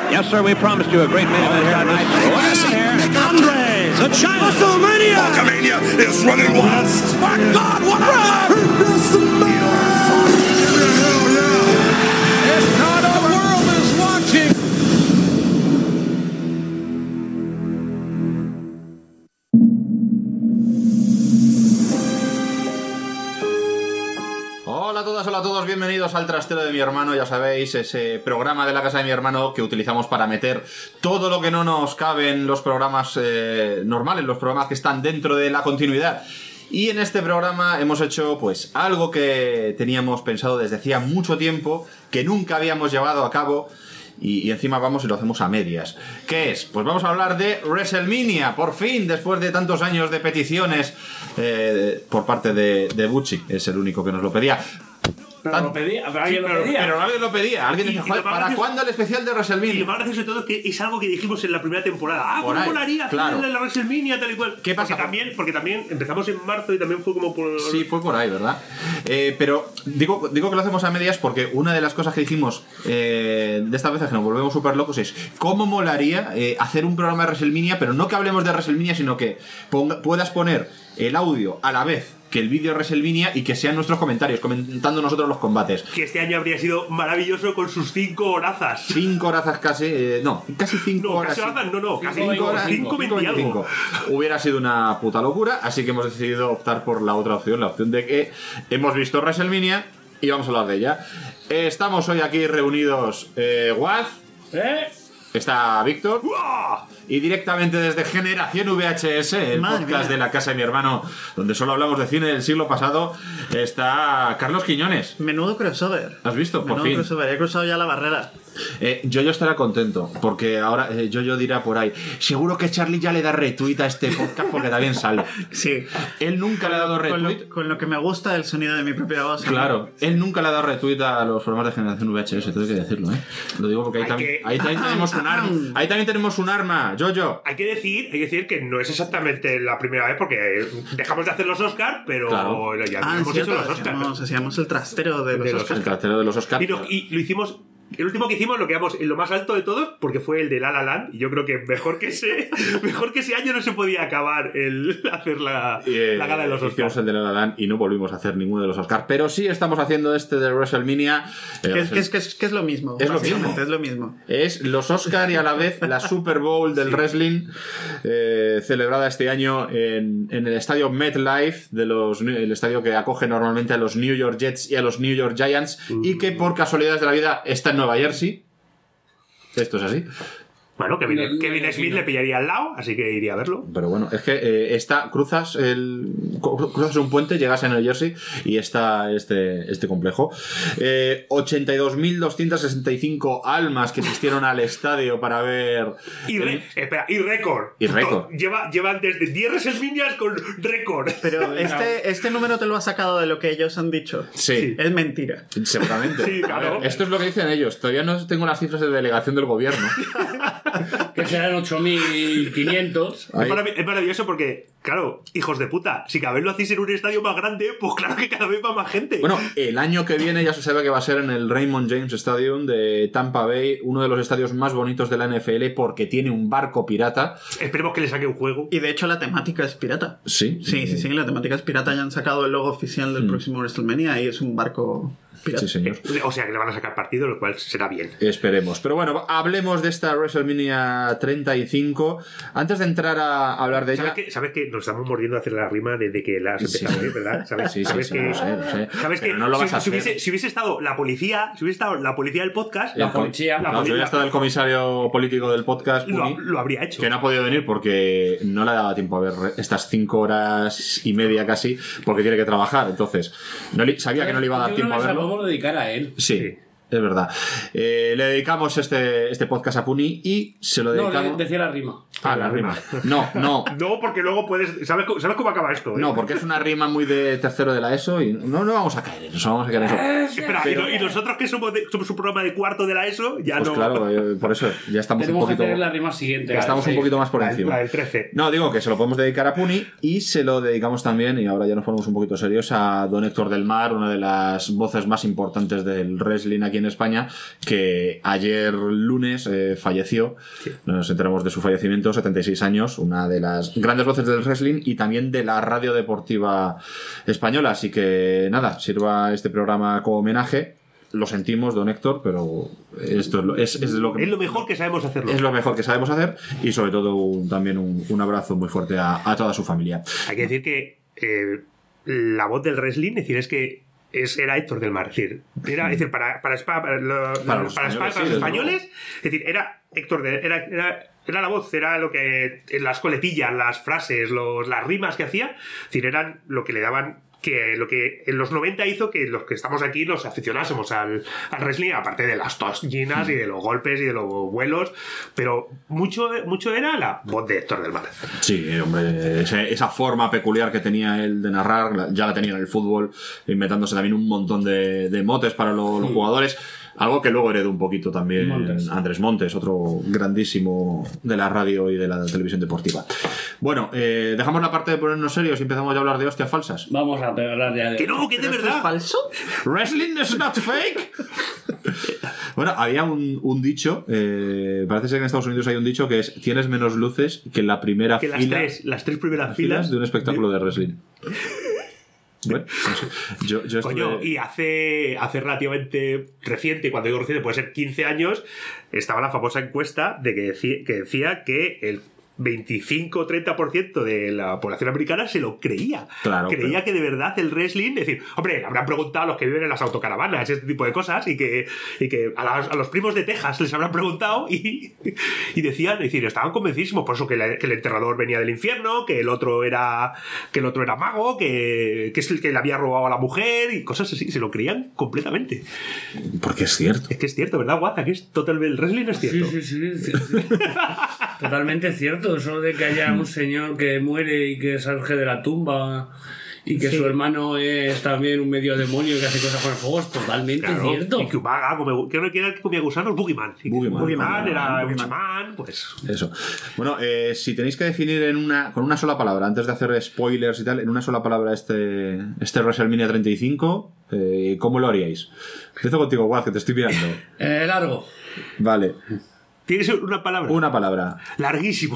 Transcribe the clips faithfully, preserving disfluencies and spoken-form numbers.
Yes, sir, we promised you a great main event tonight. Andre, the giant. WrestleMania! Hulkamania is running west. My God, what a run! It's not all the world is watching. Hola a todas, hola a todos, bienvenidos al Trastero de mi hermano, ya sabéis, ese programa de la casa de mi hermano que utilizamos para meter todo lo que no nos cabe en los programas eh, normales, los programas que están dentro de la continuidad. Y en este programa hemos hecho pues algo que teníamos pensado desde hacía mucho tiempo, que nunca habíamos llevado a cabo. Y, y encima vamos y lo hacemos a medias. ¿Qué es? Pues vamos a hablar de WrestleMania, por fin, después de tantos años de peticiones eh, por parte de, de Bucci, es el único que nos lo pedía. Pero Tan... lo pedía, pero alguien sí, lo pero, pedía. pero alguien lo pedía. Alguien decía, joder, ¿para cuándo el especial de WrestleMania? Y lo más gracioso de todo es que es algo que dijimos en la primera temporada. Ah, Por ¿cómo ahí, molaría claro. hacer la WrestleMania tal y cual? ¿Qué pasa? Porque también, porque también empezamos en marzo y también fue como por... Sí, fue por ahí, ¿verdad? Eh, pero digo, digo que lo hacemos a medias porque una de las cosas que dijimos eh, de estas veces que nos volvemos súper locos es cómo molaría eh, hacer un programa de WrestleMania, pero no que hablemos de WrestleMania, sino que ponga, puedas poner el audio a la vez que el vídeo de WrestleMania y que sean nuestros comentarios, comentando nosotros los combates. Que este año habría sido maravilloso con sus cinco horazas. Cinco horazas casi, eh, no, casi cinco no, horas. Casi horazas, no, no, casi cinco horas, cinco, cinco, cinco, cinco. Hubiera sido una puta locura, así que hemos decidido optar por la otra opción, la opción de que hemos visto WrestleMania y vamos a hablar de ella. Eh, estamos hoy aquí reunidos, eh, Waz, ¿Eh? está Víctor. Y directamente desde Generación V H S, el Madre podcast mía. de la casa de mi hermano, donde solo hablamos de cine del siglo pasado, está Carlos Quiñones. Menudo crossover. ¿Has visto? Por Menudo fin. crossover. He cruzado ya la barrera. Eh, Yoyo estará contento, porque ahora eh, Yoyo dirá por ahí, seguro que Charlie ya le da retweet a este podcast porque también sale. Sí. Él nunca le ha dado Con retweet. lo, con lo que me gusta el sonido de mi propia voz. Claro, él nunca le ha dado retweet a los programas de Generación V H S, tengo que decirlo, ¿eh? Lo digo porque ahí, Hay también, que- ahí también tenemos un arma. Ahí también tenemos un arma, Yoyo. Hay que decir, hay que decir que no es exactamente la primera vez porque dejamos de hacer los Oscars, pero Claro. ya Ah, hemos cierto, hecho los Oscars. hacíamos, hacíamos el trastero de los, De los Oscars. El trastero de los Oscars. Y, lo, y lo hicimos. El último que hicimos lo quedamos en lo más alto de todos porque fue el de La La Land y yo creo que mejor que ese mejor que ese año no se podía acabar el hacer la, Eh, la gala de los hicimos Oscars. el de La La Land y no volvimos a hacer ninguno de los Oscars, pero sí estamos haciendo este de WrestleMania. eh, Que es, que, es, que, es, que es lo mismo. Es lo básicamente, mismo. Es lo mismo. Es los Oscar y a la vez la Super Bowl del wrestling, eh, celebrada este año en, en el estadio MetLife, de los, el estadio que acoge normalmente a los New York Jets y a los New York Giants, y que por casualidades de la vida está en Nueva Jersey. Esto es así. Bueno, Kevin, Mira, mira, Kevin Smith mira. le pillaría al lado, así que iría a verlo. Pero bueno, es que eh, está, cruzas el cru- cruzas un puente, llegas a New Jersey y está este, este complejo. Eh, ochenta y dos mil doscientas sesenta y cinco almas que asistieron al estadio para ver. Y, re- espera, y récord. Y récord. Lleva, llevan desde diez WrestleManias con récord. Pero este, este número te lo has sacado de lo que ellos han dicho. Sí, Es mentira. seguramente. Sí, claro. A ver, esto es lo que dicen ellos. Todavía no tengo las cifras de delegación del gobierno. Que serán ocho mil quinientos. Ahí- Es, marav- es maravilloso porque, claro, hijos de puta, si cada vez lo hacéis en un estadio más grande, pues claro que cada vez va más gente. Bueno, el año que viene ya se sabe que va a ser en el Raymond James Stadium de Tampa Bay, uno de los estadios más bonitos de la N F L porque tiene un barco pirata. Esperemos que le saque un juego. Y de hecho la temática es pirata. Sí, Sí, sí, sí, la temática es pirata. Ya han sacado el logo oficial del próximo WrestleMania y es un barco pirata. Sí, señor. O sea que le van a sacar partido, lo cual será bien. Esperemos. Pero bueno, hablemos de esta WrestleMania treinta y cinco. Antes de entrar a hablar de ella... ¿Sabes que, ¿Sabes que nos estamos mordiendo a hacer la rima desde que la has Sí, empezado, sí. ¿eh? ¿Verdad? ¿Sabes, Sí, sí, sabes sí, que, lo sé, lo sé. ¿Sabes Pero que no lo si, vas a si hubiese, hacer. si hubiese estado la policía, si hubiese estado la policía del podcast, La policía. la No, si hubiera estado el comisario político del podcast, Puni, lo, lo habría hecho. que no ha podido venir porque no le ha dado tiempo a ver estas cinco horas y media casi, porque tiene que trabajar. Entonces, no le- sabía que no le iba a dar Yo tiempo a creo que se la verlo. podemos dedicar a él. Sí, es verdad. Eh, le dedicamos este, este podcast a Puni y se lo No, dedicamos... le- decía la rima. Ah, la rima. No, no. No, porque luego puedes... ¿Sabes, cómo- ¿sabes cómo acaba esto? eh? No, porque es una rima muy de tercero de la ESO y no, no vamos a caer en eso, vamos a caer en eso. Espera, y, no- y nosotros que somos, de- somos un programa de cuarto de la ESO, ya Pues no... claro, eh, por eso ya estamos un Tenemos que poquito... tener la rima siguiente. Estamos un Sí. poquito más por la, encima. la del trece. No, digo que se lo podemos dedicar a Puni y se lo dedicamos también, y ahora ya nos ponemos un poquito serios, a don Héctor del Mar, una de las voces más importantes del wrestling aquí en España, que ayer lunes eh, falleció. Nos enteramos de su fallecimiento, setenta y seis años, una de las grandes voces del wrestling y también de la radio deportiva española. Así que nada, sirva este programa como homenaje. Lo sentimos, don Héctor, pero esto es lo, es, es lo que... Es lo mejor que sabemos hacerlo. Es lo mejor que sabemos hacer y sobre todo un- también un, un abrazo muy fuerte a, a toda su familia. Hay que decir que eh, la voz del wrestling, es decir, es que es, era Héctor del Mar. Es decir, era, es decir para, para, Spa- para, lo- Para los para Spa- españoles, para sí, los desde españoles, es decir, era Héctor del era, era, era la voz, era lo que en las coletillas, las frases, los, las rimas que hacía, es decir, eran lo que le daban, que lo que en los noventa hizo que los que estamos aquí nos aficionásemos al, al wrestling, aparte de las tosquinas y de los golpes y de los vuelos, pero mucho, mucho era la voz de Héctor del Mar. Sí, hombre, ese- esa forma peculiar que tenía él de narrar, la- ya la tenía en el fútbol, inventándose también un montón de, de motes para lo- los jugadores. Algo que luego heredó un poquito también Montes. Andrés Montes, otro grandísimo de la radio y de la televisión deportiva. Bueno, eh, dejamos la parte de ponernos serios y empezamos ya a hablar de hostias falsas. Vamos a hablar ya de... Que no, que de ¿Esto es verdad. falso? ¿Wrestling is not fake? Bueno, había un, un dicho, eh, parece ser que en Estados Unidos hay un dicho que es: tienes menos luces que la primera Que las fila tres, las tres primeras las filas filas de un espectáculo de wrestling. Bueno, no sé. Yo, yo estuve- Coño, y hace, hace relativamente reciente, cuando digo reciente, puede ser quince años, estaba la famosa encuesta de que decía que, decía que el veinticinco o treinta por ciento de la población americana se lo creía. Claro, creía pero- que de verdad el wrestling, es decir, hombre, le habrán preguntado a los que viven en las autocaravanas, este tipo de cosas, y que, y que a, las- a los primos de Texas les habrán preguntado y, y decían, es decir, estaban convencidísimos, por eso que, la- que el enterrador venía del infierno, que el otro era que el otro era mago, que, que es el que le había robado a la mujer y cosas así, se lo creían completamente. Porque es cierto. Es que es cierto, ¿verdad, Guaza? Que es total, el wrestling es Sí, cierto. sí, sí, sí, sí. Totalmente cierto. Eso de que haya un señor que muere y que surge de la tumba y que Sí. su hermano es también un medio demonio que hace cosas con el fuego es totalmente Claro, cierto. y que Umaga, come, que era el que comía gusanos, Boogeyman. Sí, Boogeyman. Boogeyman era Boogeyman. Bushman, pues... Eso. Bueno, eh, si tenéis que definir en una, con una sola palabra, antes de hacer spoilers y tal, en una sola palabra este, este WrestleMania treinta y cinco, eh, ¿cómo lo haríais? Empiezo contigo, Waz, que te estoy mirando. Eh, largo. Vale, Tiene que ser una palabra. una palabra. Larguísimo.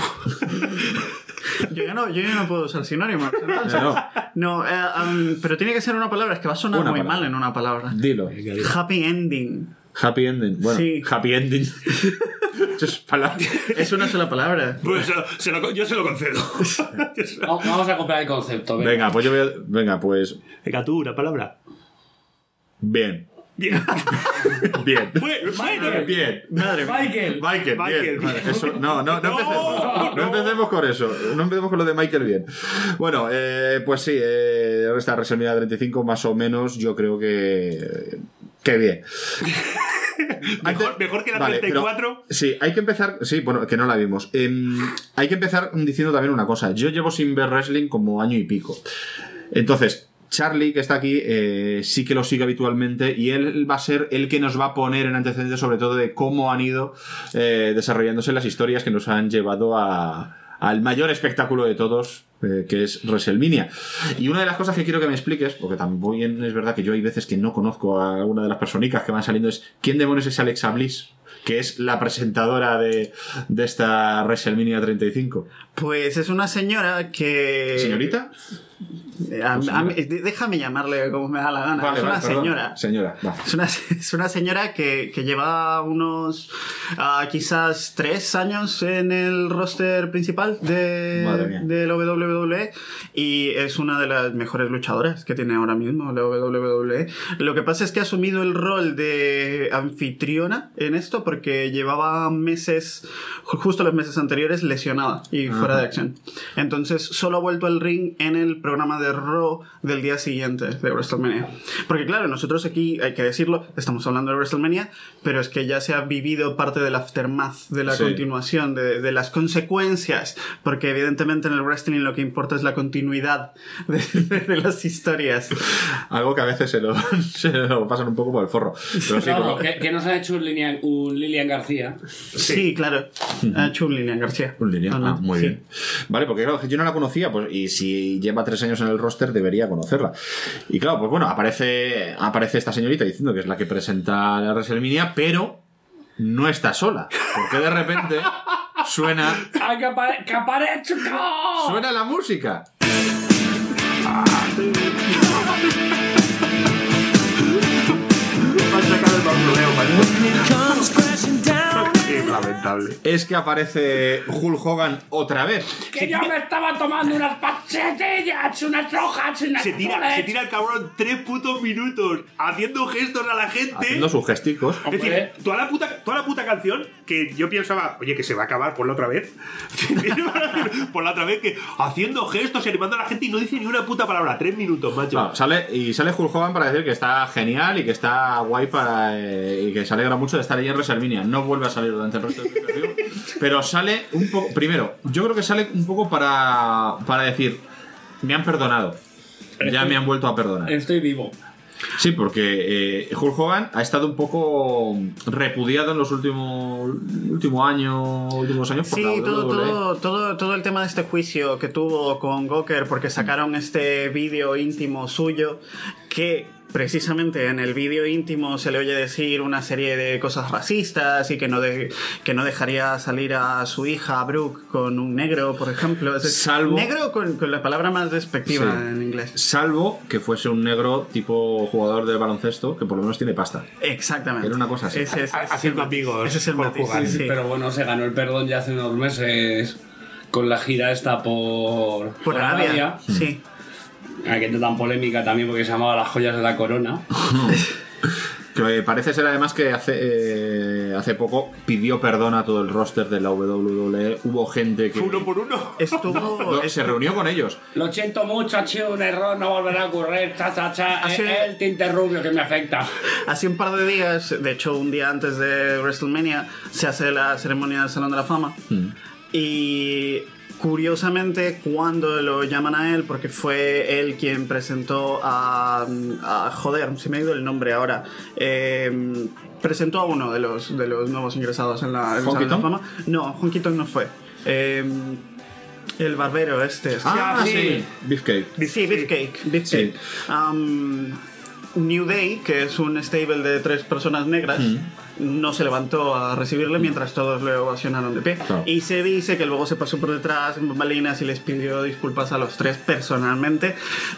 Yo ya no, yo ya no puedo usar sinónimos. entonces. No, No, eh, um, pero tiene que ser una palabra, es que va a sonar Una muy palabra. mal en una palabra. dilo. Happy ending. Happy ending. Bueno, Sí. happy ending. Eso es palabra. Es una sola palabra. Pues se lo- se lo- yo se lo concedo. Yo se lo- Va- Vamos a comprar el concepto. venga. Venga, pues yo voy a... Venga, pues... Venga, tú, una palabra. Bien. Bien. Bien. Bueno, bueno. Bien. Madre mía. Michael. Michael, Michael, bien. bien. Eso, no, no, no, No, empecemos. No, no. empecemos con eso. No empecemos con lo de Michael bien. Bueno, eh, pues sí, eh, esta WrestleMania treinta y cinco más o menos yo creo que... Que bien. Mejor, mejor que la Vale, treinta y cuatro. pero- sí, hay que empezar... Sí, bueno, que no la vimos. Em, hay que empezar diciendo también una cosa. Yo llevo sin ver wrestling como año y pico. Entonces... Charlie, que está aquí, eh, sí que lo sigue habitualmente y él va a ser el que nos va a poner en antecedentes sobre todo de cómo han ido eh, desarrollándose las historias que nos han llevado a, al mayor espectáculo de todos, eh, que es WrestleMania. Y una de las cosas que quiero que me expliques, porque también es verdad que yo hay veces que no conozco a alguna de las personicas que van saliendo, es ¿quién demonios es Alexa Bliss? Que es la presentadora de, de esta WrestleMania treinta y cinco. Pues es una señora que... ¿Señorita? A- a mí- déjame llamarle como me da la gana. Vale, es una vale, perdón. señora. Señora, va. Es una, es una señora que, que lleva unos ah, quizás tres años en el roster principal de, Madre mía. de la W W E y es una de las mejores luchadoras que tiene ahora mismo la W W E. Lo que pasa es que ha asumido el rol de anfitriona en esto porque llevaba meses, justo los meses anteriores, lesionada y fuera Ajá. de acción. Entonces solo ha vuelto al ring en el programa programa de Raw del día siguiente de WrestleMania. Porque claro, nosotros aquí, hay que decirlo, estamos hablando de WrestleMania, pero es que ya se ha vivido parte del aftermath, de la Sí. continuación, de, de las consecuencias, porque evidentemente en el wrestling lo que importa es la continuidad de, de, de las historias. Algo que a veces se lo, se lo pasan un poco por el forro. Pero sí, No, como- que, que nos ha hecho un Lilian, un Lilian García. Sí, claro. Ha hecho un Lilian García. Un línea. Ah, Ah, muy sí. bien. Vale, porque claro, yo no la conocía, pues, y si lleva tres años en el roster, debería conocerla. Y claro, pues bueno, aparece, aparece esta señorita diciendo que es la que presenta la WrestleMania, pero no está sola. Porque de repente suena, ¡Ay, que, apare que aparezca! suena la música. Han sacado el mausoleo, ¿vale? Qué lamentable. Es que aparece Hulk Hogan otra vez. ¡Que yo me estaba tomando unas pachetillas, unas rojas, unas Se tira, azules! se tira el cabrón tres putos minutos haciendo gestos a la gente. Haciendo sus gesticos. Es decir, toda la, puta, toda la puta canción que yo pensaba, oye, que se va a acabar por la otra vez. Por la otra vez, que haciendo gestos y animando a la gente y no dice ni una puta palabra. Tres minutos, macho. Claro, sale, y sale Hulk Hogan para decir que está genial y que está guay para, eh, y que se alegra mucho de estar allí en WrestleMania. No vuelve a salir durante el resto del episodio, pero sale un poco. Primero, yo creo que sale un poco para, para decir: me han perdonado. Ya me han vuelto a perdonar. Estoy vivo. Sí, porque eh, Hulk Hogan ha estado un poco repudiado en los últimos último año, últimos años por Sí, la todo, W W E. todo, todo, todo el tema de este juicio que tuvo con Gawker porque sacaron este vídeo íntimo suyo que precisamente en el vídeo íntimo se le oye decir una serie de cosas racistas y que no, de, que no dejaría salir a su hija Brooke con un negro, por ejemplo. Es decir, Salvo- negro con, con la palabra más despectiva Sí. en inglés. Salvo que fuese un negro tipo jugador de baloncesto que por lo menos tiene pasta. Exactamente. Era una cosa así. Ese es- ese es Haciendo el- amigos Ese es el con matiz, jugar. sí, sí. Pero bueno, se ganó el perdón ya hace unos meses con la gira esta por, Por Arabia. Sí. Aquella tan polémica también porque se llamaba Las Joyas de la Corona. Que parece ser además que hace, eh, hace poco pidió perdón a todo el roster de la W W E. Hubo gente que Uno por uno. Estuvo... lo- se reunió con ellos. Lo siento mucho, ha sido un error, no volverá a ocurrir. Cha, cha, cha. Es Hace- el tinte rubio que me afecta. Hace un par de días, de hecho un día antes de WrestleMania, se hace la ceremonia del Salón de la Fama. Y curiosamente, cuando lo llaman a él, porque fue él quien presentó a... a- joder, se me ha ido el nombre ahora. Eh, presentó a uno de los, de los nuevos ingresados en, la, en el ¿Honky Salón de la Tonk? Fama. No, Honky Tonk no fue. Eh, el barbero este. Ah, sí. sí. Beefcake. Sí, Beefcake. Beefcake. Um, New Day, que es un stable de tres personas negras, no se levantó a recibirle mientras todos le ovacionaron de pie. Claro. Y se dice que luego se pasó por detrás en bambalinas y les pidió disculpas a los tres personalmente,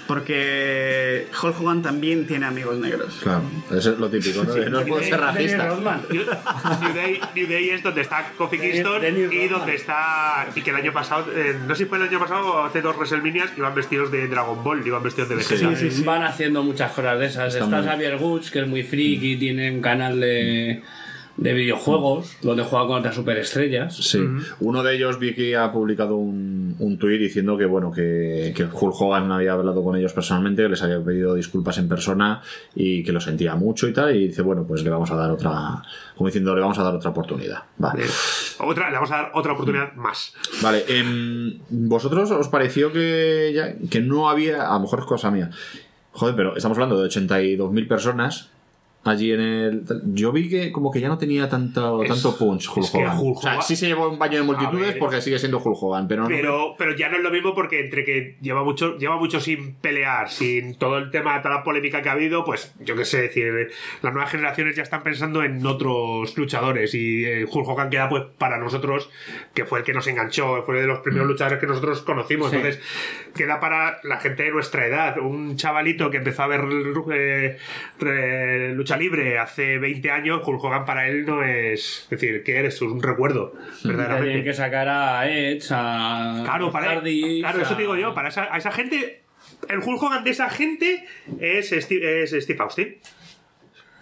porque Hulk Hogan también tiene amigos negros. Claro, eso es lo típico, ¿no? De no puedo ser racista. New Day, New Day es donde está Kofi Kingston de New y Rodman. donde está. Y que el año pasado, eh, no sé si fue el año pasado o hace dos WrestleManias, iban vestidos de Dragon Ball, iban vestidos de Vegeta. Sí, sí, sí. Van haciendo muchas cosas de esas. Está Está muy- Xavier Woods, que es muy friki, tiene un canal de, de videojuegos donde juega con otras superestrellas. Sí. Uno de ellos vi que ha publicado un, un tuit diciendo que bueno que, que Hulk Hogan había hablado con ellos personalmente, que les había pedido disculpas en persona y que lo sentía mucho y tal, y dice bueno pues le vamos a dar otra, como diciendo le vamos a dar otra oportunidad. Vale. Otra, le vamos a dar otra oportunidad más. Vale, em, ¿vosotros os pareció que, ya, que no había, a lo mejor es cosa mía, joder, pero estamos hablando de ochenta y dos mil personas allí en el... Yo vi que como que ya no tenía tanto, Es- tanto punch Hulk es que Hogan. Hulk O sea, Hogan- sí se llevó un baño de multitudes ver. porque sigue siendo Hulk Hogan, pero no... Pero, pero ya no es lo mismo porque entre que lleva mucho, lleva mucho sin pelear, sin todo el tema, toda la polémica que ha habido, pues yo qué sé, decir, las nuevas generaciones ya están pensando en otros luchadores y eh, Hulk Hogan queda pues para nosotros, que fue el que nos enganchó, fue de los primeros luchadores que nosotros conocimos, Sí. entonces queda para la gente de nuestra edad, un chavalito que empezó a ver eh, eh, lucha libre hace veinte años, Hulk Hogan para él no es, es decir, que eres un recuerdo, Tienen verdaderamente. que sacar a Edge, a Claro, para, Hardy, claro, eso a- digo yo, para esa, a esa gente, el Hulk Hogan de esa gente es Steve, es Steve Austin.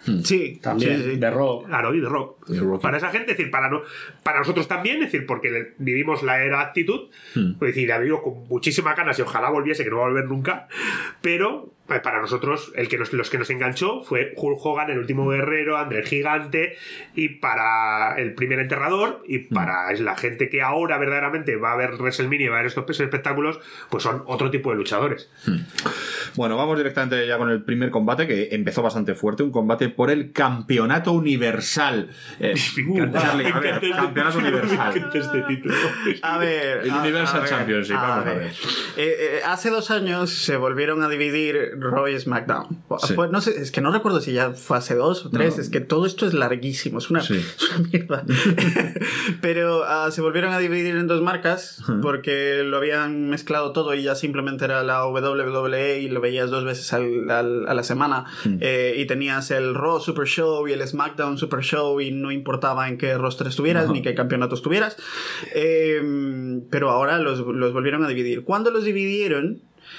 Sí, También, sí, sí. de Rock. Claro, y de Rock. Y Rock. Para esa gente, es decir, para, no, para nosotros también, es decir, porque vivimos la era actitud, Hmm. es decir, ha vivido con muchísimas ganas y ojalá volviese, que no va a volver nunca, pero pues, para nosotros, el que nos, los que nos enganchó fue Hulk Hogan, el último guerrero, André el Gigante, y para el primer enterrador, y para la gente que ahora verdaderamente va a ver WrestleMania y va a ver estos espectáculos, pues son otro tipo de luchadores. Bueno, vamos directamente ya con el primer combate, que empezó bastante fuerte, un combate por el campeonato universal. Eh, Me encanta, Charlie, me a ver, encanta este- campeonato me universal. encanta este título. A ver, El a- Universal a ver, Championship, vamos a ver. Eh, eh, hace dos años se volvieron a dividir Raw y SmackDown. Sí. Fue- no sé, es que no recuerdo si ya fue hace dos o tres. No. Es que todo esto es larguísimo. Es una, Sí. es una mierda. Pero ah, se volvieron a dividir en dos marcas porque lo habían mezclado todo y ya simplemente era la W W E y lo veías dos veces al- al- a la semana. Eh, y tenías el Raw Super Show y el SmackDown Super Show y no importaba en qué roster estuvieras Ajá. ni qué campeonato estuvieras. Eh, pero ahora los, los volvieron a dividir. Cuando los dividieron,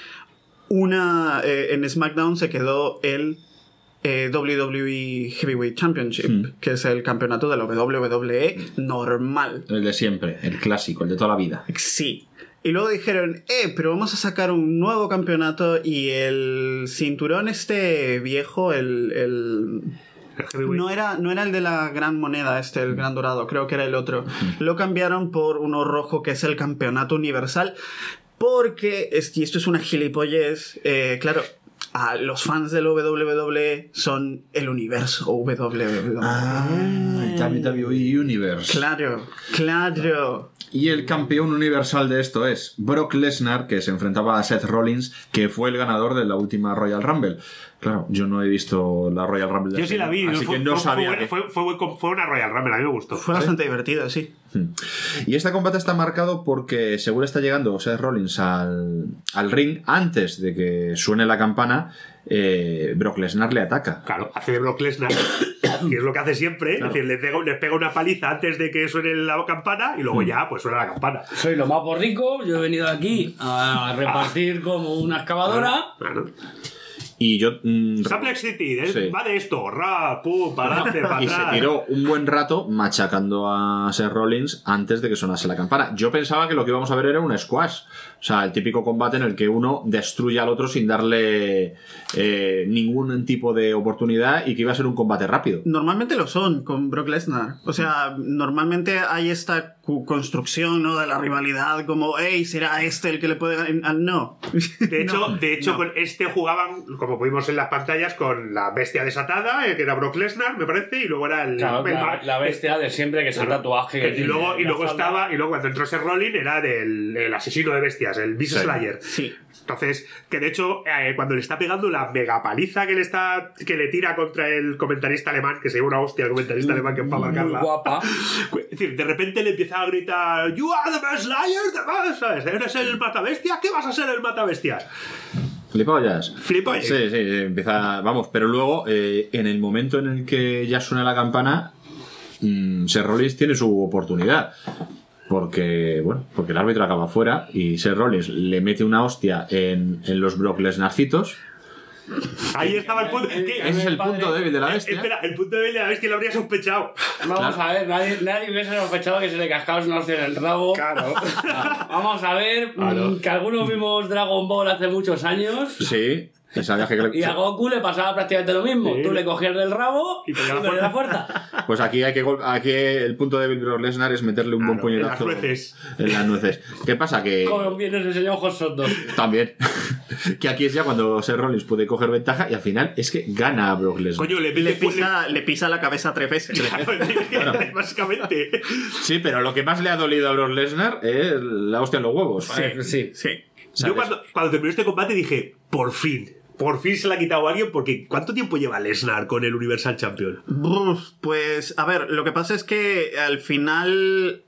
una eh, en SmackDown se quedó el eh, W W E Heavyweight Championship, Hmm. que es el campeonato de la W W E normal. El de siempre, el clásico, el de toda la vida. Sí. Y luego dijeron, eh, pero vamos a sacar un nuevo campeonato y el cinturón este viejo, el... el... El heavyweight. No era, no era el de la gran moneda, este, el gran dorado, creo que era el otro. Lo cambiaron por uno rojo que es el campeonato universal. Porque, es, y esto es una gilipollez, eh, claro, a los fans del W W E son el universo W W E. Ah, el W W E Universe. Claro, claro. Y el campeón universal de esto es Brock Lesnar, que se enfrentaba a Seth Rollins, que fue el ganador de la última Royal Rumble. Claro, yo no he visto la Royal Rumble. de Yo sí este la vi, año, así fue, que no fue- sabía fue, que- fue, fue, fue- fue una Royal Rumble, a mí me gustó. Fue bastante divertido, sí. Y este combate está marcado porque según está llegando Seth Rollins al, al ring, antes de que suene la campana, eh, Brock Lesnar le ataca. Claro, hace de Brock Lesnar, que es lo que hace siempre, Claro. es decir, le pega, le pega una paliza antes de que suene la campana y luego ya, pues suena la campana. Soy lo más borrico, yo he venido aquí a repartir como una excavadora. Claro. Y yo... mm, Suplex City, ¿eh? Sí. Va de esto, ra, pum, para adelante, para y se atrás. tiró un buen rato machacando a Seth Rollins antes de que sonase la campana. Yo pensaba que lo que íbamos a ver era un squash. O sea, el típico combate en el que uno destruye al otro sin darle eh, ningún tipo de oportunidad y que iba a ser un combate rápido. Normalmente lo son con Brock Lesnar. O sea, normalmente hay esta cu- construcción, ¿no? De la rivalidad, como, hey, ¿será este el que le puede ganar? Ah, no. De hecho, No, de hecho no. con este jugaban, como vimos en las pantallas, con la bestia desatada, eh, que era Brock Lesnar, me parece, y luego era el... Claro, el- la, la bestia de siempre, que es el tatuaje que y tiene luego, y en la luego falda. estaba, y luego cuando entró Seth Rollins era del el asesino de bestias, el Beast Sí. Slayer. Sí. Entonces, que de hecho, eh, cuando le está pegando la mega paliza que le está que le tira contra el comentarista alemán, que se lleva una hostia el comentarista alemán que es para Muy marcarla. guapa. Es decir, de repente le empieza a gritar You are the best liar, the best, ¿sabes? ¿Eres el matabestias? ¿Qué vas a ser el matabestias? ¿Flipollas? Flipollas. Sí, sí, empieza... Vamos, pero luego, eh, en el momento en el que ya suena la campana, mmm, Seth Rollins tiene su oportunidad. Porque, bueno, porque el árbitro acaba fuera y Seth Rollins le mete una hostia en, en los Brock Lesnarcitos. Ahí estaba el punto. ¿Qué? Ese es el punto débil de la bestia. Espera, el punto débil de la bestia lo habría sospechado. Vamos Claro. a ver, nadie, nadie hubiese sospechado que se le cascaba una hostia en el rabo. Claro. Vamos a ver, Claro. mm, que algunos vimos Dragon Ball hace muchos años. Sí, y sabías que... Y a Goku le pasaba prácticamente lo mismo. Sí. Tú le cogías del rabo Y y pegaba la perdías la fuerza. Pues aquí hay que gol- aquí el punto débil de Brock Lesnar es meterle un buen Claro, en puñetazo las nueces. en las nueces. ¿Qué pasa? Que Como bien nos enseñó Josoto. también que aquí es ya cuando Seth Rollins puede coger ventaja y al final es que gana a Brock Lesnar. Coño, le, Le le- pisa, le pisa la cabeza tres veces. le- básicamente. Sí, pero lo que más le ha dolido a Brock Lesnar es la hostia en los huevos. Sí, sí. Sí. Yo ¿Sabes? cuando, cuando terminó este combate dije, por fin. Por fin se la ha quitado a alguien porque ¿cuánto tiempo lleva Lesnar con el Universal Champion? Buf, pues, a ver, lo que pasa es que al final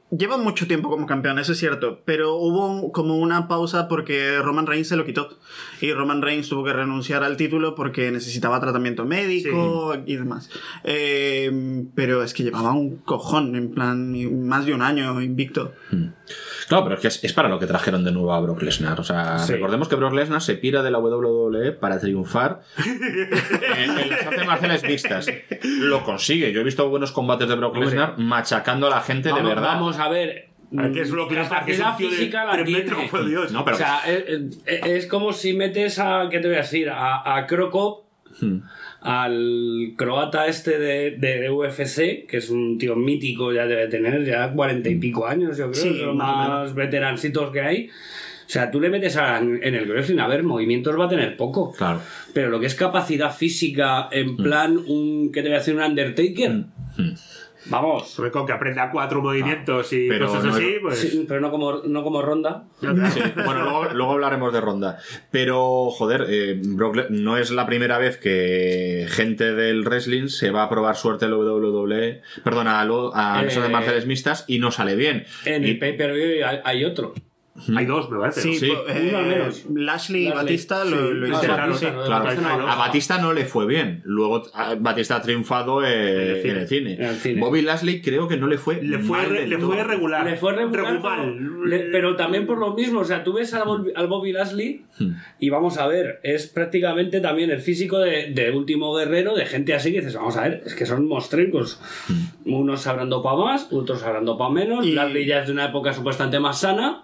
Lleva mucho tiempo como campeón, eso es cierto, pero hubo un- como una pausa porque Roman Reigns se lo quitó y Roman Reigns tuvo que renunciar al título porque necesitaba tratamiento médico y demás. Eh, pero es que llevaba un cojón, en plan, más de un año invicto. Claro, pero es que es, es para lo que trajeron de nuevo a Brock Lesnar. O sea, Sí. recordemos que Brock Lesnar se pira de la W W E para triunfar en, en las artes marciales mixtas. Lo consigue. Yo he visto buenos combates de Brock Hombre. Lesnar machacando a la gente Vamos, de verdad. vamos a ver. A ver, ¿qué es Brock Lesnar? Que es un Capacidad tío de física la tres tiene. metros, por Dios. No, pero O sea, es, es- es como si metes a, ¿qué te voy a decir? A, a Krokop, Hmm. al croata este de, de U F C, que es un tío mítico, ya debe tener ya cuarenta y pico años, yo creo, Sí, de los más o más veterancitos que hay. O sea, tú le metes a- en el wrestling, a ver, movimientos va a tener poco. Claro. Pero lo que es capacidad física, en plan, un ¿qué te voy a decir? Un Undertaker. Hmm. Vamos. Sobre con que aprenda cuatro movimientos y Pero cosas no así, es- pues... Sí, pero no como, no como Ronda. Sí, bueno, luego, luego hablaremos de Ronda. Pero, joder, eh, Brock Le- no es la primera vez que gente del wrestling se va a probar suerte en la W W E, perdona, a, lo- a Eh, esas de marciales mixtas y no sale bien. En Y- el pay-per-view hay, hay otro. Hay dos, me parece. Sí, Sí. po- eh, Uno al menos. Lashley y Lashley. Batista lo, Sí, lo sí, hicieron. claro, sí. claro, Claro, Batista no- a Batista no le fue bien. Luego a Batista ha triunfado eh, en, el cine. En el cine. Bobby Lashley creo que no le fue Le fue, mal re- del le todo. fue regular. Le fue regular, Regu- pero, mal. le- pero también por lo mismo. O sea, tú ves al, Bobby- al Bobby Lashley Hmm. y vamos a ver, es prácticamente también el físico de, de Último Guerrero, de gente así que dices, vamos a ver, es que son mostrencos. Unos sabrán para más, otros sabrán para menos. Y- Lashley ya es de una época supuestamente más sana.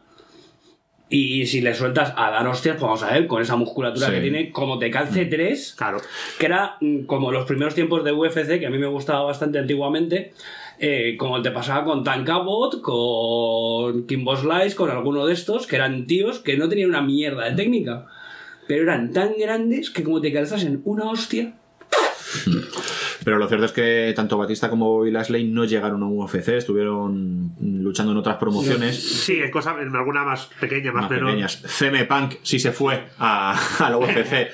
Y si le sueltas a dar hostias, pues vamos a ver, con esa musculatura Sí. que tiene, como te calce tres, Claro. que era mm, como los primeros tiempos de U F C, que a mí me gustaba bastante antiguamente, eh, como te pasaba con Tank Abbott, con Kimbo Slice, con alguno de estos, que eran tíos que no tenían una mierda de técnica, pero eran tan grandes que como te calzasen una hostia. Pero lo cierto es que tanto Batista como Bobby Lashley no llegaron a un U F C, estuvieron luchando en otras promociones Sí, en cosas, en alguna más pequeña, más, más menor. pequeñas. C M Punk sí se fue a, a la U F C.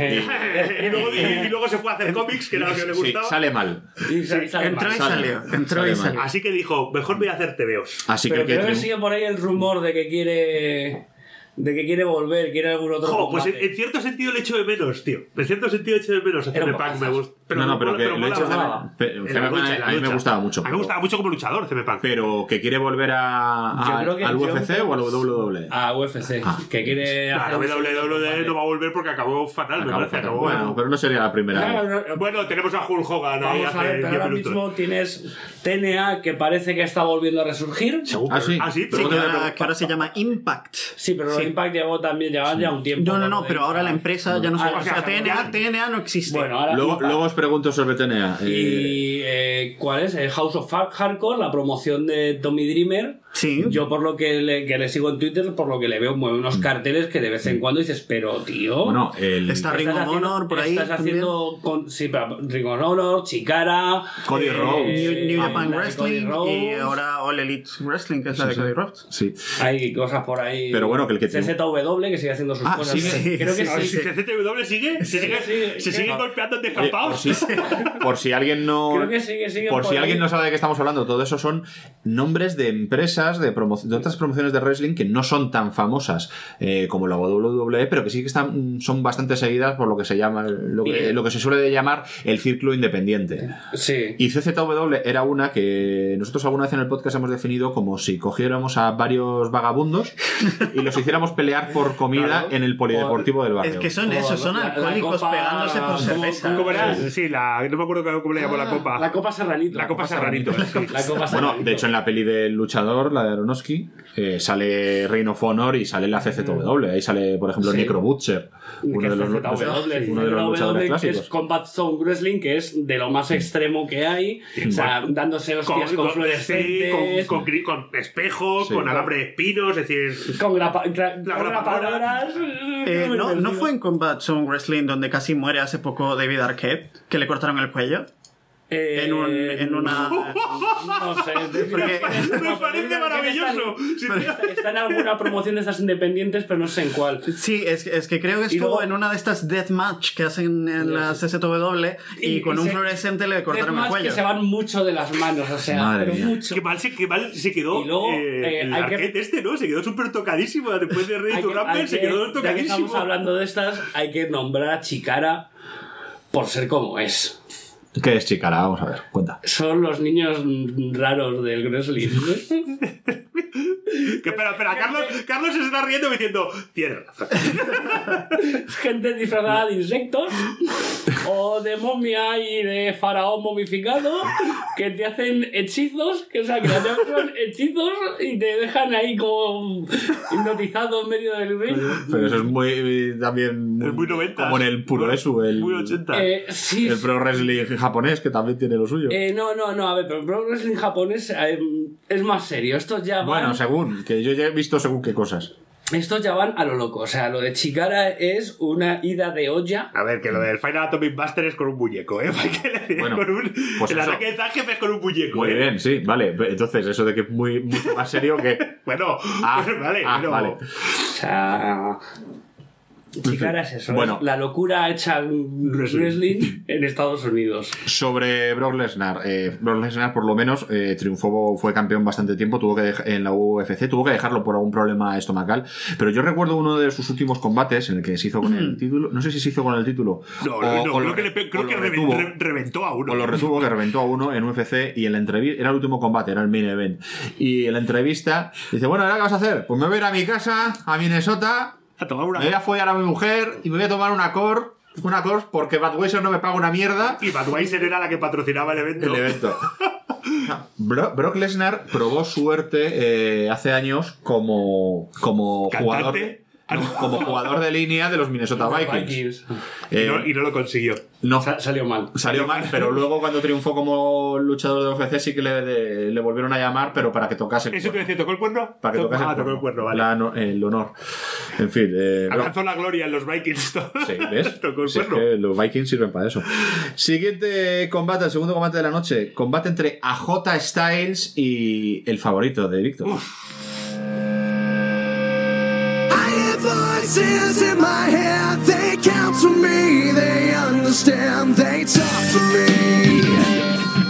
y, luego, y- y luego se fue a hacer cómics, que era lo que le Sí, gustaba. sale mal. Y sale- sale Entró mal. y Sale salió. mal. Entró Sale y mal. salió. Así que dijo, mejor voy a hacer tebeos. Así Pero que, el que creo que triun- sigue por ahí el rumor de que quiere de que quiere volver, quiere algún otro Jo, pues en, combate. en cierto sentido le echo de menos, tío. En cierto sentido le echo de menos a Era C M un Punk, poco me gusta. Pero no, no, pero mola- que lo mola echas de bastante. menos. Pe- En C la M Punk lucha, en la a mí me lucha. gustaba mucho. A mí me pero- gustaba mucho como luchador, C M Punk. Pero que quiere volver a, a- Yo creo que al John U F C o a la W W E. A U F C, Ah. que quiere La hacer un W W E combate. no va a volver porque acabó fatal, me Acabó parece. fatal. Acabó, Bueno, pero no sería la primera Claro, vez. no, Bueno, tenemos a Hulk Hogan ahí vamos a hace ver, pero diez ahora minutos. mismo tienes T N A que parece que está volviendo a resurgir. Ah, sí. Ah, sí, Sí, pero que ahora, que ahora se llama Impact. Sí, pero Impact llevó también lleva ya un tiempo. No, no, no, con pero lo de ahora la Impact. empresa ya no se Ah, llama. o O sea, sea, T N A, T N A no existe. Bueno, ahora Luego, Impact. luego os pregunto sobre T N A. Eh, Y eh, ¿cuál es? Eh, House of Hard- Hardcore, la promoción de Tommy Dreamer. Sí. Yo por lo que le, que le sigo en Twitter, por lo que le veo, mueve unos carteles que de vez en cuando dices, pero tío. bueno, el Está Ring estás of haciendo- Honor por ahí. Estás también. haciendo con, sí, pero Ring of Honor, Chikara, Cody Rhodes. New, New ah, Japan la de Wrestling Cody Rhodes. y ahora All Elite Wrestling, que es la de Cody Rhodes. Sí. Hay cosas por ahí. Pero bueno, que el que C Z W que sigue haciendo sus Ah, cosas. sigue. Creo que Sí, A ver, sí. si C Z W sigue, se sigue, sigue, se creo- sigue golpeando en Oye, por descampados. si, por si alguien no. Creo que sigue, sigue por por si ahí. alguien no sabe de qué estamos hablando, todo eso son nombres de empresas, de, promo- de otras promociones de wrestling que no son tan famosas eh, como la W W E, pero que sí que están, son bastante seguidas por lo que se llama, lo que, Bien. lo que se suele llamar el círculo independiente. Sí. Y C Z W era una que nosotros alguna vez en el podcast hemos definido como si cogiéramos a varios vagabundos y los hiciéramos pelear por comida Claro. en el polideportivo del barrio. Es que son Como eso, son la- la alcohólicos copa- pegándose por como- cerveza. ¿Cómo era? Sí, la, no me acuerdo cómo le llamó la copa. La Copa Serranito. La Copa Serranito. sí. La Copa Bueno, Serranito. de hecho en la peli del luchador, la de Aronofsky, eh, sale Reign of Honor y sale la C Z W. Ahí sale, por ejemplo, Sí. Necro Butcher, uno Que de es los, C Z W, uno de los luchadores que es clásicos. Combat Zone Wrestling, que es de lo más extremo que hay. O sea, dándose hostias con, sí, fluorescentes, con, con, gri- con espejos, Sí. con alambre de espinos, es decir. con grapa- gra- La con grapadora. grapadoras. Eh, no, ¿No fue en Combat Zone Wrestling donde casi muere hace poco David Arquette? Que le cortaron el cuello. Eh, En, un, en una... No sé. Porque- Me parece maravilloso. Está, está en alguna promoción de estas independientes, pero no sé en cuál. Sí, es, es que creo que Y estuvo luego- en una de estas deathmatch que hacen en las S W y, Y- con y un se- fluorescente le cortaron el Deathmatch cuello. que se van mucho de las manos, o sea, Madre pero mía. mucho. Qué mal, se, qué mal se quedó Y luego, eh, eh, el hay que- arcade este, ¿no? Se quedó súper tocadísimo. Después de Ready Hay to que- Rumble hay se que- quedó ya que tocadísimo. estamos hablando de estas, hay que nombrar a Chikara por ser como es. ¿Qué es Chikara? Vamos a ver, cuenta. Son los niños raros del wrestling. Que, espera, espera, Carlos, Carlos se está riendo diciendo: tienes razón. Gente disfrazada de insectos o de momia y de faraón momificado que te hacen hechizos, que o sea, que te hacen hechizos y te dejan ahí como hipnotizado en medio del ring. Pero eso es muy también Es muy noventa. como en el puro eso, el, Muy ochenta. Eh, sí, el pro wrestling japonés que también tiene lo suyo. eh, no, no, no, a ver, pero el pro wrestling japonés eh, es más serio. Estos ya van, Bueno, según, que yo ya he visto según qué cosas. estos ya van a lo loco. O sea, lo de Chikara es una ida de olla. A ver, que lo del Final Atomic Master es con un muñeco, ¿eh? Porque le decía Bueno, con un, pues el eso. ataque de Zangief es con un muñeco, Muy ¿eh? bien, sí, vale. Entonces, eso de que es muy, mucho más serio que... Bueno, Ah, vale, ah, pero... vale. O sea, Chikara es eso. Bueno. es la locura hecha en wrestling en Estados Unidos. Sobre Brock Lesnar, eh, Brock Lesnar por lo menos eh, triunfó, fue campeón bastante tiempo, tuvo que dej- en la U F C, tuvo que dejarlo por algún problema estomacal, pero yo recuerdo uno de sus últimos combates en el que se hizo con el título, no sé si se hizo con el título No, o- no, no, o lo creo que, re- le, pe- o creo lo que reven- retuvo. re- reventó a uno. O lo retuvo, que reventó a uno en U F C y en la entrevista, era el último combate, era el main event. Y en la entrevista dice, bueno, ¿ahora qué vas a hacer? Pues me voy a ir a mi casa, a Minnesota, A tomar una... me voy a follar a mi mujer y me voy a tomar una cor, una cor porque Budweiser no me paga una mierda. Y Budweiser era la que patrocinaba el evento. El evento. Bro- Brock Lesnar probó suerte eh, hace años como, como jugador. ¿Cantante? no, como jugador de línea de los Minnesota Vikings. Vikings. Y, Eh, no, y no lo consiguió. no, Sa- salió mal. salió mal, pero luego cuando triunfó como luchador de U F C sí que le, le- le volvieron a llamar, pero para que tocase el ¿Eso te cuerno. decía, tocó el cuerno? Para que tocase Ah, el tocó el cuerno. cuerno, vale. La no- el honor. En fin. Eh, Brock- Alcanzó la gloria en los Vikings. Sí, ¿ves? Tocó el Si es cuerno. que los Vikings sirven para eso. Siguiente combate, el segundo combate de la noche. Combate entre A J Styles y el favorito de Víctor. I hear voices in my head, they count to me, they understand, they talk to me.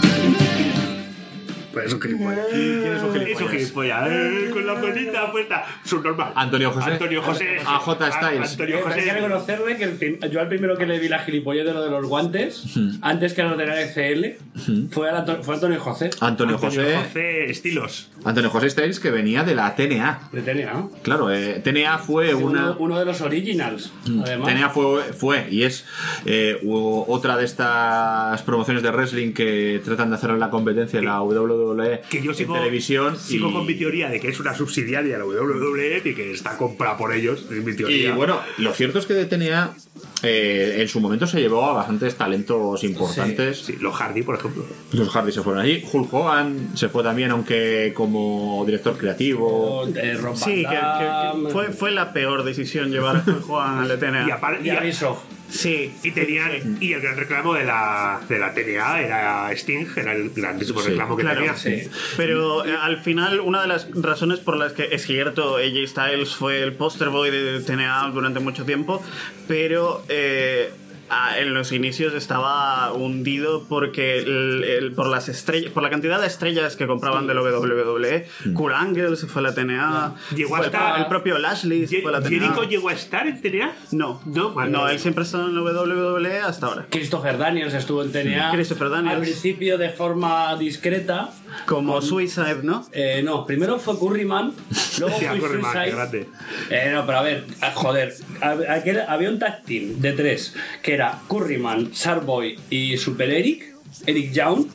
Pues es un gilipollas. ¿Quién es un gilipollas? Es un gilipollas. Eh, con la manita puesta. Subnormal. Antonio José. Antonio José. A J Styles. Antonio Eh, pero hay que José. reconocerle que el prim- yo al primero que le vi la gilipollez de lo de los guantes, antes que a los de la F L, fue, a Anto- fue Antonio José. Antonio Antonio José. José Estilos. Antonio José Styles, que venía de la T N A. De T N A, ¿no? Claro, eh, T N A fue una. Uno, uno de los originals, además. T N A fue, fue y es eh, u- otra de estas promociones de wrestling que tratan de hacer la competencia en la W W E Que yo en sigo, televisión. sigo y, con mi teoría de que es una subsidiaria de la W W E y que está comprada por ellos. Es mi y teoría. bueno, lo cierto es que de T N A eh, en su momento se llevó a bastantes talentos importantes. Sí, los Hardy, por ejemplo. Los Hardy se fueron allí. Hulk Hogan se fue también, aunque como director creativo. O, eh, Rob Sí, Van que, que- que Damme, fue, fue la peor decisión llevar a Juan al T N A. Y, aparte- y y, a Bischoff. Sí. y tenían, y el gran reclamo de la, de la T N A era Sting, era el grandísimo Sí, reclamo que Claro, tenía. sí. Pero eh, al final, una de las razones por las que es cierto, A J Styles fue el poster boy de T N A durante mucho tiempo, pero eh, ah, en los inicios estaba hundido porque el- el- por las estrellas, por la cantidad de estrellas que compraban de la W W E. Kurt Angle se fue a la T N A, Llegó fue hasta- el, el propio Lashley se Ye- fue a la T N A. ¿Jericho llegó a estar en T N A? No, No, vale. no, él siempre ha estado en la W W E hasta ahora. Christopher Daniels estuvo en T N A. Christopher Daniels. Al principio de forma discreta. Como Suicide, ¿no? Eh, no, primero fue Curryman, luego Hostia, fue Curryman, qué Suicide. grande. Eh, no, pero a ver, ah, joder, hab- aquel- había un tag team de tres que era Curryman, Sharkboy y Super Eric, Eric Young,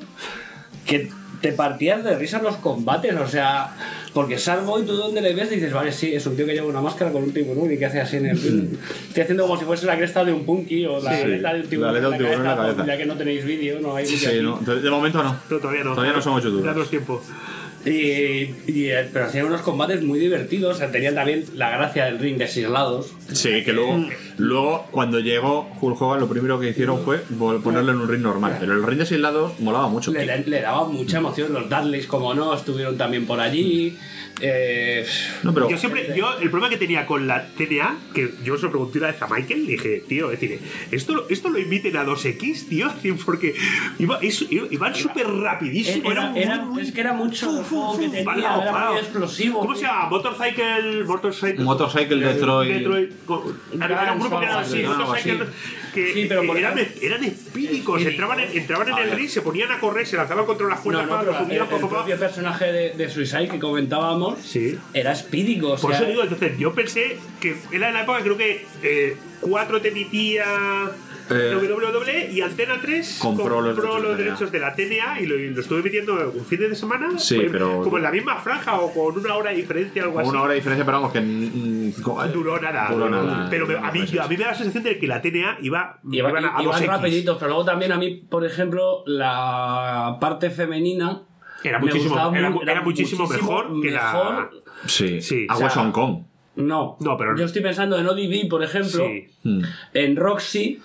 que te partías de risa en los combates, o sea, porque Sharkboy tú donde le ves dices, vale, sí, es un tío que lleva una máscara con un tiburón y que hace así en el ring. Estoy haciendo como si fuese la cresta de un punky o la Sí, aleta de un la tiburón, aleta de un tiburón en la cabeza, cabeza. Ya que no tenéis vídeo, no hay vídeo Sí, aquí. no, de, de momento no. No, todavía no. Todavía no somos youtubers. Danos tiempo. Y, y, pero hacían unos combates muy divertidos. O sea, tenían también la gracia del ring de seis lados. Sí, que luego, luego cuando llegó Hulk Hogan, lo primero que hicieron fue ponerlo en un ring normal. Pero el ring de seis lados molaba mucho. Le, le, le daba mucha emoción. Los Dudleys, como no, estuvieron también por allí. Eh, no, pero yo siempre, yo el problema que tenía con la T N A, que yo se lo pregunté una vez a Michael, le dije, tío, es decir, esto, esto lo inviten a dos equis, tío, porque iba, es, iban súper rapidísimo. Era, era, era, muy, es que era mucho el juego que tenía, parado, era parado. muy explosivo. ¿Cómo se llama? Motorcycle, Motorcycle, Motorcycle Detroit. Detroit era un grupo que era así, Motorcycle, que sí, pero eran, eran espídicos, entraban en, entraban en el ring, se ponían a correr, se lanzaban contra las cuerdas, no, no, los el, el propio personaje de, de Suicide que comentábamos, sí, era espídico. O sea, por eso digo, entonces yo pensé que era en la época, creo que eh, cuatro te emitía eh, W W E y Antena tres compró, compró los, los, derechos, derechos de la T N A y lo, y lo estuve emitiendo un fin de semana, sí, pues, pero como en la misma franja o con una hora de diferencia, algo con así. Una hora de diferencia, pero vamos, que mm, duró nada. Duró nada pero me, no, a, mí, no a mí me da la sensación de que la T N A iba, iba, iban a, a iban dos rapiditos, pero luego también a mí, por ejemplo, la parte femenina era muchísimo, era, era, era era muchísimo, muchísimo mejor que mejor, la. Sí, sí a West Hong Kong. No, no, pero yo estoy pensando en O D B, por ejemplo, sí. en Roxy.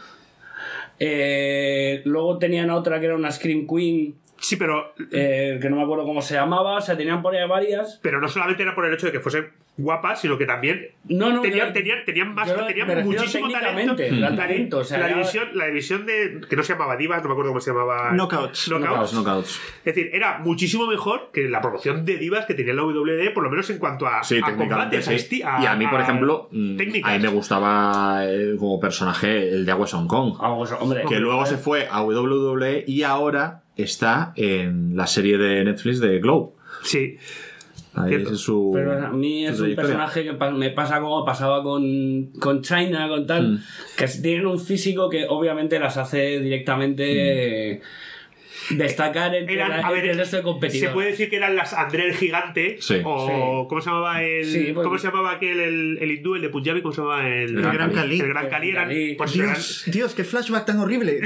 Eh, luego tenían otra que era una Scream Queen. Sí, pero. Eh, que no me acuerdo cómo se llamaba. O sea, tenían por ahí varias. Pero no solamente era por el hecho de que fuesen guapas, sino que también. No, no, tenían, yo, tenían, tenían más. Yo tenían muchísimo talento. Mm. talento o sea, la, era... división, la división de. Que no se llamaba Divas, no me acuerdo cómo se llamaba. Knockouts. Knockouts. Knockouts, knockouts. Es decir, era muchísimo mejor que la promoción de Divas que tenía la W W E, por lo menos en cuanto a, sí, a combates. Sí. A, y a mí, por ejemplo, técnicas. a mí me gustaba eh, como personaje el de Agua Hong Kong. Ah, pues, hombre, que hombre, luego hombre. se fue a W W E y ahora está en la serie de Netflix de Glow. Sí. Ahí es su, pero a mí es un personaje que me pasa como pasaba con, con China, con tal, mm. que tienen un físico que obviamente las hace directamente mm. destacar en, eran, en, a ver, en el resto de competidores. Se puede decir que eran las André el Gigante, sí. o sí. ¿cómo se llamaba el sí, pues, ¿cómo se llamaba aquel el, el hindú, el de Punjabi? ¿Cómo se llamaba el, el, el Gran Cali? El Gran Cali eran, pues Dios, eran... Dios, qué flashback tan horrible.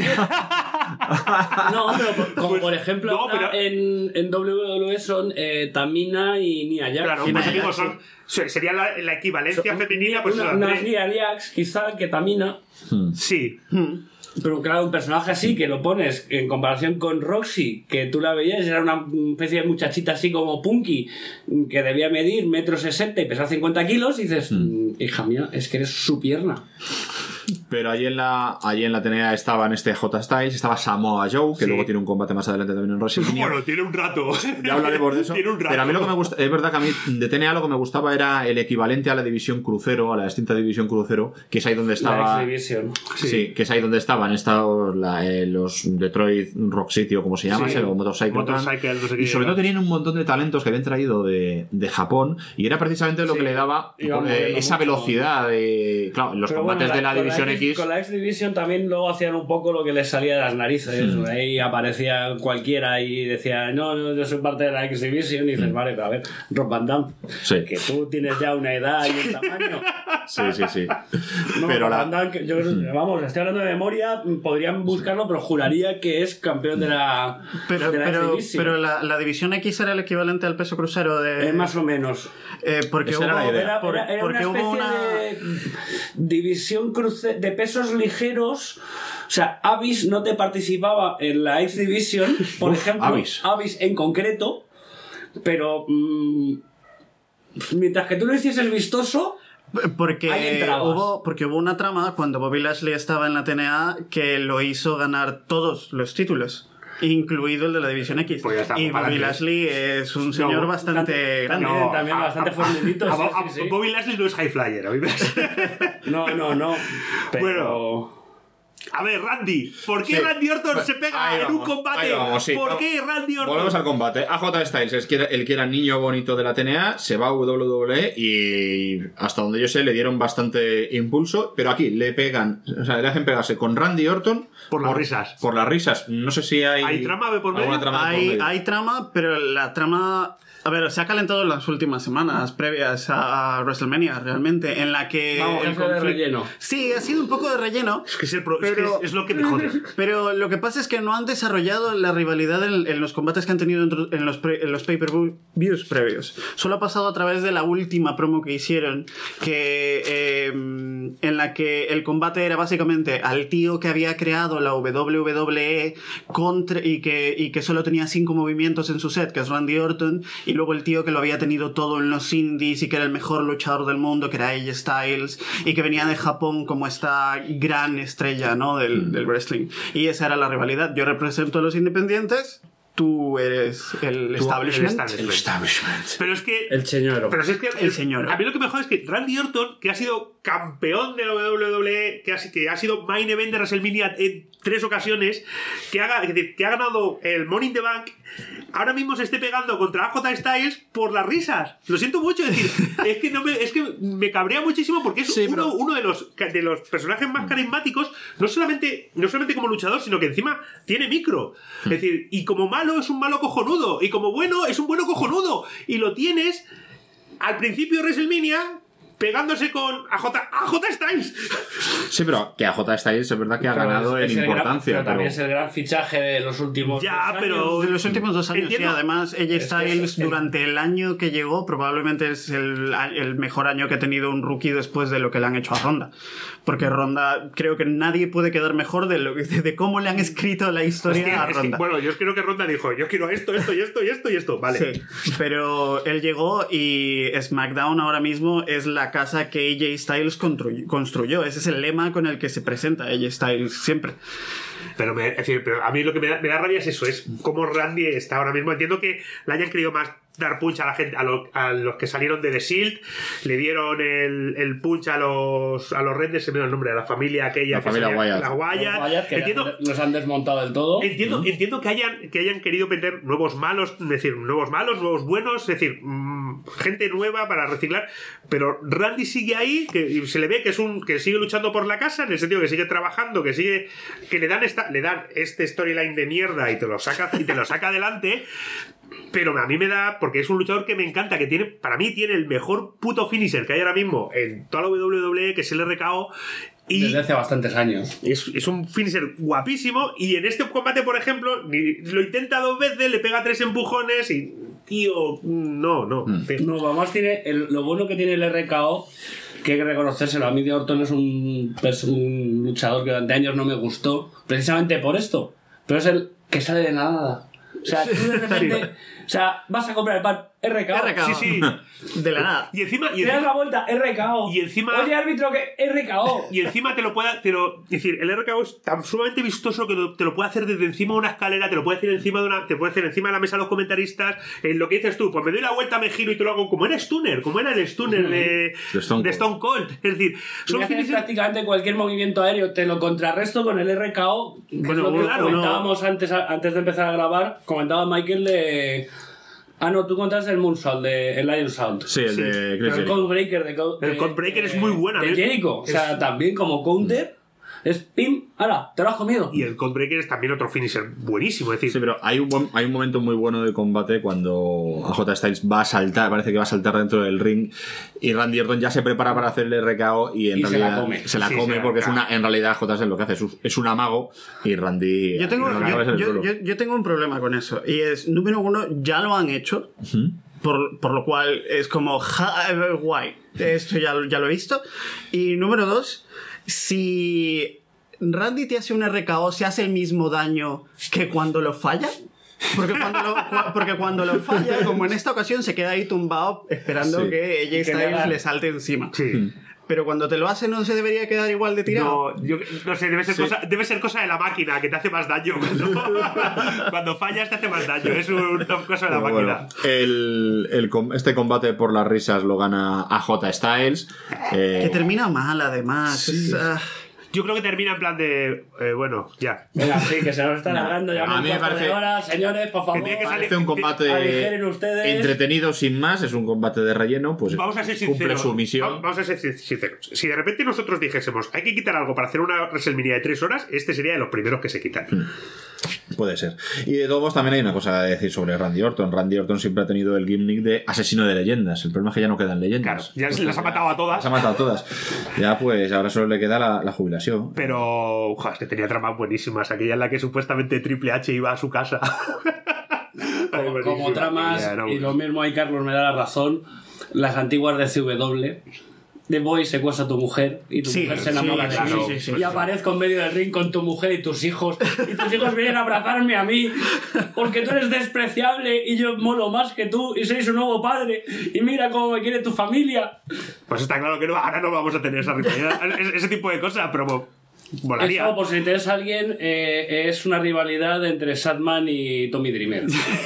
No, pero por, como pues, por ejemplo no, pero... en, en W W E son eh, Tamina y Nia Jax. Claro, y pues Nia digo, son, sería la, la equivalencia so, femenina, pues una, una Nia Jax quizá que Tamina. Hmm. Sí. Hmm. Pero claro, un personaje así que lo pones en comparación con Roxy, que tú la veías, era una especie de muchachita así como punky, que debía medir metro sesenta y pesar cincuenta kilos, y dices, mm. hija mía, es que eres su pierna. Pero allí en la allí en la T N A estaban este J Styles, estaba Samoa Joe, que sí. luego tiene un combate más adelante también en WrestleMania. Bueno, tiene un rato. Ya hablaremos de eso. Tiene un rato. Pero a mí lo que me gusta, es verdad que a mí de T N A lo que me gustaba era el equivalente a la división crucero, a la extinta división crucero, que es ahí donde estaba. La X-Division. Sí. sí, que es ahí donde estaban estados la, eh, los Detroit Rock City o como se llama, sí. o Motorcycle. Motorcycle no sé qué y sobre todo tenían un montón de talentos que habían traído de, de Japón y era precisamente lo sí. que le daba eh, esa mucho. velocidad de, claro, los Pero combates bueno, la, de la división la X. Con la X-Division también luego hacían un poco lo que les salía de las narices. Mm. Ahí aparecía cualquiera y decía, no, no, yo soy parte de la X-Division. Y dices, mm. vale, pero a ver, Rob Van Damme, sí. que tú tienes ya una edad y un tamaño. Sí, sí, sí. No, pero Rob la... Van Damme, yo, vamos, estoy hablando de memoria, podrían buscarlo, pero juraría que es campeón de la, pero, de la pero, X-Division. Pero la, la división X era el equivalente al peso crucero de... Eh, más o menos. Eh, porque hubo, era, la idea. Era, por, era, era porque una especie hubo una... de división cruce de pesos ligeros. O sea, Abyss no te participaba en la X-Division, por Uf, ejemplo, Abyss. Abyss en concreto, pero mmm, mientras que tú lo hicieses vistoso. Porque hubo, porque hubo una trama cuando Bobby Lashley estaba en la T N A que lo hizo ganar todos los títulos, incluido el de la División X. Pues está, y Bobby Lashley es un señor no, bastante grande. También, no, también a, bastante formidito. Sí, sí, sí. Bobby Lashley no es high flyer, a mí me No, no, no. Pero... Bueno. A ver, Randy, ¿por qué sí. Randy Orton pues, se pega en vamos, un combate? Vamos, sí. ¿Por qué Randy Orton? Volvemos al combate. A J Styles, es el que era el niño bonito de la T N A, se va a W W E y hasta donde yo sé le dieron bastante impulso, pero aquí le pegan, o sea, le hacen pegarse con Randy Orton por las por, risas. Por las risas. No sé si hay... ¿Hay trama de por medio? Trama hay, de por medio. Hay trama, pero la trama... A ver, se ha calentado en las últimas semanas previas a WrestleMania, realmente, en la que... Vamos, el conflicto de relleno. Sí, ha sido un poco de relleno. Es que es el pro... pero, Pero- es, es lo que me jode. Pero lo que pasa es que no han desarrollado la rivalidad en, en los combates que han tenido en, en los, pre- en los pay-per-views previos. Solo ha pasado a través de la última promo que hicieron, que eh, en la que el combate era básicamente al tío que había creado la W W E contra, y, que, y que solo tenía cinco movimientos en su set, que es Randy Orton, y luego el tío que lo había tenido todo en los indies y que era el mejor luchador del mundo, que era A J Styles, y que venía de Japón como esta gran estrella, ¿no? del, del wrestling. Y esa era la rivalidad. Yo represento a los independientes, tú eres el establishment. El establishment. Pero es que... El señor. Pero si es que El señor. A mí lo que me jode es que Randy Orton, que ha sido campeón de la W W E, que ha, que ha sido main event de WrestleMania en tres ocasiones, que, haga, es decir, que ha ganado el Money in the Bank, ahora mismo se esté pegando contra A J Styles por las risas. Lo siento mucho, es decir, es que, no me, es que me cabrea muchísimo porque es Sí, uno, pero- uno de los, de los personajes más carismáticos, no solamente, no solamente como luchador, sino que encima tiene micro. Es decir, y como malo es un malo cojonudo, y como bueno es un bueno cojonudo, y lo tienes al principio de WrestleMania pegándose con A J, A J Styles. Sí, pero que A J Styles es verdad que ha Pero ganado es- es en el gran- importancia. pero también pero- es el gran fichaje de los últimos Ya, dos pero- años. De los últimos dos años, Entiendo. y además A J Es que Styles es el- durante el año que llegó probablemente es el, el mejor año que ha tenido un rookie después de lo que le han hecho a Ronda, porque Ronda creo que nadie puede quedar mejor de, lo, de cómo le han escrito la historia Es que- a es que, Ronda. bueno, yo creo que Ronda dijo, yo quiero esto, esto y esto y esto y esto. Vale. Sí, pero él llegó y SmackDown ahora mismo es la casa que A J Styles construyó, construyó. Ese es el lema con el que se presenta A J Styles siempre. Pero, me, es decir, pero a mí lo que me da, me da rabia es eso, es cómo Randy está ahora mismo. Entiendo que le hayan querido más dar punch a la gente, a, lo- a los que salieron de The Shield, le dieron el, el punch a los a los Rednecks, se me da el nombre, a la familia aquella, La que familia salía- Wyatt. la Wyatt. Los Wyatt, que Entiendo, nos han desmontado del todo. Entiendo, entiendo que hayan que hayan querido meter nuevos malos, es decir, nuevos malos, nuevos buenos, es decir, mmm, gente nueva para reciclar, pero Randy sigue ahí, que se le ve que es un que sigue luchando por la casa, en el sentido que sigue trabajando, que sigue que le dan esta le dan este storyline de mierda y te lo saca y te lo saca adelante. Pero a mí me da, porque es un luchador que me encanta, que tiene, para mí tiene el mejor puto finisher que hay ahora mismo en toda la W W E, que es el R K O. Y Desde hace bastantes años. es, es un finisher guapísimo. Y en este combate, por ejemplo, ni- lo intenta dos veces, le pega tres empujones y. Tío, no, no. No, además tiene el- lo bueno que tiene el R K O, que hay que reconocérselo. A mí de Orton es un, es un luchador que durante años no me gustó, precisamente por esto. Pero es el que sale de nada. O sea, tú de repente. O sea, vas a comprar el pan R K O. R K O. Sí, sí. De la nada. Y encima. Y Te das encima la vuelta, R K O. Y encima- Oye, árbitro, que R K O. Y encima te lo puede. Te lo, es decir, el R K O es tan sumamente vistoso que lo- te lo puede hacer desde encima de una escalera, te lo puede hacer encima de una. Te puede hacer encima de la mesa de los comentaristas. En lo que dices tú, pues me doy la vuelta, me giro y te lo hago como era Stunner, como era el Stunner de, De Stone de Stone Cold. Es decir, Si son haces finishers- prácticamente cualquier movimiento aéreo, te lo contrarresto con el R K O. Que Bueno, es lo que claro, comentábamos antes, antes de empezar a grabar. Comentaba Michael de. Ah, no, tú contas el Moonsault, de, el Lion Sound. Sí, el Sí, de Pero Chris el Jericho. Codebreaker de, Co- El de- Codebreaker de- es muy bueno, a De mí- Jericho. O sea, es- también como counter, es pim, ahora, te lo has comido. Y el Codebreaker es también otro finisher buenísimo. Es decir, Sí, pero hay un, buen- hay un momento muy bueno de combate cuando A J Styles va a saltar, parece que va a saltar dentro del ring y Randy Orton ya se prepara para hacerle R K O y en Y se realidad la come. se la Sí, come se la porque es caga. una, en realidad J Styles lo que hace es, un- es un amago y Randy Yo tengo, lo que yo, hace es el yo- suelo. yo- yo tengo un problema con eso. Y es, número uno, ya lo han hecho. Por, por lo cual es como, ja, guay. Esto ya, lo- ya lo he visto. Y número dos, si Randy te hace un R K O, ¿se hace el mismo daño que cuando lo falla? Porque cuando lo, cua- porque cuando lo falla, como en esta ocasión, se queda ahí tumbado esperando Sí. que A J Que le Styles haga- le salte encima. sí. Pero cuando te lo hace, ¿no se debería quedar igual de tirado? No, yo, no sé, debe ser, Sí. cosa, debe ser cosa de la máquina que te hace más daño. Cuando, cuando fallas te hace más daño. Es una cosa de la Pero máquina. bueno, el, el com- este combate por las risas lo gana A J Styles. eh, Que termina mal, además. Es, ah, Yo creo que termina en plan de. eh, bueno, ya. Venga, sí, que se nos está alargando ya A un mí me cuarto parece- de hora. Señores, por favor. tiene que salir- Parece un combate Aligeren ustedes. entretenido sin más, es un combate de relleno, pues Vamos a ser cumple sinceros. su misión. Va- Vamos a ser sin- sinceros. Si de repente nosotros dijésemos hay que quitar algo para hacer una WrestleMania de tres horas, este sería de los primeros que se quitan. Puede ser. Y de todos modos también hay una cosa a decir sobre Randy Orton. Randy Orton siempre ha tenido el gimmick de asesino de leyendas. El problema es que ya no quedan leyendas. Claro, ya se las ha matado a todas. Las ha matado a todas. Ya pues ahora solo le queda la, la jubilación. Pero, joder, es que tenía tramas buenísimas. Aquella en la que supuestamente Triple H iba a su casa. Como, como tramas, yeah, no, y lo mismo ahí Carlos me da la razón, las antiguas de C W. The Boy secuestra a tu mujer y tu Sí, mujer se enamora sí, de sí, mí. sí, sí, y sí. aparezco en medio del ring con tu mujer y tus hijos. Y tus hijos vienen a abrazarme a mí porque tú eres despreciable y yo molo más que tú y soy su nuevo padre. Y mira cómo me quiere tu familia. Pues está claro que no, ahora no vamos a tener esa rivalidad. Ese, ese tipo de cosas, pero volaría. Eso, por si te interesa a alguien, eh, es una rivalidad entre Sadman y Tommy Dreamer.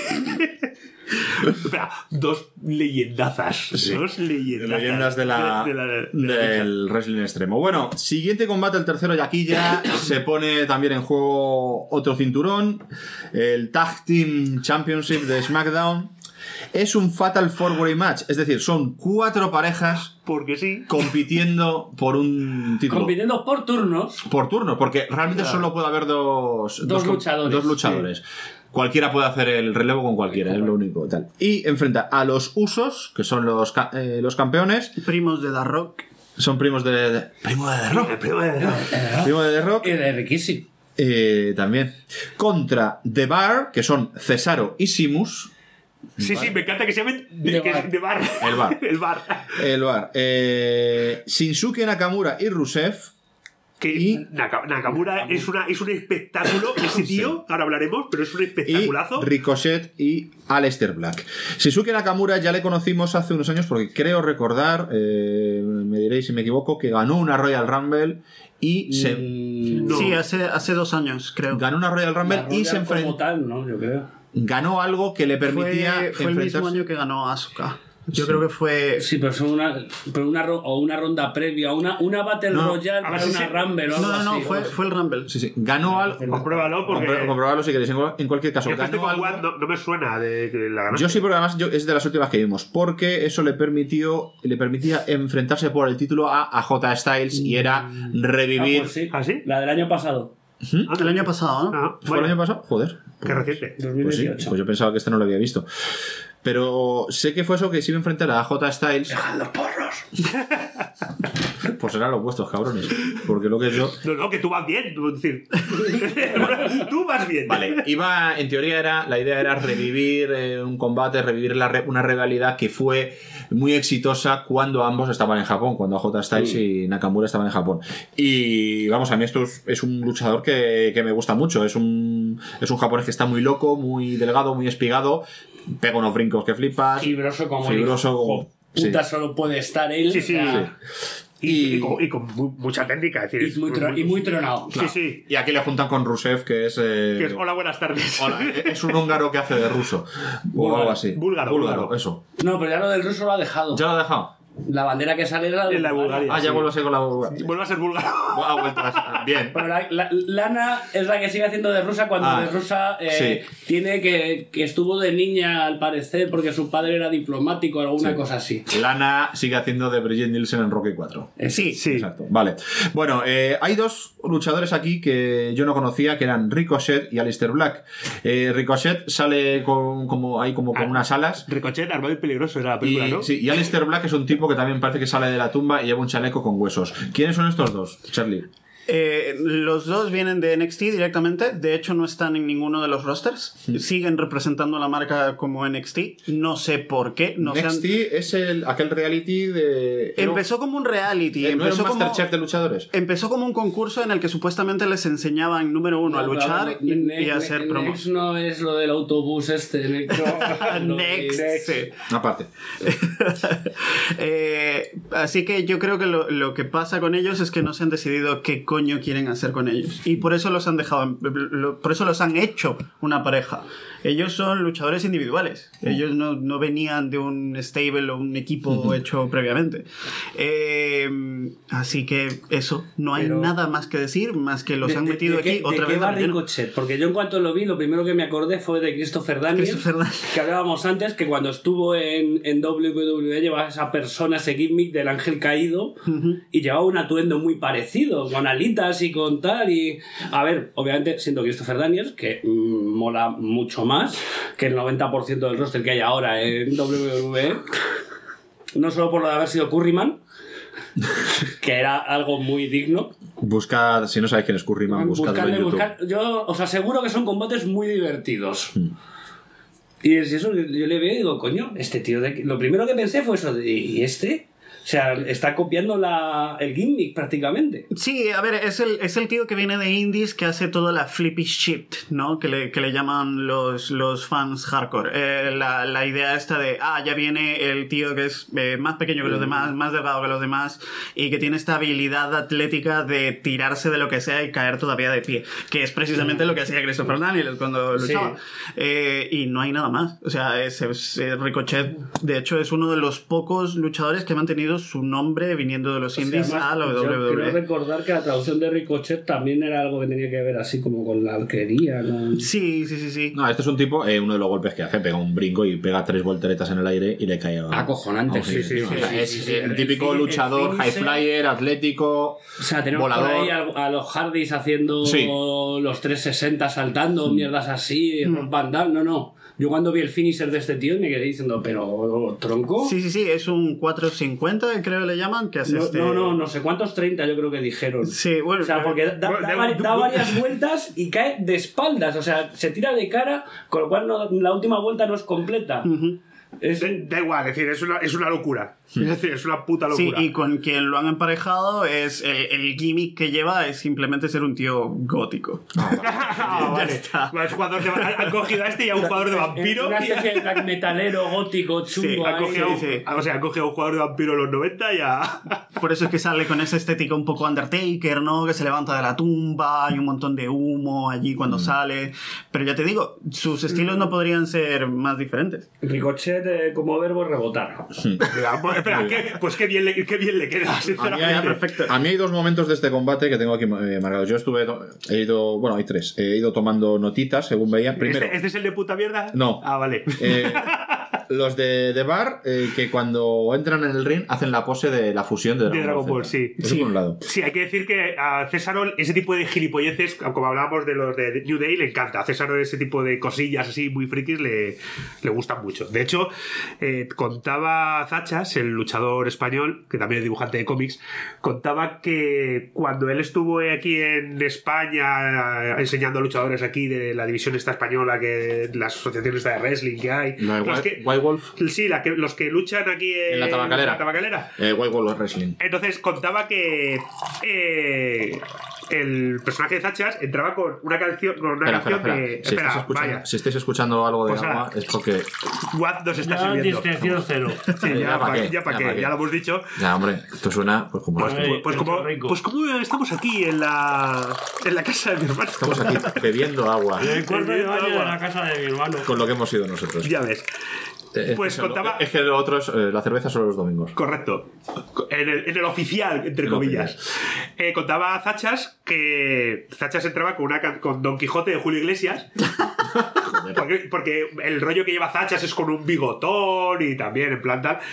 Espera, dos leyendazas. Sí. Dos leyendazas. Leyendas de la, de la- de la- del wrestling extremo. Bueno, siguiente combate, el tercero, y aquí ya se pone también en juego otro cinturón. El Tag Team Championship de SmackDown. Es un Fatal Four Way Match, es decir, son cuatro parejas Porque sí. compitiendo por un título. Compitiendo por turnos. Por turno, porque realmente solo puede haber dos, Dos com- luchadores, dos luchadores. Cualquiera puede hacer el relevo con cualquiera, es lo único. Tal. Y enfrenta a los Usos, que son los, ca- eh, los campeones. Primos de The Rock. Son primos de... de- primo de The Rock. El primo de- Primo de The Rock. Y de Rikishi. Eh, también. Contra The Bar, que son Cesaro y Simus. Sí, sí, me encanta que se llamen de, De que- bar. de bar. El bar. El bar. El Bar. Eh, Shinsuke Nakamura y Rusev. Que Y- Naka- Nakamura es, una, es un espectáculo, ese tío, ahora hablaremos, pero es un Y espectaculazo. Ricochet y Aleister Black. Shinsuke Nakamura ya le conocimos hace unos años porque creo recordar, eh, me diréis si me equivoco, que ganó una Royal Rumble y se... Mm, No. Sí, hace, hace dos años, creo. Ganó una Royal Rumble la y se Royal como enfrentó... tal, ¿no? Yo creo. Ganó algo que le permitía Fue, fue el mismo enfrentarse- año que ganó Asuka. Yo Sí. creo que fue... Sí, pero son una, pero una, ro- o una ronda previa, una, una Battle No, Royale a ver para si una se- Rumble o algo No, no, no, así, fue, algo así. fue el Rumble. Sí, sí. Ganó algo... Compruébalo porque. Compro- Comprobarlo si queréis. En, cual- en cualquier caso, Yo que estoy ganó con algo... Watt, no, no me suena de que la ganó. Yo sí, porque además yo- es de las últimas que vimos, porque eso le permitió, le permitía enfrentarse por el título a, a J Styles y era Ah, revivir. pues sí. ¿Ah, sí? La del año pasado, El año pasado, ¿no? Ah, ¿Fue el bueno, año pasado? Joder. qué reciente. Pues sí, 2018. pues yo pensaba que este no lo había visto. Pero sé que fue eso que se iba a enfrentar a J Styles. ¡Dejad los porros! Pues serán los vuestros, cabrones. Porque lo que es yo. No, no, que tú vas bien. tú- Es decir, tú vas bien. Vale, iba, en teoría era, la idea era revivir eh, un combate, revivir la re- una rivalidad que fue muy exitosa cuando ambos estaban en Japón, cuando J Styles y Nakamura estaban en Japón. Y vamos, a mí esto es, es un luchador que, que me gusta mucho, es un, es un japonés que está muy loco, muy delgado, muy espigado, pega unos brincos que flipas, Fibroso como fibroso el hijo como... puta sí. solo puede estar él. Sí, sí, o sea, Y, Y- y con, y con mu- mucha técnica. Es decir, y, es muy tro- y muy tronado. Sí, sí. Y aquí le juntan con Rusev, que es... eh, Que es, hola, buenas tardes. hola, es un húngaro que hace de ruso. O Búlgaro. algo así. Búlgaro, Búlgaro, búlgaro. eso. No, pero ya lo del ruso lo ha dejado. ¿Ya lo ha dejado? La bandera que sale era En la de Bulgaria. Ah, ya sí. vuelvo a ser con la Bulgaria. Vuelve a ser búlgaro. Ha vuelto a... Bien. Pero la, la- Lana es la que sigue haciendo de rusa cuando Ah, de rusa eh, sí. tiene que, que estuvo de niña al parecer porque su padre era diplomático o alguna Sí. cosa así. Lana sigue haciendo de Brigitte Nielsen en Rocky cuatro. Eh, Sí, Sí. Exacto. Vale. Bueno, eh, hay dos luchadores aquí que yo no conocía, que eran Ricochet y Aleister Black. Eh, Ricochet sale con, como, ahí como con Ah. unas alas. Ricochet, armado y peligroso era la película, Y, ¿no? sí, y Aleister Black es un tipo que también parece que sale de la tumba y lleva un chaleco con huesos. ¿Quiénes son estos dos, Charlie? Eh, los dos vienen de N X T directamente. De hecho, no están en ninguno de los rosters. Siguen representando la marca como N X T. No sé por qué. No se han- N X T es el, aquel reality de... Empezó como un reality. ¿No era un empezó, como, Masterchef de luchadores? empezó como un concurso en el que supuestamente les enseñaban, número uno, a No, pero luchar bueno, y, Ne- y a Ne- hacer Next promos. no es lo del autobús este. Ne- no, Next. Next. Sí. Aparte. Eh, así que yo creo que lo, lo que pasa con ellos es que no se han decidido qué coño quieren hacer con ellos. Y por eso los han dejado, en- lo- por eso los han hecho una pareja. Ellos son luchadores individuales. Ellos no, no venían de un stable o un equipo uh-huh. hecho previamente. Eh, así que eso, no hay Pero, nada más que decir, más que los de, han metido de, de aquí qué, otra de vez. Qué va Ricochet, porque yo en cuanto lo vi, lo primero que me acordé fue de Christopher Daniels, Christopher Daniels. que hablábamos antes, que cuando estuvo en, en doble u doble u E llevaba esa persona, ese gimmick del ángel caído, uh-huh. y llevaba un atuendo muy parecido, con alitas y con tal, y a ver, obviamente siendo Christopher Daniels, que mmm, mola mucho más que el noventa por ciento del roster que hay ahora en doble u doble u E, no solo por lo de haber sido Curryman, que era algo muy digno. Buscad, si no sabéis quién es Curryman, buscadlo en YouTube. Buscar, yo os aseguro que son combates muy divertidos. Hmm. Y es eso, yo le veo y digo, coño, este tío de... Lo primero que pensé fue eso de, ¿y este? O sea, está copiando la, el gimmick prácticamente. Sí, a ver, es el, es el tío que viene de indies que hace toda la flippy shit, ¿no? Que le, que le llaman los, los fans hardcore. Eh, la, la idea esta de, ah, ya viene el tío que es eh, más pequeño que los demás, más delgado que los demás, y que tiene esta habilidad atlética de tirarse de lo que sea y caer todavía de pie. Que es precisamente lo que hacía Christopher Daniels cuando luchaba. Sí. Eh, y no hay nada más. O sea, es, es, es Ricochet, de hecho, es uno de los pocos luchadores que han mantenido su nombre viniendo de los indies, o sea, a la yo doble u doble u E. Quiero recordar que la traducción de Ricochet también era algo que tenía que ver así como con la arquería, con... Sí, sí, sí, sí. No, este es un tipo, eh, uno de los golpes que hace, pega un brinco y pega tres volteretas en el aire y le cae a... acojonante. Sí, sí, sí, sí, sí, o sea, sí, es sí, sí, el sí, típico el luchador, el high flyer, atlético, o sea, tenemos volador. Por ahí a, a los Hardys haciendo sí. los trescientos sesenta saltando, mm. mierdas así, mm. Van Damme, no, no. Yo cuando vi el finisher de este tío me quedé diciendo, pero ¿tronco? Sí, sí, sí, es un cuatrocientos cincuenta, creo que le llaman, que hace no, este... no, no, no sé cuántos treinta yo creo que dijeron. Sí, bueno... O sea, porque da, bueno, da, da, da varias vueltas y cae de espaldas, o sea, se tira de cara, con lo cual no, la última vuelta no es completa. Uh-huh. Es... Da, da igual, es decir, es una, es una locura. Es decir, es una puta locura. Sí, y con quien lo han emparejado es el, el gimmick que lleva es simplemente ser un tío gótico. Ah, vale. Vale, jugador de, han cogido a este y a un jugador de vampiro. Una especie de black metalero gótico chungo. Sí, han cogido, sí, sí. O sea, han cogido a un jugador de vampiro en los noventa y a... Por eso es que sale con esa estética un poco Undertaker, ¿no? Que se levanta de la tumba, hay un montón de humo allí cuando mm. sale. Pero ya te digo, sus estilos mm. no podrían ser más diferentes. Ricochet eh, como verbo rebotar. Sí. Espera, ¿qué? Pues qué bien le, qué bien le queda, sinceramente. A mí, hay, perfecto. A mí hay dos momentos de este combate que tengo aquí eh, marcados. Yo estuve, he ido, bueno, hay tres. He ido tomando notitas según veía. Primero, ¿Este, ¿Este es el de puta mierda? No. Ah, vale. Eh, los de, de Bar, eh, que cuando entran en el ring hacen la pose de la fusión de Dragon, de Dragon Ball, Ball sí. Eso sí. por un lado. Sí, hay que decir que a César ese tipo de gilipolleces, como hablábamos de los de New Day, le encanta. A César ese tipo de cosillas así muy frikis le, le gustan mucho. De hecho, eh, contaba Zachas, el luchador español, que también es dibujante de cómics, contaba que cuando él estuvo aquí en España enseñando a luchadores aquí de la división esta española, que la asociación esta de wrestling que hay, no, los White, que, White Wolf, sí, la que, los que luchan aquí en, en la tabacalera, en la tabacalera. Eh, White Wolf Wrestling. Entonces contaba que eh, el personaje de Zachas entraba con una canción con una espera, canción espera, espera. de Si, espera, estáis vaya. si estáis escuchando algo de pues agua es porque Watt nos está ya sirviendo. Discreción cero. Sí, ya, ya para qué, qué, ya, pa ya qué, pa qué. ya lo hemos dicho. Ya, hombre, esto suena pues como, pues, pues, pues, pues, como pues como estamos aquí en la en la casa de mi hermano. Estamos aquí bebiendo agua. En el cuarto de baño de la casa de mi hermano. Con lo que hemos sido nosotros. Ya ves. Eh, pues es, contaba... es que lo otro es eh, la cerveza solo los domingos. Correcto. En el, en el oficial, entre el comillas. Eh, contaba Zachas que Zachas entraba con, una, con Don Quijote de Julio Iglesias. porque, porque el rollo que lleva Zachas es con un bigotón y también en plan tal.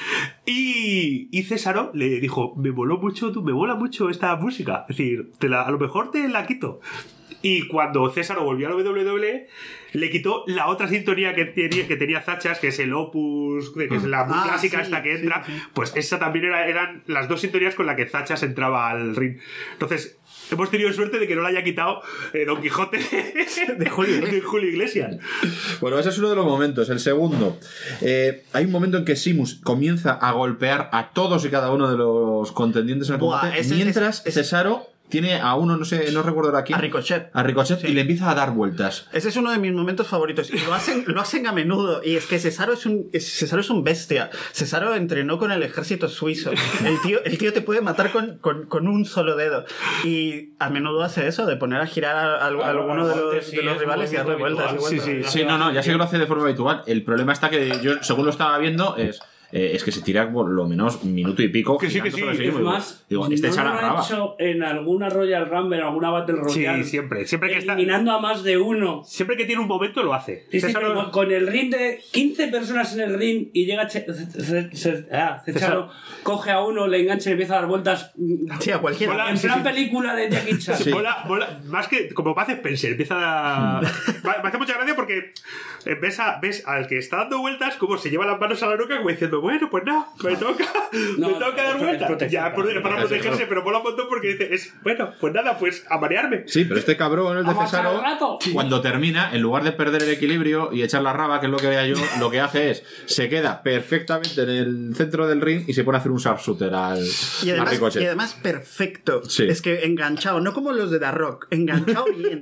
Y, y Césaro le dijo, me moló mucho, me mola mucho esta música. Es decir, te la, a lo mejor te la quito. Y cuando César volvió a la doble u doble u E, le quitó la otra sintonía que tenía, que tenía Zachas, que es el Opus, que es la ah, clásica sí, esta que entra. Sí, sí. Pues esa también era, eran las dos sintonías con las que Zachas entraba al ring. Entonces, hemos tenido suerte de que no le haya quitado eh, Don Quijote de Julio, de Julio Iglesias. Bueno, ese es uno de los momentos. El segundo, eh, hay un momento en que Simus comienza a golpear a todos y cada uno de los contendientes en el combate, mientras es, Cesaro tiene a uno, no sé, no recuerdo a quién. A Ricochet. A Ricochet Sí. y le empieza a dar vueltas. Ese es uno de mis momentos favoritos. Y lo hacen, lo hacen a menudo. Y es que Cesaro es un, es- Cesaro es un bestia. Cesaro entrenó con el ejército suizo. El tío, el tío te puede matar con, con, con un solo dedo. Y a menudo hace eso, de poner a girar a, a- a alguno de los, Sí, de los es rivales y muy darle vueltas. y habitual. vueltas. Sí, Sí, no, no, ya sé que lo hace de forma habitual. El problema está que yo, según lo estaba viendo, es... eh, es que se tira por lo menos minuto y pico. Que sí, que girando sí. sobre sí Es mismo. más, Digo, este ¿no echa la lo raba. han hecho en alguna Royal Rumble, en alguna Battle Royale? Sí, siempre. Siempre que está. Eliminando a más de uno. Siempre que tiene un momento lo hace. Sí, sí, César pero no- con, con el ring de quince personas en el ring y llega Che- Ce- Ce- ah, Cesaro, coge a uno, le engancha y empieza a dar vueltas. Sí, a cualquiera. Mola. En sí, plan sí. película de Jackie Chan. Sí. Mola, mola, más que como Bud Spencer, empieza a. Me hace mucha gracia porque eh, ves, a, ves al que está dando vueltas, como se lleva las manos a la nuca, como diciendo, bueno, pues no, me toca, No, me toca dar es vueltas. protección, Ya, por- para para protegerse, protegerse, pero mola un montón porque dice, es, bueno, pues nada, pues a marearme. Sí, pero este cabrón, el de Vamos a echar Cesaro, el rato. cuando termina, en lugar de perder el equilibrio y echar la raba, que es lo que veía yo, lo que hace es, se queda perfectamente en el centro del ring y se pone a hacer un sharpshooter al, Y a además, Ricochet. y además perfecto. Sí. Es que enganchado, no como los de The Rock, enganchado bien.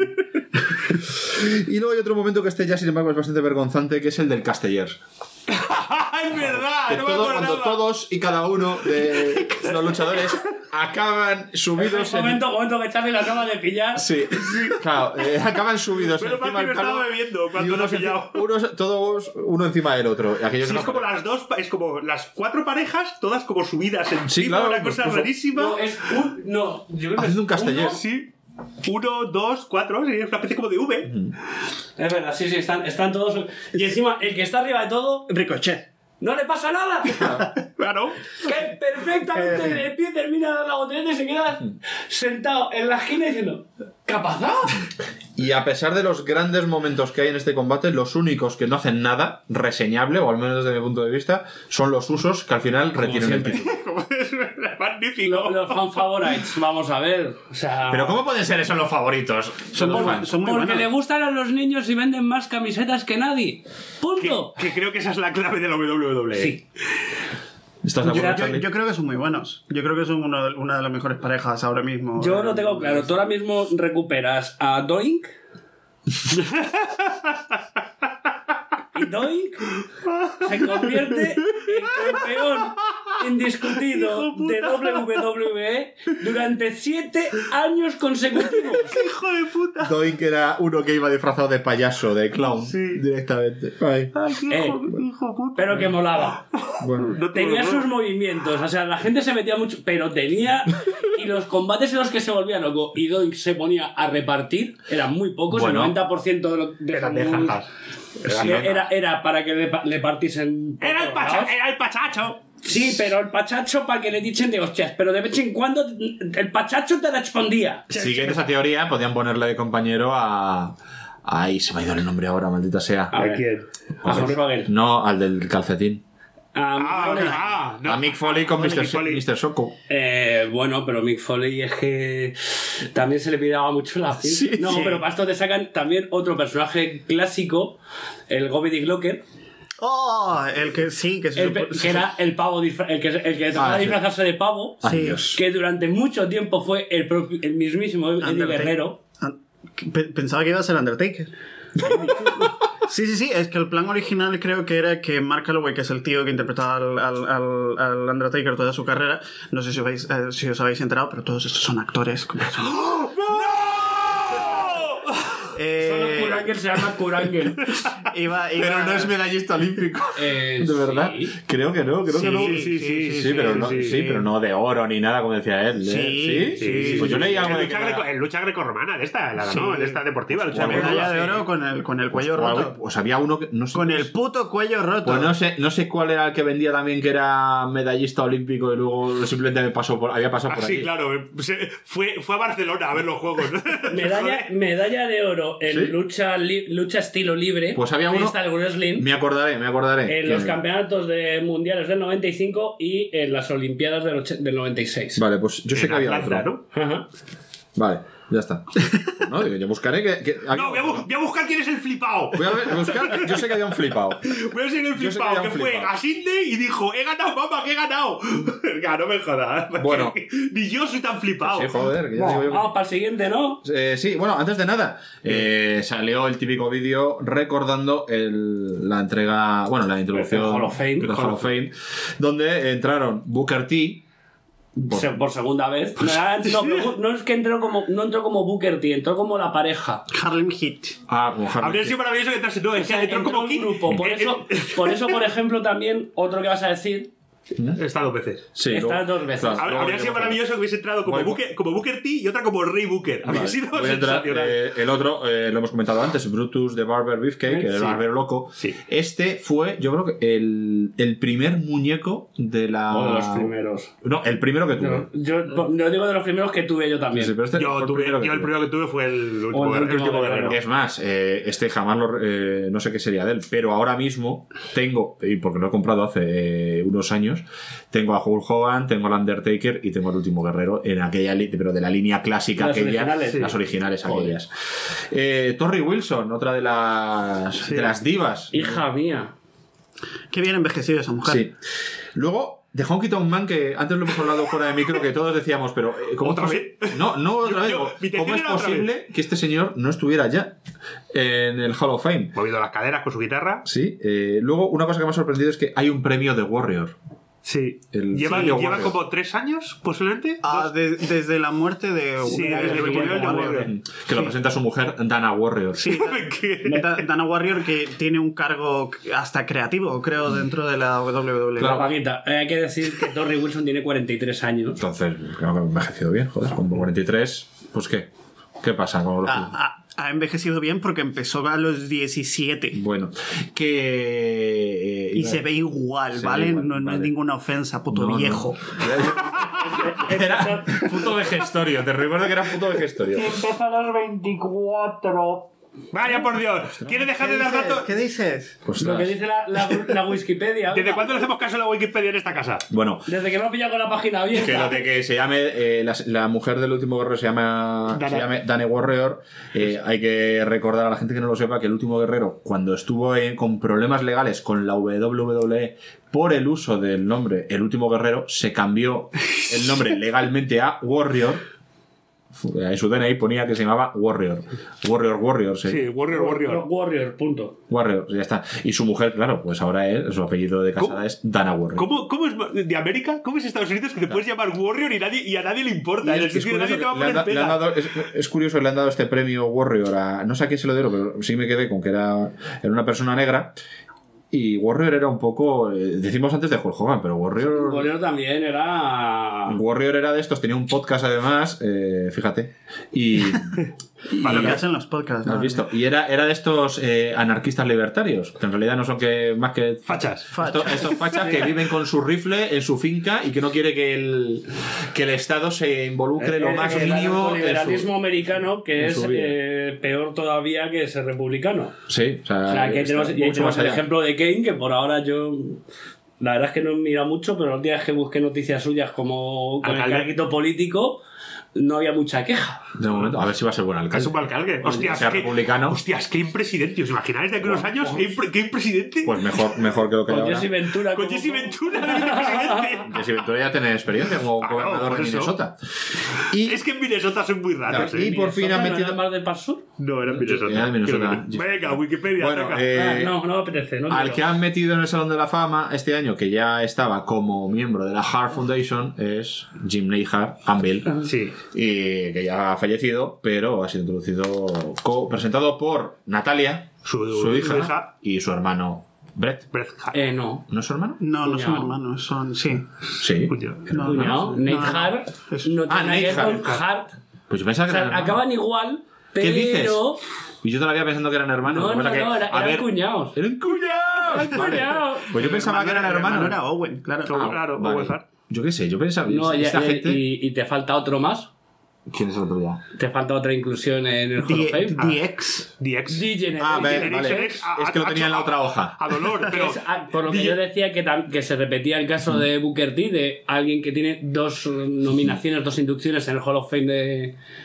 Y luego hay otro momento que este ya, sin embargo, es bastante vergonzante, que es el del Castellers. ¡Es verdad! Que No me todo- acordaba. cuando todos y cada uno de los luchadores acaban subidos Un en... momento, momento que Charlie la acaba de pillar. Sí, claro, eh, acaban subidos Pero encima Papi del me estaba palo bebiendo y cuando lo unos, he pillado. unos- todos uno encima del otro. Aquello Sí, que es no- como las dos, pa- es como las cuatro parejas, todas como subidas encima, Sí, claro, una cosa pues- rarísima. No, es un. No, yo creo que Haciendo es un Castellers. uno. Sí. Uno, dos, cuatro, sí, es una especie como de V. Es verdad, sí, sí, están, están todos. Y encima, el que está arriba de todo, Ricochet. no le pasa nada. Claro. Que perfectamente de pie termina de dar la botellita y se queda sentado en la esquina diciendo: ¿qué ha pasado? Y a pesar de los grandes momentos que hay en este combate, los únicos que no hacen nada reseñable, o al menos desde mi punto de vista, son los usos que al final retienen el siempre. título. Es magnífico. Los, los fan favorites, vamos a ver. O sea. Pero ¿cómo pueden ser esos los favoritos? Son Los muy, fans. son muy Porque buenos. le gustan a los niños y venden más camisetas que nadie. Que, Punto. que creo que esa es la clave de la W W E. Sí. ¿Estás de Yo, acuerdo, yo- Charlie? yo creo que son muy buenos. Yo creo que son uno de- una de las mejores parejas ahora mismo. Yo Eh, lo tengo claro. Tú ahora mismo recuperas a Doink. Y Doink se convierte en campeón indiscutido de W W E durante siete años consecutivos. ¡Hijo de puta! Doink era uno que iba disfrazado de payaso, de clown, directamente. Ay, Ay, qué Eh, hijo, hijo de puta. Pero que molaba. bueno. No te Tenía lo- sus movimientos, o sea, la gente se metía mucho, pero tenía. Y los combates en los que se volvía loco y Doink se ponía a repartir eran muy pocos, Bueno. el noventa por ciento de los de Eran de los- jajas. Sí, era, era para que le, pa- le partiesen. por Era el, todos pacha, lados. era el pachacho. Sí, pero el pachacho para que le dichen de hostias, pero de vez en cuando el pachacho te respondía. Siguiendo esa teoría, podían ponerle de compañero a... Ay, se me ha ido el nombre ahora, maldita sea. A ver. quién? A Jorge Bagel. No, al del calcetín. A Mick Ah, Foley. ah, no. A Mick Foley con Foley, mister Foley. mister Socko. Eh, bueno, pero Mick Foley es que también se le pidaba mucho la piel. Sí, no, sí. pero para esto te sacan también otro personaje clásico, el Gobi Dick Locker, Oh, el que sí, que se el, supo- pe- que era el pavo disfra- el que, el que trataba Ah, de sí. disfrazarse de pavo, Ay, Sí. Dios. que durante mucho tiempo fue el, propio- el mismísimo Eddie Undertaker. Guerrero. Ah, Pe- Pensaba que iba a ser Undertaker. Sí, sí, sí, es que el plan original creo que era que Mark Calloway, que es el tío que interpretaba al, al, al- al Undertaker toda su carrera, no sé si os habéis, eh, si os habéis enterado, pero todos estos son actores. como son- Eh, Solo Kurangel se llama Kurangel. iba, iba- Pero no es medallista olímpico. Eh, ¿De verdad? sí. Creo que no, creo Sí, que no. sí, sí, sí, Sí, pero no, sí, sí, sí. pero no de oro ni nada, como decía él. ¿eh? Sí, sí, Pues yo leí algo En de que lucha, era- greco, en lucha grecorromana, de esta, la ganó, Sí. de esta deportiva, lucha Bueno, greco. medalla de sí. oro con el, con el cuello o algo- roto. Pues había uno que no sé. Con el puto cuello roto. Pues no sé, no sé cuál era el que vendía también que era medallista olímpico y luego simplemente me pasó por, había pasado Ah, por sí, aquí. claro. eh, se- Fue, fue a Barcelona a ver los juegos. Medalla, medalla de oro en ¿Sí? lucha, li- lucha estilo libre. Pues había uno- freestyle wrestling, Me acordaré, me acordaré. en los Que- campeonatos de mundiales del noventa y cinco y en las olimpiadas del, och- del noventa y seis. Vale, pues yo sé En que había Atlanta, otro. ¿no? Ajá. Vale, ya está. No, digo, yo buscaré que... que No, voy a, bu- voy a buscar quién es el flipao. Voy a ver- buscar... Yo sé que había un flipado. Voy a ser el Yo sé que flipao había que, un fue flipao. a Sydney y dijo, he ganado, mamá, que he ganado. Venga, no me jodas. Bueno. Ni yo soy tan flipao. Sí, joder, que ya Bueno, digo yo que- vamos para el siguiente, ¿no? Eh, sí, bueno, antes de nada, eh, salió el típico vídeo recordando el- la entrega, bueno, la introducción El Hall of Fame. del Hall of Fame, donde entraron Booker T. Por- Se- Por segunda vez. No, no, pero no es que entró como, no entró como Booker T, entró como la pareja. Harlem Heat. Ah, como Harlem Habría Heat. sido maravilloso que entrase. No, O es que sea, entró entró como un King. grupo. Por Eh, eso, eh, por eso, por ejemplo, también otro que vas a decir. Está dos veces. Sí, Está luego- dos veces. claro, Habría luego habría sido llegamos a- maravilloso que hubiese entrado como Voy- Booker, como Booker T y otra como Rey Booker. Habría Vale, sido voy a entrar, sensacional. eh, el otro, eh, lo hemos comentado antes, Brutus de Barber Beefcake, el Sí. barbero loco. Sí. Este fue, yo creo que el, el primer muñeco de la... O de los primeros. No, el primero que tuve. No, yo no digo de los primeros que tuve yo también. Sí, pero este fue Yo, el tuve, primero que yo el tuve. primero que tuve fue el último, el el último último guerrero. guerrero. Es más, eh, este jamás lo, eh, no sé qué sería de él, pero ahora mismo tengo, y porque lo he comprado hace eh, unos años, tengo a Hulk Hogan, tengo al Undertaker y tengo al Último Guerrero en aquella, li- pero de la línea clásica Las aquella, originales, sí. las originales Joder. aquellas. Eh, Torri Wilson, otra de las, de las divas. Hija mía. Qué bien envejecido esa mujer. Sí. Luego, de Honky Tonk Man, que antes lo hemos hablado fuera de micro, que todos decíamos, pero eh, ¿cómo ¿Otra es vez? posi- No, no otra Yo- vez. yo- ¿Cómo mi intención es era otra posible que este señor no estuviera ya en el Hall of Fame? Moviendo las caderas con su guitarra. Sí. eh, luego, una cosa que me ha sorprendido es que hay un premio de Warrior. Sí. El Lleva, Silvio lleva Warrior. como tres años, posiblemente. Ah, Dos. de- desde la muerte de... Sí, de- desde que de- murió el de Warrior. Que lo presenta su mujer, Dana Warrior. Sí, Que- Da- Dana Warrior, que tiene un cargo hasta creativo, creo, dentro de la W W E. Claro. Paquita, eh, hay que decir que Torri Wilson tiene cuarenta y tres años. Entonces, creo que ha envejecido bien, joder. Con cuarenta y tres, pues ¿qué? ¿Qué pasa con los Ha, ha- ha envejecido bien porque empezó a los diecisiete. Bueno, que... eh, Y iba- se ve igual, se ve ¿vale? igual, no, no es vale. ninguna ofensa, puto No, no. viejo. Era puto vejestorio, te recuerdo que era puto vejestorio. Empieza a los veinticuatro. Vaya por Dios. ¿Quieres dejar de dar datos? ¿Qué dices? Lo que dice la, la, la Wikipedia. ¿Desde cuándo le hacemos caso a la Wikipedia en esta casa? Bueno, Desde que me ha pillado con la página que lo abierta. de que se llame eh, la, la mujer del último guerrero se llama Dana. se llame Dane Warrior. Eh, hay que recordar a la gente que no lo sepa que el último guerrero, cuando estuvo eh, con problemas legales con la W W E por el uso del nombre El Último Guerrero, se cambió el nombre legalmente a Warrior. En su D N I ponía que se llamaba Warrior. Warrior, Warrior, sí. Sí, Warrior, Warrior. Warrior, punto. Warrior, ya está. Y su mujer, claro, pues ahora es, su apellido de casada ¿Cómo? es Dana Warrior. ¿Cómo, ¿Cómo es de América? ¿Cómo es Estados Unidos que te puedes llamar Warrior y, nadie, y a nadie le importa? En el Es sentido de curioso nadie te va a que le han poner da- le han pega. dado- es, es curioso que le han dado este premio Warrior a. No sé a quién se lo dieron, pero sí me quedé con que era, era una persona negra. Y Warrior era un poco. eh, decimos antes de Hulk Hogan, pero Warrior. Warrior también era. Warrior era de estos, tenía un podcast además, eh, fíjate. Y. Para lo y- que hacen los podcasts. ¿Has ¿no? visto? Y era, era de estos eh, anarquistas libertarios, que en realidad no son que más que. Fachas. Estos, estos fachas que viven con su rifle en su finca y que no quiere que el, que el Estado se involucre lo más el, mínimo El en liberalismo su... americano, que en es su vida. eh, peor todavía que ser republicano. Sí, o sea, O sea, que está tenemos, y ahí mucho tenemos más el allá. ejemplo de Kane, que por ahora yo. La verdad es que no he mirado mucho, pero los días que busqué noticias suyas como con el Alcalde. carguito político, no había mucha queja. De momento, a ver si va a ser buen alcalde. Es un alcalde. Hostias, sea qué, republicano. hostias, qué impresidente. ¿Os imagináis de aquí a unos años? ¿Qué, impre- qué impresidente? Pues mejor, mejor que lo que hay Con ahora. Jesse Ventura. Con como- Jesse Ventura de vicepresidente. Jesse Ventura ya tiene experiencia como Claro, gobernador por de eso. Minnesota. Y, Es que en Minnesota son muy raros. y ¿eh? por fin ¿Minnesota han no metido... era más del Par Sur? No, era en Minnesota. Era en Minnesota. Creo que- Venga, Wikipedia. Bueno, venga. eh, Ah, no, no me apetece. No al quiero. que han metido en el Salón de la Fama este año, que ya estaba como miembro de la Hart Foundation, es Jim Neidhart, Anvil, Sí. y que ya ha fallecido, pero ha sido introducido, co- presentado por Natalia, Su- su hija, su hija. y su hermano Brett. Bret Hart. Eh, no. ¿No es su hermano? No, no son Cuñado. hermanos, son. Sí. Sí. Coño. No, Cuñado. no, Nate no, Hart es- no Ah, tiene que ver Nate con Hart. Hart. Pues yo pensaba O que sea, eran hermanos. acaban igual, pero. ¿Qué dices? Y yo todavía pensando que eran hermanos. No, Lo que no, pasa no, que, era- a eran ver, cuñados. ¡Eran cuñados! Vale. cuñados. Pues yo pensaba que eran El hermano hermanos. era Owen, claro. Ah, claro, Vale. Owen Hart. Yo qué sé, yo pensaba. No, ya- esta ya- gente. y, y te falta otro más. ¿Quién es el otro ya? Te falta otra inclusión en el Hall of The, Fame. The X. The X. D-Generation. Ah, ve- Generation vale. X, a- Es que lo a- tenía en la otra hoja. A dolor, Que pero. es, ah, por lo que D- yo decía que, tam- que se repetía el caso de Booker T, de alguien que tiene dos eh, nominaciones, dos inducciones en el Hall of Fame de,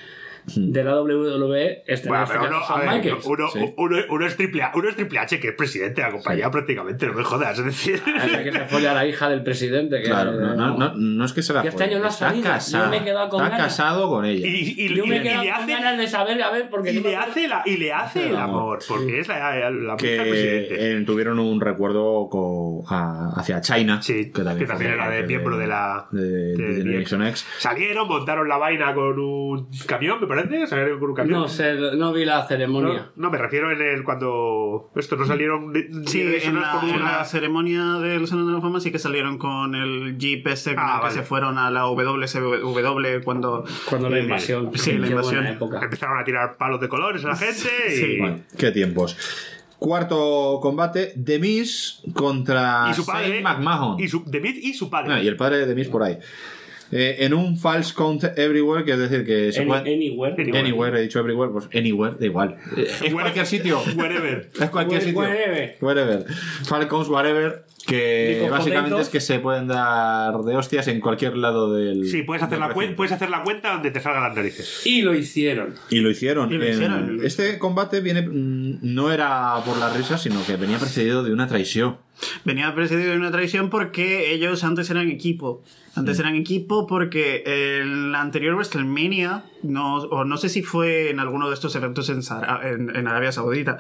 de la W W E este Bueno, este pero caso uno, Shawn a ver, Michaels. uno, Sí. uno, uno es triple A, uno es Triple H, que es presidente de la compañía prácticamente, no me jodas, es decir... Hasta que se folla a la hija del presidente. Que Claro, no, no, no, no es que se la Que este folle, año no ha está salido. casado, Yo me he quedado con está ganas. casado con ella. Y, y, Yo y- me he y quedado le con hace, ganas de saber, a ver, porque y no me le acuerdo. hace, la, y le hace el amor, porque es la, la mujer del presidente. que eh, tuvieron un recuerdo co- a- hacia China, Sí, que también, fue era de parte miembro de la... de, de de- Generation X. Salieron, montaron la vaina con un camión, me parece, salieron con un camión. No sé, no vi la ceremonia. No, no, me refiero en el cuando esto no salieron de- Sí, de- en la, con en una- la ceremonia del Salón de la Fama sí que salieron con el Jeep este con Ah, el que vale. se fueron a la W C W cuando... Cuando la eh, invasión. Sí, la Qué invasión. buena época. empezaron a tirar palos de colores a la gente y, Sí. Bueno, qué tiempos. Cuarto combate, The Miz contra y su padre Shane McMahon. y su The Miz y su padre. Ah, y el padre de The Miz por ahí. Eh, en un false count everywhere, que es decir, que se Any- puede... Anywhere. Anywhere. Anywhere, he dicho everywhere, pues anywhere, da igual. Eh, Es cualquier sitio. Wherever. Es cualquier Where- sitio. wherever. Wherever. Falcons, whatever. Que Digo, básicamente potatoes. es que se pueden dar de hostias en cualquier lado del. Sí, puedes hacer, del la cuen- recinto. puedes hacer la cuenta donde te salgan las narices. Y lo hicieron. Y lo hicieron. Y lo En- hicieron. Este combate viene mm, no era por la risa, sino que venía precedido de una traición. Venía precedido de una traición porque ellos antes eran equipo. Antes eran equipo porque en la anterior WrestleMania, no, o no sé si fue en alguno de estos eventos en, Sara- en, en Arabia Saudita,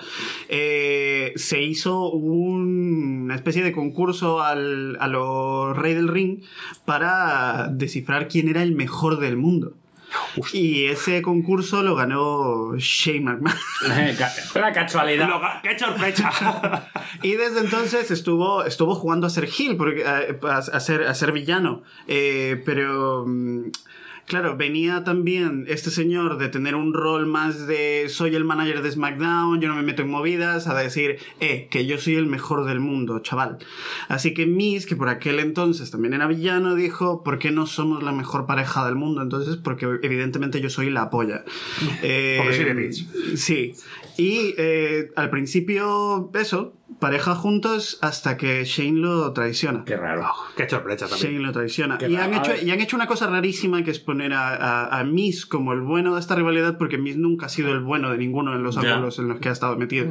eh, se hizo un- una especie de concurso al, a los Rey del Ring para descifrar quién era el mejor del mundo. Y ese concurso lo ganó Shane McMahon. La casualidad. Lo ga- ¡Qué sorpresa! Y desde entonces estuvo, estuvo jugando a ser heel, porque, a, a- a ser, a ser villano. Eh, pero, mm, claro, venía también este señor de tener un rol más de soy el manager de SmackDown, yo no me meto en movidas, a decir, eh, que yo soy el mejor del mundo, chaval. Así que Miz, que por aquel entonces también era villano, dijo, ¿por qué no somos la mejor pareja del mundo? Entonces, porque evidentemente yo soy la polla. Eh, Porque soy de Miz. Sí. Y eh, al principio, eso, pareja juntos hasta que Shane lo traiciona. Qué raro. ¡Qué sorpresa también! Shane lo traiciona. Qué Y han, raro. hecho, A ver. y han hecho una cosa rarísima, que es poner a, a, a Miz como el bueno de esta rivalidad, porque Miz nunca ha sido el bueno de ninguno de los Ya. ángulos en los que ha estado metido.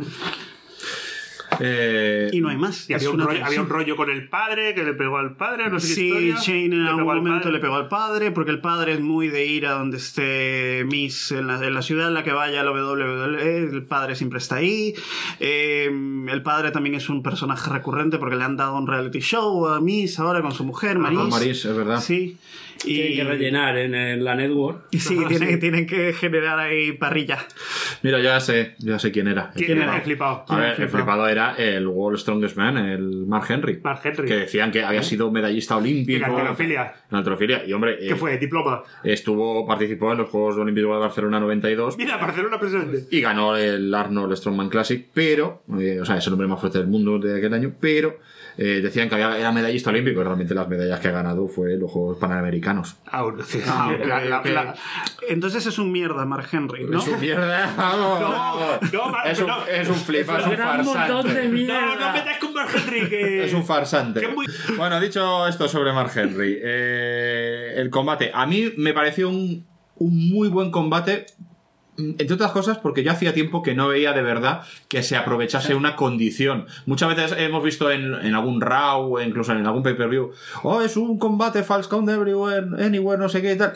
Eh, Y no hay más. Y Es había un, una rollo, había un traición. rollo con el padre que le pegó al padre, no sé qué Sí, historia. Shane en Le algún pegó al momento padre. le pegó al padre, porque el padre es muy de ir a donde esté Miss, en la, en la ciudad en la que vaya a la W W E, el padre siempre está ahí. Eh, el padre también es un personaje recurrente porque le han dado un reality show a Miss ahora con su mujer, Maris. con Maris, es verdad. Sí. Y, Tienen que rellenar en, en la network. y sí, tienen, tienen que generar ahí parrilla. Mira, ya sé, ya sé quién era. ¿Quién ¿Quién era era? el flipado? A ver, el flipado? flipado era el World Strongest Man, el Mark Henry. Mark Henry. Que decían que había sido medallista olímpico. En halterofilia. En halterofilia. Y hombre, ¿Qué eh, fue? ¿Diploma? estuvo, participó en los Juegos Olímpicos de Barcelona noventa y dos. Mira, Barcelona presente. Y ganó el Arnold Strongman Classic, pero, eh, o sea, es el hombre más fuerte del mundo de aquel año, pero eh, decían que había, era medallista olímpico, y realmente las medallas que ha ganado fue los Juegos Panamericanos. Ah, bueno, sí. Ah, ok, La- la- ok. la- Entonces es un mierda, Mark Henry, ¿no? Es un mierda, vamos, No, vamos. no, Mar- es, un, no. es un flipa, es un Gran montón de farsante. mierda. No, no metas con Mark Henry, que... Es un farsante. que es muy- Bueno, dicho esto sobre Mark Henry, eh, el combate, a mí me pareció un, un muy buen combate. Entre otras cosas, porque yo hacía tiempo que no veía de verdad que se aprovechase una condición. Muchas veces hemos visto en, en algún Raw, o incluso en algún pay-per-view, oh, es un combate false count everywhere, anywhere, no sé qué y tal.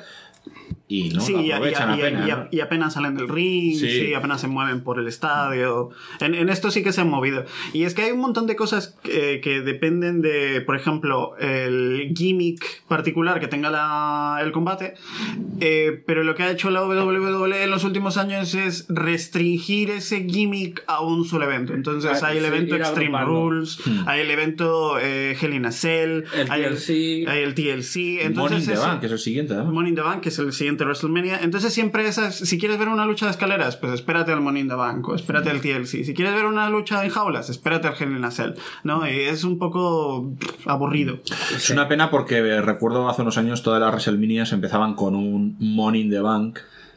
Y no Sí, lo y, y- aprovechan y- apenas. y- ¿no? y apenas salen del ring, Sí. sí. apenas se mueven por el estadio. En, en esto sí que se han movido. Y es que hay un montón de cosas que, que dependen de, por ejemplo, el gimmick particular que tenga la- el combate. Eh, pero lo que ha hecho la W W E en los últimos años es restringir ese gimmick a un solo evento. Entonces Ah, hay el sí, evento ir Extreme agrupando. Rules, hay el evento eh, Hell in a Cell, El hay T L C. hay el T L C. Money Entonces in the ese- Bank, que es el siguiente, ¿no? Money in the Bank, que es el siguiente WrestleMania. Entonces siempre esas, si quieres ver una lucha de escaleras, pues espérate al Money in the Bank o espérate al T L C. Si quieres ver una lucha en jaulas, espérate al Hell in a Cell, ¿no? Y es un poco pff, aburrido. Es una pena porque eh, recuerdo hace unos años todas las WrestleManias empezaban con un Money in the Bank.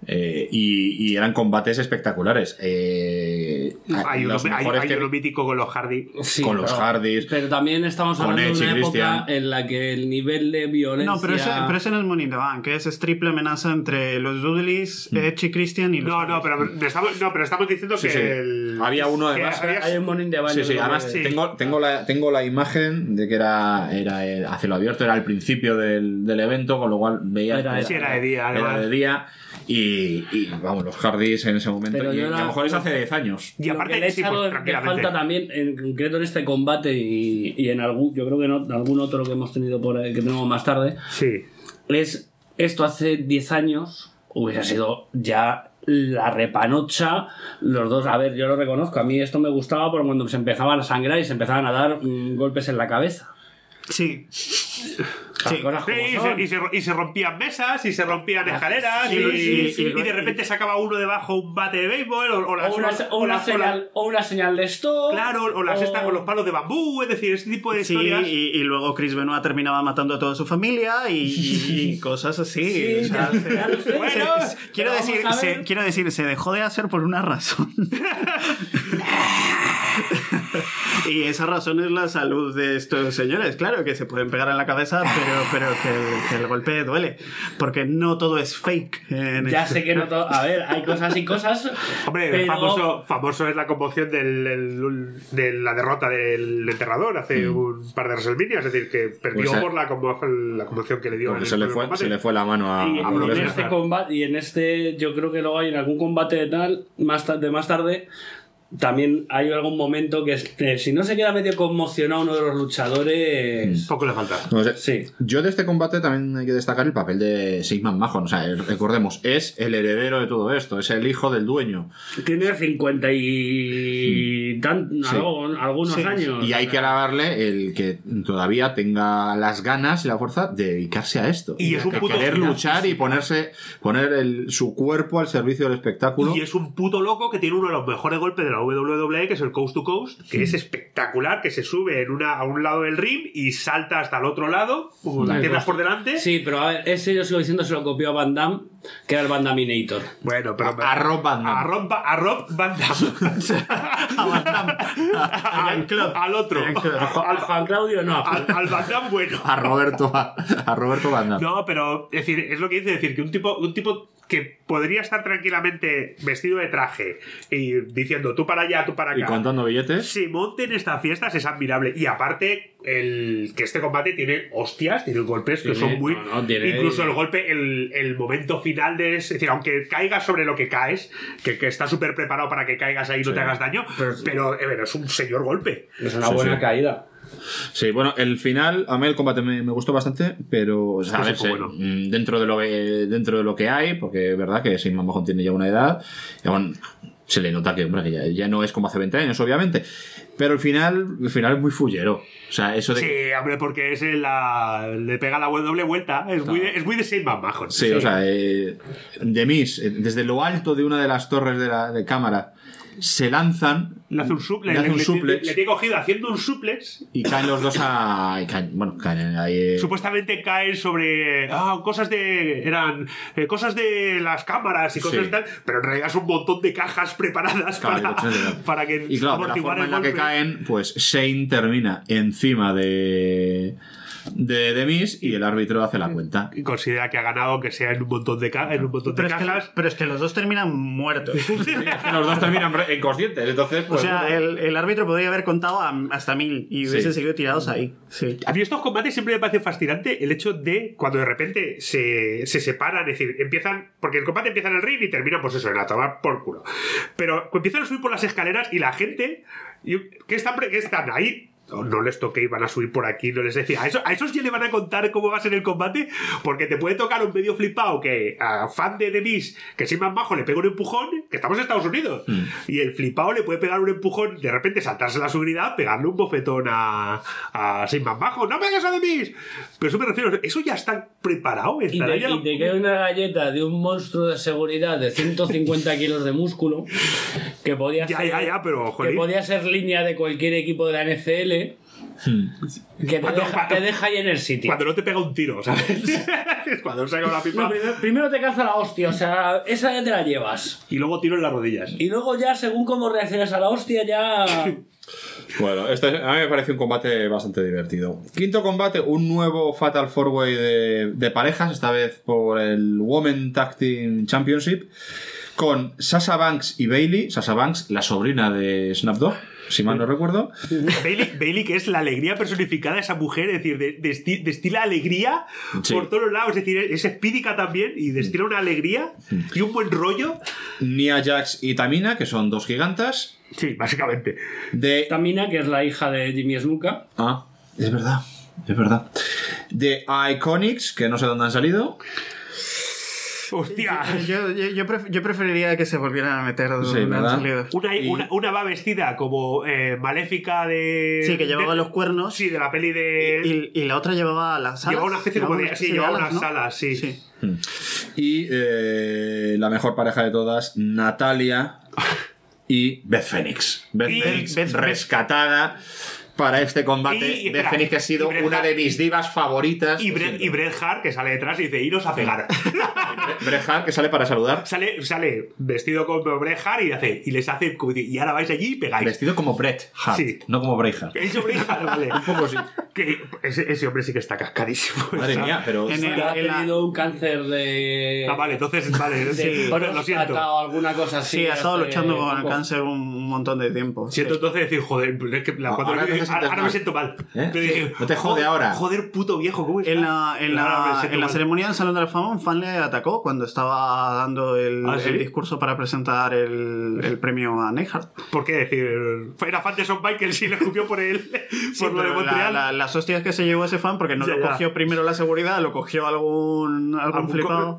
Eh, y, y eran combates espectaculares. Eh, Hay uno, los hay, mejores hay que- uno mítico con los Hardy. Sí, con los pero- Hardys, Pero también estamos con hablando Edge de y una época Christian. en la que el nivel de violencia... No, pero ese, pero ese no es Money in the Bank, que ese es triple amenaza entre los Dudleys, Mm. Edge y Christian y los No, no, Hardys. pero estamos, no, pero estamos diciendo Sí, que sí. el- Había uno, que además, había- Hay un Money in the Bank, Sí, yo sí, creo además que- sí. tengo, tengo, la, tengo la imagen de que era, era el- a cielo abierto, era al principio del, del evento, con lo cual veía Era- que sí, era de día, era además. de día y, y, vamos, los Hardys en ese momento, Pero y, yo y la- a lo mejor es hace diez años. Y Lo aparte, que le he sí, echado pues, de tranquilamente. falta también, en concreto en este combate y, y en algún, yo creo que no, algún otro que hemos tenido por ahí, que tenemos más tarde, Sí. es esto hace diez años hubiese sido ya la repanocha, los dos, a ver, yo lo reconozco, a mí esto me gustaba por cuando se empezaban a sangrar y se empezaban a dar mm, golpes en la cabeza. Sí. Las Sí. cosas Sí, como y, son. se, y, se, y se rompían mesas y se rompían escaleras sí, y, sí, sí, y de repente sacaba uno debajo un bate de béisbol o, o las- O una, o o una las- o señal, o una señal de stop. claro, o las o- estas con los palos de bambú, es decir, ese tipo de Sí, historias. y, y luego Chris Benoit terminaba matando a toda su familia y, y- y cosas así. Sí, o sea, ya- se- ya lo sé. Bueno, se- quiero, pero decir, vamos a se, ver. quiero decir, se dejó de hacer por una razón. Y esa razón es la salud de estos señores. Claro que se pueden pegar en la cabeza, pero, pero que, que el golpe duele. Porque no todo es fake. en Ya esto. sé que no todo. A ver, hay cosas y cosas. Hombre, pero... famoso, famoso es la conmoción del, del- de la derrota del enterrador hace un par de WrestleMania, es decir, que perdió Pues, eh, por la, conmo- la conmoción que le dio. Porque en se el le, primer fue, combate. se le fue la mano a, Y, a y Brock en Lesnar. este combate, y en este, yo creo que luego hay en algún combate de tal, más tarde, más tarde, también hay algún momento que, es, que si no se queda medio conmocionado uno de los luchadores. Poco le falta. No sé. Sí. Yo de este combate también hay que destacar el papel de Sigmund Mahon. O sea, recordemos, es el heredero de todo esto, es el hijo del dueño. Tiene cincuenta y tan, Sí. algo- algunos Sí. años. Y hay que alabarle el que todavía tenga las ganas y la fuerza de dedicarse a esto. Y es un de puto querer gimnasio, luchar sí. y ponerse poner el- su cuerpo al servicio del espectáculo. Y es un puto loco que tiene uno de los mejores golpes de la W W E, que es el Coast to Coast, que es espectacular, que se sube en una, a un lado del ring y salta hasta el otro lado, con las Vale, piernas pues- por delante. Sí, pero a ver, ese yo sigo diciendo se lo copió a Van Damme, que era el Van Daminator. Bueno, pero... A- a Rob Van Damme. A Rob, Ba- a Rob Van Damme. A Van Damme. A al, Jean-Claude. al otro. Jean-Claude. Al Juan Claudio no. Al, al Van Damme bueno. A Roberto, a, a Roberto Van Damme. No, pero es decir, es lo que dice, es decir, que un tipo, un tipo que podría estar tranquilamente vestido de traje y diciendo tú para allá, tú para acá. Y contando billetes. Se monte en estas fiestas es admirable. Y aparte, el que este combate tiene hostias, tiene golpes que Tiene- son muy. no, no, tiene- incluso el golpe, el, el momento final de. Es decir, aunque caigas sobre lo que caes, que, que está súper preparado para que caigas ahí y no Sí. te hagas daño, Pero- pero, eh, pero es un señor golpe. Es una Sí, buena sí. caída. Sí, bueno, el final, a mí el combate me, me gustó bastante, pero o sea, a Sí, ver, fue sí, bueno. mm, dentro, de lo que, dentro de lo que hay, porque es verdad que Sigmund Mahon tiene ya una edad, y bueno, se le nota que, hombre, que ya, ya no es como hace veinte años, obviamente, pero el final, el final es muy fullero. O sea, eso de... Sí, hombre, porque es la, le pega la doble vuelta. Es, muy, de, es muy de Sigmund Mahon. Sí, o sea, eh, de Miss, eh, desde lo alto de una de las torres de la de cámara, se lanzan, Le hace un, suplex, le hace un le, suplex le- le tiene cogido haciendo un suplex. y caen los dos a... y caen- bueno, caen ahí... eh, Supuestamente caen sobre ah, cosas de. Eran eh, cosas de las cámaras y cosas Sí. y tal, pero en realidad es un montón de cajas preparadas Claro, para, y coches de- para que Y claro, de la amortiguar forma el en la que golpe. caen, pues Shane termina encima de de, de Miz y el árbitro hace la cuenta. Y considera que ha ganado que sea en un montón de, ca en un montón de Pero es, que, cajas. pero es que los dos terminan muertos. Los dos terminan inconscientes, entonces O pues, sea, bueno. el, el árbitro podría haber contado a- hasta mil y hubiesen Sí. seguido tirados ahí. Sí. A mí estos combates siempre me parece fascinante el hecho de cuando de repente se, se separan, es decir, empiezan, porque el combate empieza en el ring y termina pues eso, en la tomar por culo. Pero cuando empiezan a subir por las escaleras y la gente y- que están, que están ahí, no, no les toqué, van a subir por aquí, no les decía, a, eso, a esos ya le van a contar cómo va a ser el combate, porque te puede tocar un medio flipado que a fan de The Miz, que sin más bajo le pega un empujón, que estamos en Estados Unidos, Mm. y el flipado le puede pegar un empujón, de repente saltarse la seguridad, pegarle un bofetón a, a sin más bajo, no pegues a The Miz. Pero eso me refiero, eso ya está preparado, Y estará te, ya- y te queda una galleta de un monstruo de seguridad de ciento cincuenta kilos de músculo que podía Ya, ser, ya, ya, pero, que jolín. podía ser línea de cualquier equipo de la N F L Que te Cuando- deja, cuando- te deja ahí en el sitio. Cuando no te pega un tiro, ¿sabes? Cuando saca la pipa No, primero, primero te calza la hostia, o sea, esa ya te la llevas. y luego tiro en las rodillas. Y luego ya, según cómo reaccionas a la hostia, ya... Bueno, este a mí me parece un combate bastante divertido. Quinto combate, un nuevo Fatal Four Way de, de parejas, esta vez por el Women Tag Team Championship, con Sasha Banks y Bayley. Sasha Banks, la sobrina de Snapdog, si mal no recuerdo. Bailey, Bailey, que es la alegría personificada, esa mujer, es decir, de- desti- destila alegría Sí. por todos lados, es decir, es espídica también y destila una alegría y un buen rollo. Nia Jax y Tamina, que son dos gigantas. Sí, básicamente. De... Tamina, que es la hija de Jimmy Snuka. Ah, es verdad, es verdad. De Iconics, que no sé dónde han salido. Hostia. Yo, yo, yo, pref- yo preferiría que se volvieran a meter donde Sí, han ¿verdad? salido. Una, Y- una, una va vestida como eh, maléfica de. Sí, que llevaba de- los cuernos. Sí, de la peli de. Y, y la otra llevaba las alas. Llevaba una especie como de- sí, llevaba unas ¿no? alas, sí. sí. Y eh, la mejor pareja de todas, Natalia y Beth Phoenix. Beth Y- Phoenix Beth- rescatada para este combate. Y- y Beth espera, Phoenix, que ha sido y Bret una Hart- de mis divas favoritas. Y Bret, y Bret Hart, que sale detrás y dice: iros a pegar. Bret Hart, que sale para saludar. sale, sale vestido como Bret Hart y, hace, y les hace. como dice, y ahora vais allí y pegáis. Vestido como Bret Hart, Sí. no como Bret Hart. He dicho Bret Hart, vale. Un poco sí. Que ese, ese hombre sí que está cascadísimo. Madre Está- mía, pero... En el- Ha en la- tenido un cáncer de... Ah, vale, entonces, vale. de sí, lo siento. próstata o alguna cosa así. Sí, ha estado hace luchando con el poco. cáncer un montón de tiempo. Siento entonces decir, joder, es que la, No, cuando ahora lo vi, no te sientes ahora, ahora me mal. siento mal. ¿Eh? Pero dije, No te jode joder, ahora. Joder, puto viejo, ¿cómo está? En la, en Ahora me la, siento en la mal. ceremonia del Salón de la Fama, un fan le atacó cuando estaba dando el, ¿Ah, sí? el discurso para presentar el, el premio a Neidhart. ¿Por qué decir? Era fan de Shawn Michaels y le escupió por él. Sí, por lo de pero la- Montreal. la- las hostias que se llevó ese fan, porque no Ya, lo ya. cogió primero la seguridad, lo cogió algún, algún Algún flipado.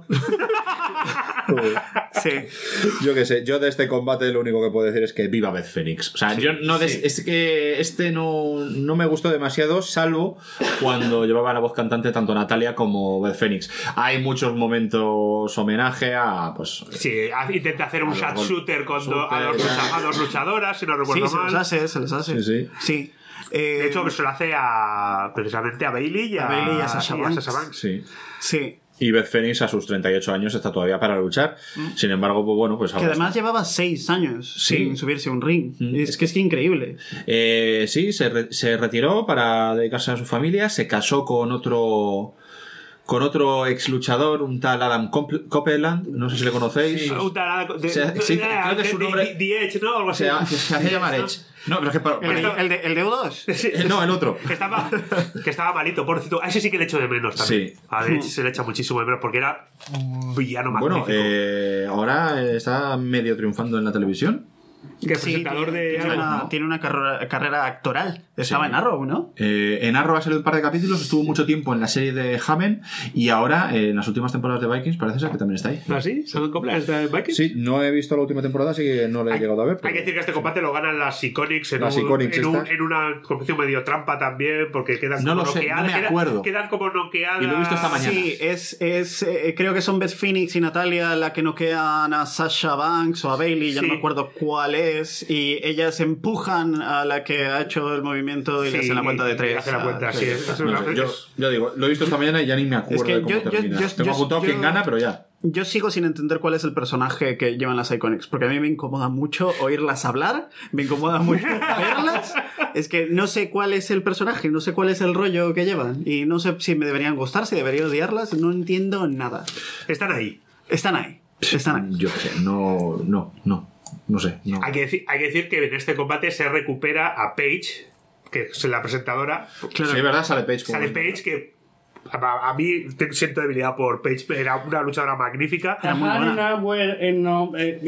Sí. Yo qué sé, yo de este combate lo único que puedo decir es que viva Beth Phoenix. O sea, yo no des- es que este no, no me gustó demasiado, salvo cuando llevaba la voz cantante tanto Natalia como Beth Phoenix. Hay muchos momentos homenaje a, pues... Sí, ha- intenta hacer un A shot los shooter con do- shooter, a, dos, ya. lucha- a dos luchadoras, si no Sí, recuerdo se mal. les hace, se les hace. Sí, sí. Sí. Eh, De hecho, se lo hace a precisamente a Bailey y a, A Bayley y a Sasha y Banks. Banks. Sí. sí. Y Beth Phoenix a sus treinta y ocho años está todavía para luchar. Sin embargo, pues bueno, pues Que ahora además está. llevaba seis años Sí. sin subirse a un ring. Mm. Es que es que increíble. Eh, sí, se, re- se retiró para dedicarse a su familia, se casó con otro con otro ex luchador, un tal Adam Cop- Copeland, no sé si le conocéis. Sí. Un tarado de- O sea, sí, creo que su de- nombre- de- The Edge, ¿no? Algo así. Se, ha- se hacía llamar Edge. No, pero es que para- El, para- el de, el de U dos. Sí. eh, no, el otro. Que estaba, que estaba malito, pobrecito. A ese sí que le echo de menos también. Sí. A Edge se le echa muchísimo de menos porque era un villano Bueno, magnífico. eh, ahora está medio triunfando en la televisión. que el Sí, presentador tiene, de tiene Arrow, una, ¿no? tiene una carrera, carrera actoral. Estaba Sí. en Arrow, ¿no? Eh, en Arrow ha salido un par de capítulos, estuvo mucho tiempo en la serie de Haven y ahora eh, en las últimas temporadas de Vikings parece ser que también está ahí. ¿Ah, sí? ¿Saben Copland está en Vikings? Sí, no he visto la última temporada, así que no la he Hay, llegado a ver. hay pero- que decir que este combate lo ganan las Iconics en, Las un- Iconics en, un- estas. en una competición medio trampa también, porque quedan No como lo sé, no noqueadas. me quedan- acuerdo. Quedan como noqueadas. Y lo he visto esta mañana. Sí, es, es eh, creo que son Beth Phoenix y Natalia la que noquean a Sasha Banks o a Bailey, ya Sí. no me acuerdo cuál es, y ellas empujan a la que ha hecho el movimiento y Sí, le hacen la cuenta de y tres. hace la cuenta, Ah, sí, es- es No una- sé, yo, es- yo digo, lo he visto esta mañana y ya ni me acuerdo Es que de cómo yo- yo- termina. yo- Tengo yo- apuntado yo- quién gana, pero ya. Yo sigo sin entender cuál es el personaje que llevan las Iconics, porque a mí me incomoda mucho oírlas hablar, me incomoda mucho verlas. Es que no sé cuál es el personaje, no sé cuál es el rollo que llevan, y no sé si me deberían gustar, si debería odiarlas, no entiendo nada. Están ahí. Están ahí, están ahí. Yo qué sé, no, no, no, no sé. No. Hay que, decir, hay que decir que en este combate se recupera a Paige, que es la presentadora. Claro. Sí, es verdad, sale Page. como- Sale Paige, que a, a mí te- siento debilidad por Paige. Era una luchadora magnífica. Era muy buena. Ajá, bueno, eh, no, eh,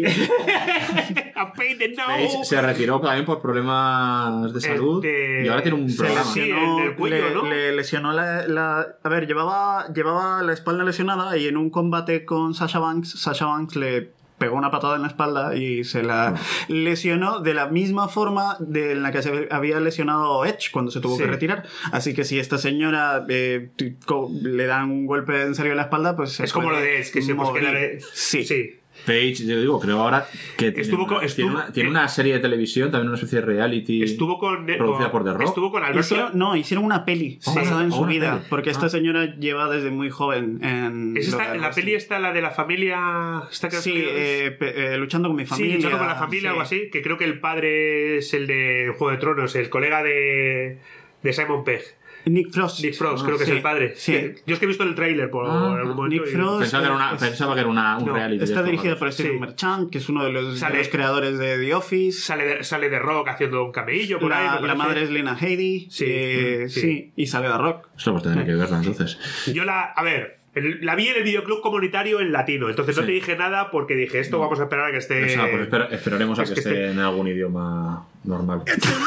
A Paige, no. Page se retiró también por problemas de salud de- y ahora tiene un se programa. Sí, lesionó, en el cuello, le, ¿no? le lesionó la, la- A ver, llevaba, llevaba la espalda lesionada y en un combate con Sasha Banks, Sasha Banks le pegó una patada en la espalda y se la lesionó de la misma forma de la que se había lesionado Edge cuando se tuvo Sí. que retirar. Así que si esta señora eh, t- co- le dan un golpe en serio en la espalda, pues se Es como puede lo de es que se pues morir. queda de- Sí. sí. Page, yo digo, creo ahora que tiene, Estuvo una, con- tiene, estuvo- una, tiene eh, una serie de televisión, también una especie de reality Estuvo con. producida con- por The Rock. Estuvo con Alberto. Hicieron, no, hicieron una peli Sí. basada en Oh, su una vida, peli. porque esta Ah. señora lleva desde muy joven en... ¿Es lo esta- de en la Austin. peli está la de la familia. Esta que Sí, es- eh, pe- eh, luchando con mi Sí, familia. luchando con la familia sí. o algo así. Que creo que el padre es el de Juego de Tronos, el colega de, de Simon Pegg. Nick Frost. Nick Frost, Ah, creo que sí, es el padre. Sí. Que- Yo es que he visto el tráiler por Ah, algún momento. Nick y- Frost. Pensaba que era, una, es- pensaba que era una, un no, reality. Está de dirigida estos por Stephen Sí. Merchant, que es uno de los, de Sale- los creadores de The Office. Sale de, sale de Rock haciendo un camello por ahí. La, me la parece. madre es Lena Headey. Sí, eh, sí. sí. Y sale de Rock. Esto pues tendré que verla entonces. Yo la. A ver. el- La vi en el videoclub comunitario en latino, entonces no Sí. te dije nada porque dije esto vamos a esperar a que esté. O sea, pues espera- esperaremos a es que que esté esté- en algún idioma normal.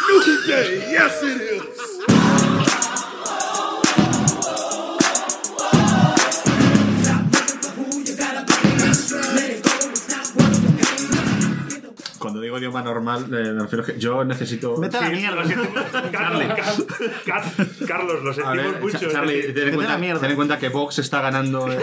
Cuando digo idioma normal, eh, me refiero a que yo necesito... Vete a la mierda. Lo sentimos- Carlos, Car- Car- Carlos, lo A sentimos ver, mucho. Cha- es Charlie, decir, ten en, Vete a la cuenta, mierda. ten en cuenta que Vox está ganando eh,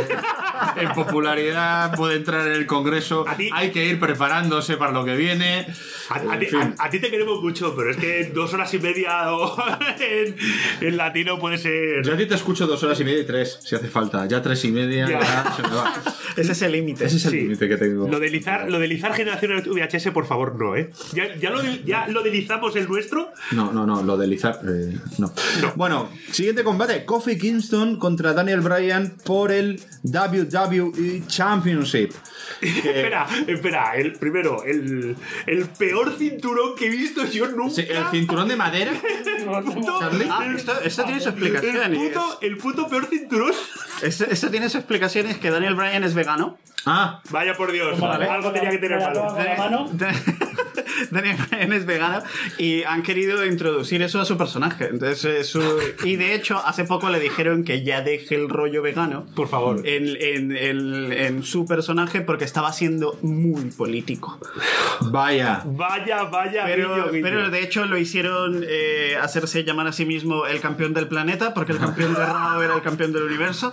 en popularidad, puede entrar en el Congreso, A ti- hay que ir preparándose para lo que viene. A, a En ti, fin. a- a ti te queremos mucho, pero es que dos horas y media o en, en latino puede ser. Yo a ti te escucho dos horas y media y tres, si hace falta. Ya tres y media Ya. ya se me va. Ese es el límite. Ese es el Sí. límite que tengo. Lo de lizar, lo de lizar generaciones V H S, por favor, no, ¿eh? Ya, ya, lo, de- ya lo delizamos el nuestro. No, no, no, lo de lizar, eh, no. No. Bueno, siguiente combate: Kofi Kingston contra Daniel Bryan por el W W E Championship. Que- Espera, espera, el primero, el, el peor cinturón que he visto yo nunca. Sí, el cinturón de madera. puto- Charlie. Ah, esto, esto tiene su explicación. el, y puto, el puto peor cinturón. es- esto, esto tiene su explicación, es que Daniel Bryan es vegano. Ah, Vaya por Dios, Vale. algo tenía que tener malo. Con la mano. Daniel Bryan es vegano y han querido introducir eso a su personaje. Entonces, eh, su- y de hecho, hace poco le dijeron que ya deje el rollo vegano. Por favor. En, en- en- en su personaje porque estaba siendo muy político. vaya. Vaya, vaya, Pero, guiño, guiño. pero de hecho lo hicieron eh, hacerse llamar a sí mismo el campeón del planeta, porque el campeón de Raw era el campeón del universo.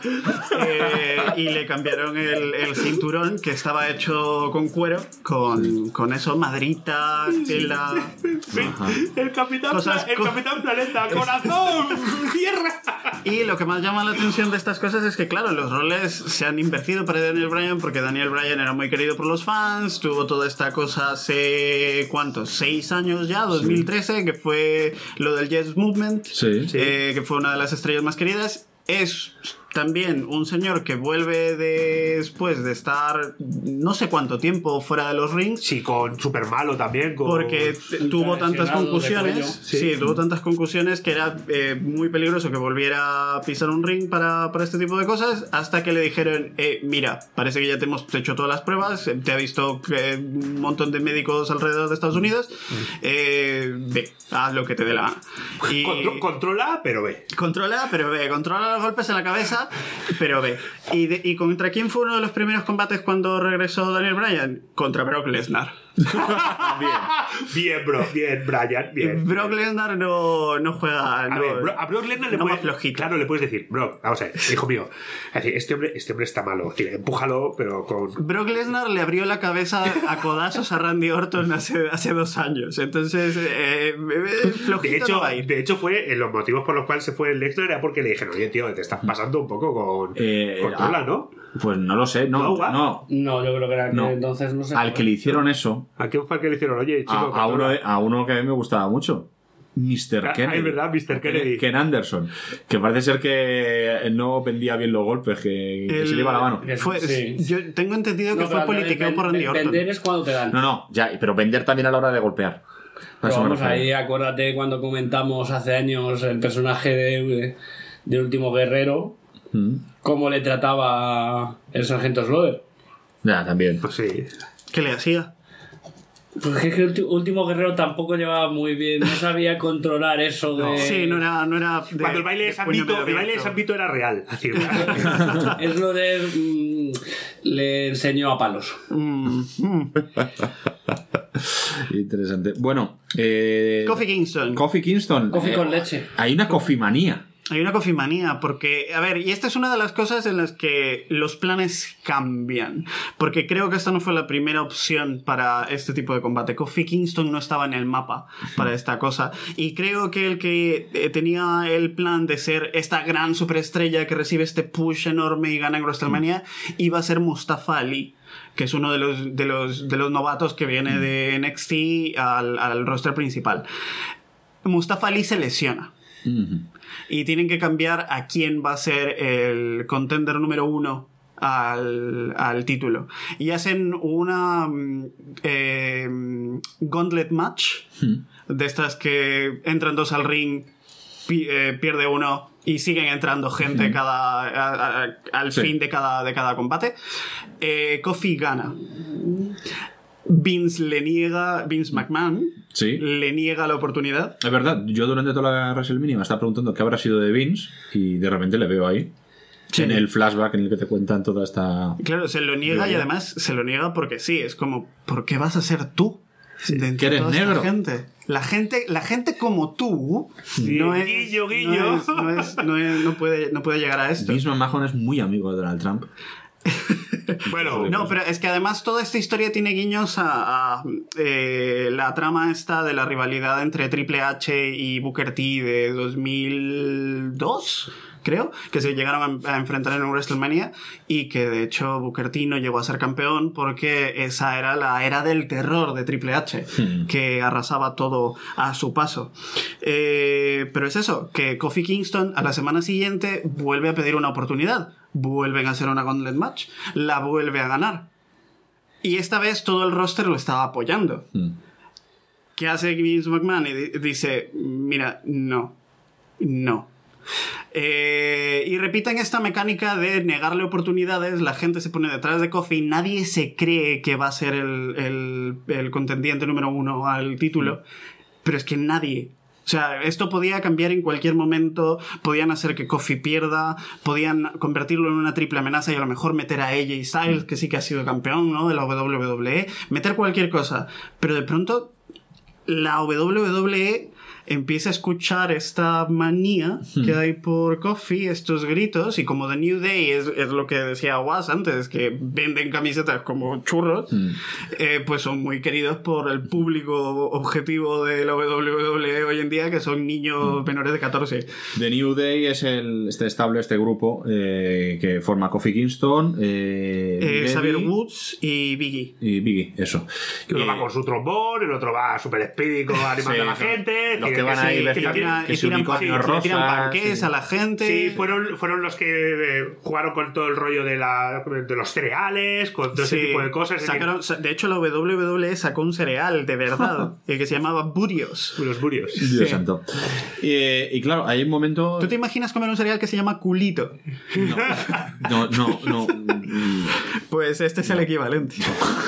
Eh, y le cambiaron el, el cinturón que estaba hecho con cuero, con, con eso, madrita, tela. Sí, el capitán, Cosas- Pla- el co- capitán planeta, corazón, tierra. Y lo que más llama la atención de estas cosas es que, claro, los roles se han invertido para Daniel Bryan porque Daniel Bryan era muy querido por los fans, tuvo toda esta cosa hace, ¿cuántos? Seis años ya, dos mil trece, que fue lo del Yes Movement, Sí. eh, que fue una de las estrellas más queridas. Es también un señor que vuelve después de estar no sé cuánto tiempo fuera de los rings. Sí, con super malo también. Con... Porque t- tuvo tantas lesionado de concusiones, cuello. sí. Sí. tuvo tantas concusiones que era eh, muy peligroso que volviera a pisar un ring para, para este tipo de cosas, hasta que le dijeron, eh, mira, parece que ya te hemos hecho todas las pruebas, eh, te ha visto eh, un montón de médicos alrededor de Estados Unidos, eh, ve, haz lo que te dé la gana. Y Contro- controla, pero ve. controla, pero ve, controla los golpes en la cabeza, pero ve. ¿Y, de- ¿Y contra quién fue uno de los primeros combates cuando regresó Daniel Bryan? Contra Brock Lesnar. Bien, bro, bien, Brian, bien. Brock Lesnar no, no juega. A no, ver, bro- a Brock Lesnar le no puedes, va flojito. claro, le puedes decir, Brock, vamos a ver, hijo mío, es decir, este hombre, este hombre está malo, tío, empújalo, pero con... Brock Lesnar le abrió la cabeza a codazos a Randy Orton hace, hace dos años. Entonces, eh, eh, flojito De hecho, no va a ir. de hecho, fue en los motivos por los cuales se fue el Lesnar era porque le dijeron, oye, tío, te estás pasando un poco con... Eh, controla, ah, ¿no? Pues no lo sé, no, ¿No, Gua? no. No, yo creo que era que No. entonces no sé. Al que le hicieron eso, ¿A quién fue el que le hicieron? Oye, chico, a, a controla. uno, de- a uno que a mí me gustaba mucho. mister Ah, Kennedy. es verdad, mister Kennedy. Ken Anderson. Que parece ser que no vendía bien los golpes, que, que El- se le iba la mano. Fue- Sí. Yo tengo entendido que No, fue pero politiqueo ven- por Randy ven- Orton. Vender es cuando te dan. No, no, ya, pero vender también a la hora de golpear. A Pero eso me vamos, refiero. ahí acuérdate cuando comentamos hace años el personaje de, de Último Guerrero, Mm. cómo le trataba el sargento Slaughter. Ya, también. Pues sí. ¿Qué le hacía? Pues es que el ulti- Último Guerrero tampoco llevaba muy bien, no sabía controlar eso de... Sí, no era. No era de- Cuando el baile de de San puño Vito, medio el baile de abierto. San Vito era real. Así, Es lo de... mm, le enseñó a palos. Mm, mm. Interesante. Bueno, eh, Kofi Kingston. Kofi Kingston. Coffee Eh, con leche. Hay una cofimanía. Hay una Coffee manía, porque, a ver, y esta es una de las cosas en las que los planes cambian, porque creo que esta no fue la primera opción para este tipo de combate. Kofi Kingston no estaba en el mapa para esta cosa, y creo que el que eh, tenía el plan de ser esta gran superestrella que recibe este push enorme y gana en WrestleMania iba a ser Mustafa Ali, que es uno de los, de los, de los novatos que viene de N X T al, al roster principal. Mustafa Ali se lesiona. Uh-huh. Y tienen que cambiar a quién va a ser el contender número uno al, al título. Y hacen una eh, gauntlet match, uh-huh, de estas que entran dos al ring, pi- eh, pierde uno y siguen entrando gente, uh-huh, cada, a, a, al sí. fin de cada, de cada combate. Eh, Kofi gana. Vince le niega, Vince McMahon, sí, le niega la oportunidad. Es verdad, yo durante toda la WrestleMania me estaba preguntando qué habrá sido de Vince y de repente le veo ahí, sí, en el flashback en el que te cuentan toda esta... Claro, se lo niega, y además se lo niega porque sí, es como, ¿por qué vas a ser tú? Sí, que eres negro. Gente. La gente, la gente como tú, sí, no es, guillo, guillo. No, es, no, es, no, es, no, puede, no puede llegar a esto. Vince McMahon es muy amigo de Donald Trump. Bueno, no, pero es que además toda esta historia tiene guiños a, a eh, la trama esta de la rivalidad entre Triple H y Booker T de dos mil dos, creo, que se llegaron a, a enfrentar en un WrestleMania, y que de hecho Booker T no llegó a ser campeón porque esa era la era del terror de Triple H, hmm. que arrasaba todo a su paso. Eh, pero es eso, que Kofi Kingston a la semana siguiente vuelve a pedir una oportunidad. Vuelven a hacer una gauntlet match, la vuelve a ganar, y esta vez todo el roster lo estaba apoyando. Mm. ¿Qué hace Vince McMahon? Y d- dice, mira, no, no. Eh, y repiten esta mecánica de negarle oportunidades. La gente se pone detrás de Kofi, nadie se cree que va a ser el, el, el contendiente número uno al título, mm. pero es que nadie... O sea, esto podía cambiar en cualquier momento, podían hacer que Kofi pierda, podían convertirlo en una triple amenaza y a lo mejor meter a A J Styles, que sí que ha sido campeón, ¿no?, de la W W E, meter cualquier cosa. Pero de pronto la W W E empieza a escuchar esta manía hmm. que hay por Kofi, estos gritos, y como The New Day es, es lo que decía Was antes, que venden camisetas como churros, hmm. eh, pues son muy queridos por el público objetivo de la W W E hoy en día, que son niños hmm. menores de catorce. The New Day es el, este estable, este grupo eh, que forma Kofi Kingston, eh, eh, Xavier Woods y Biggie. Y Biggie, eso. Uno eh, va con su trombón, el otro va súper espírico animando sí, a la gente. Los que van ahí sí, que, que, tiran, que, tiran, sí, rosa, que tiran panqués sí. a la gente. Sí, fueron, fueron los que eh, jugaron con todo el rollo de, la, de los cereales, con todo sí. ese tipo de cosas. Sacaron, de hecho, la W W E sacó un cereal de verdad que se llamaba Burios. Los Burios. Dios sí. santo. Y, y claro, hay un momento... ¿Tú te imaginas comer un cereal que se llama culito? No, no, no. no. Pues este es no. el equivalente.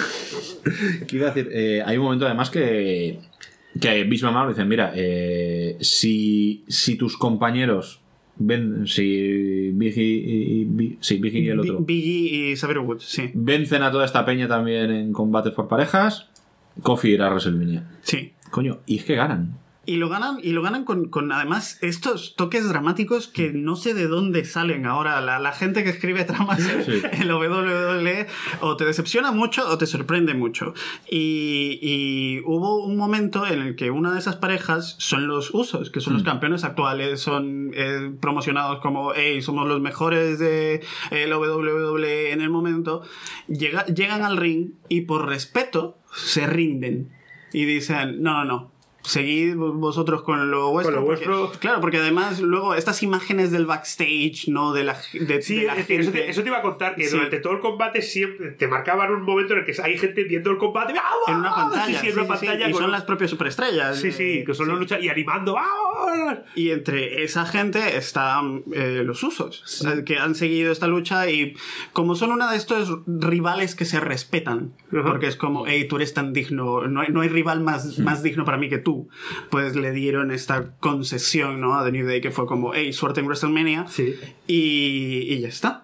¿Qué iba a decir? Eh, hay un momento además que... que Vince McMahon dicen, mira, eh, si, si tus compañeros ven, si Biggie y, y, sí, Biggie y el otro Biggie y Xavier Woods, sí, vencen a toda esta peña también en combates por parejas, Kofi irá a WrestleMania. Sí. Coño, y es que ganan. Y lo ganan, y lo ganan con, con además estos toques dramáticos que no sé de dónde salen ahora. La, la gente que escribe tramas sí. en la W W E o te decepciona mucho o te sorprende mucho. Y, y hubo un momento en el que una de esas parejas son los Usos, que son mm. los campeones actuales, son eh, promocionados como, hey, somos los mejores de eh, la W W E en el momento. Llega, llegan al ring y por respeto se rinden y dicen, no, no, no. Seguid vosotros con lo vuestro. Con lo vuestro. Porque, claro, porque además luego estas imágenes del backstage, ¿no? De la, de, sí, de la es gente. Eso te, eso te iba a contar, que sí. durante todo el combate siempre te marcaban un momento en el que hay gente viendo el combate ¡ah! en una pantalla. Sí, sí, en una sí, pantalla sí. Y con... son las propias superestrellas. Sí, sí, que son sí. los luchadores y animando. ¡ah! Y entre esa gente están eh, los Usos, sí. que han seguido esta lucha y como son una de estos rivales que se respetan, uh-huh. porque es como, hey, tú eres tan digno, no hay, no hay rival más, más digno para mí que tú, pues le dieron esta concesión, ¿no?, a The New Day, que fue como, hey, suerte en WrestleMania, sí. y, y ya está.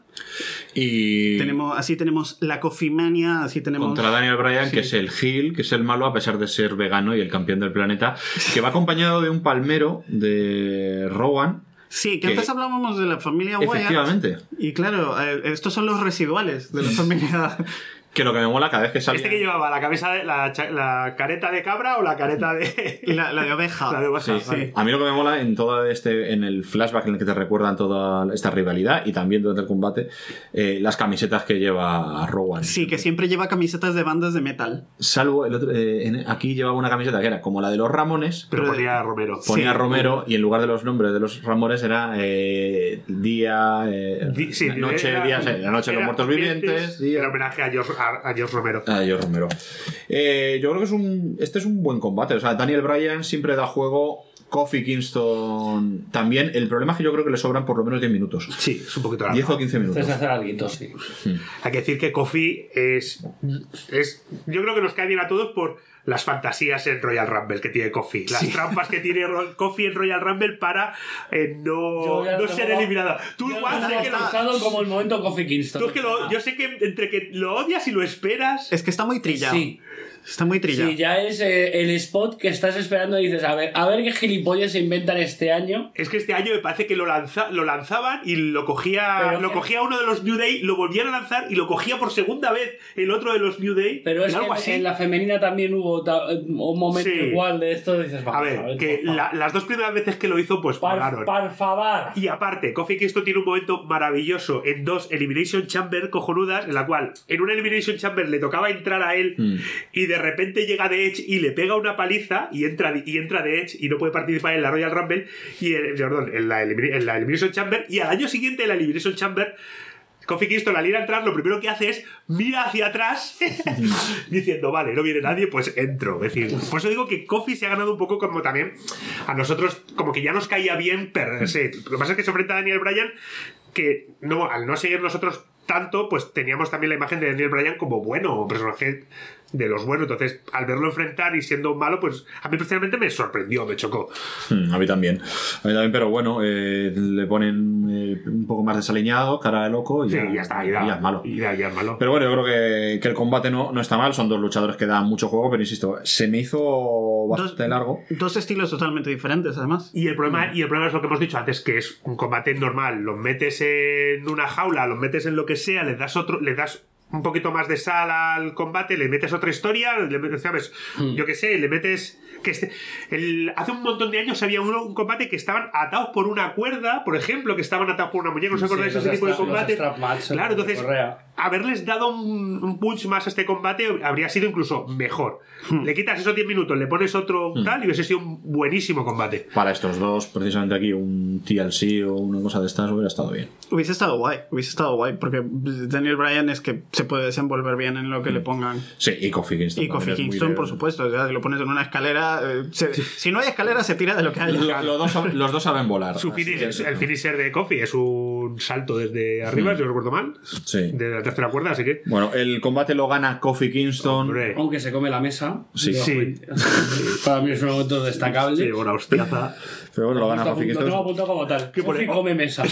Y tenemos, así tenemos la Kofi Mania, así tenemos... Contra Daniel Bryan, sí. que es el heel, que es el malo a pesar de ser vegano y el campeón del planeta, que va acompañado de un palmero de Rowan, Sí, que, que- antes hablábamos de la familia Wyatt. Efectivamente. Y claro, eh, estos son los residuales de la familia. Que lo que me mola cada vez que salía... ¿Este que llevaba? ¿La cabeza de, la, cha- la careta de cabra o la careta de...? la, la de oveja. La de oveja, Sí, vale. A mí lo que me mola en todo este, en el flashback en el que te recuerdan toda esta rivalidad y también durante el combate, eh, las camisetas que lleva Rowan. Sí, que siempre lleva camisetas de bandas de metal. Salvo el otro, eh, en- aquí llevaba una camiseta que era como la de los Ramones, Pero Pero- ponía Romero. ponía Sí. Romero y en lugar de los nombres de los Ramones era eh, día, eh, Di- sí, noche, era- día, sí, la noche de los era muertos vivientes, día. Era homenaje a George, a, a George Romero. Ah, yo Romero. Eh, yo creo que es un, este es un buen combate. O sea, Daniel Bryan siempre da juego. Kofi Kingston también. El problema es que yo creo que le sobran por lo menos diez minutos. Sí, es un poquito largo. diez o quince minutos. Entonces hacer algo, sí. Hay que decir que Kofi es, es... Yo creo que nos cae bien a todos por las fantasías en Royal Rumble que tiene Kofi. Las trampas que tiene Ro- Kofi en Royal Rumble para eh, no, Yo ya no lo ser tengo- eliminado. Tú yo igual lo sé tengo que lo, pensado como el momento Kofi Kingston. tú es que lo- yo sé que entre que lo odias y lo esperas... Es que está muy trillado. Sí. Está muy trillado. Sí, ya es eh, el spot que estás esperando y dices, a ver, a ver qué gilipollas se inventan este año. Es que este año me parece que lo, lanza, lo lanzaban y lo cogía Pero lo que- cogía uno de los New Day, lo volvían a lanzar y lo cogía por segunda vez el otro de los New Day. Pero es algo que así. en la femenina también hubo ta- un momento Sí. igual de esto. Dices, vamos, A ver, que por favor. la- las dos primeras veces que lo hizo, pues Por, molaron. por favor. Y aparte, Kofi Kingston tiene un momento maravilloso en dos Elimination Chamber cojonudas, en la cual en una Elimination Chamber le tocaba entrar a él Mm. y de repente llega The Edge y le pega una paliza y entra, y entra The Edge y no puede participar en la Royal Rumble y en, perdón, en, la, Elimina- en la Elimination Chamber, y al año siguiente en la Elimination Chamber Kofi Kingston al ir a entrar lo primero que hace es mira hacia atrás diciendo vale, no viene nadie, pues entro. Es decir, por eso digo que Kofi se ha ganado un poco como también a nosotros, como que ya nos caía bien per se. Lo que pasa es que se enfrenta a Daniel Bryan, que no, al no seguir nosotros tanto, pues teníamos también la imagen de Daniel Bryan como bueno, un personaje de los buenos. Entonces, al verlo enfrentar y siendo malo, pues a mí personalmente me sorprendió, me chocó. Hmm, a mí también. A mí también, pero bueno, eh, le ponen eh, un poco más desaliñado, cara de loco y Sí, ya, ya está, y ya, ya es malo. Y ya, ya es malo. Pero bueno, yo creo que, que el combate no, no está mal. Son dos luchadores que dan mucho juego, pero insisto, se me hizo bastante Dos- largo. Dos estilos totalmente diferentes, además. Y el problema, y el problema es lo que hemos dicho antes, que es un combate normal. Los metes en una jaula, los metes en lo que sea, les das otro, les das un poquito más de sal al combate, le metes otra historia, le metes, ¿sabes? Yo qué sé, le metes... que este, el, hace un montón de años había uno, un combate que estaban atados por una cuerda, por ejemplo, que estaban atados por una muñeca, ¿no os Sí, acordáis de los ese tipo de stra- los combate? strap match, Claro, de entonces, correa. haberles dado un, un punch más a este combate habría sido incluso mejor. Le quitas esos diez minutos, le pones otro tal y hubiese sido un buenísimo combate. Para estos dos, precisamente aquí, un T L C o una cosa de estas hubiera estado bien. Hubiese estado guay, hubiese estado guay, porque Daniel Bryan es que se puede desenvolver bien en lo que le pongan. Sí, y Kofi Kingston. Y Kofi también es muy Kingston, de- por supuesto, o sea, si lo pones en una escalera, eh, se- si no hay escalera, se tira de lo que haya. Lo- lo dos sab- los dos saben volar. Su así finish- que- el finisher de Kofi es un salto desde arriba, si no recuerdo mal, Sí. de la tercera cuerda, así que... Bueno, el combate lo gana Kofi Kingston. Hombre. Aunque se come la mesa. Sí. Sí. Para mí es un momento destacable. Sí, una hostiaza. Pero bueno, lo gana Lo Kofi tengo Kingston. apuntado como tal. ¿Qué pone? Kofi come mesa.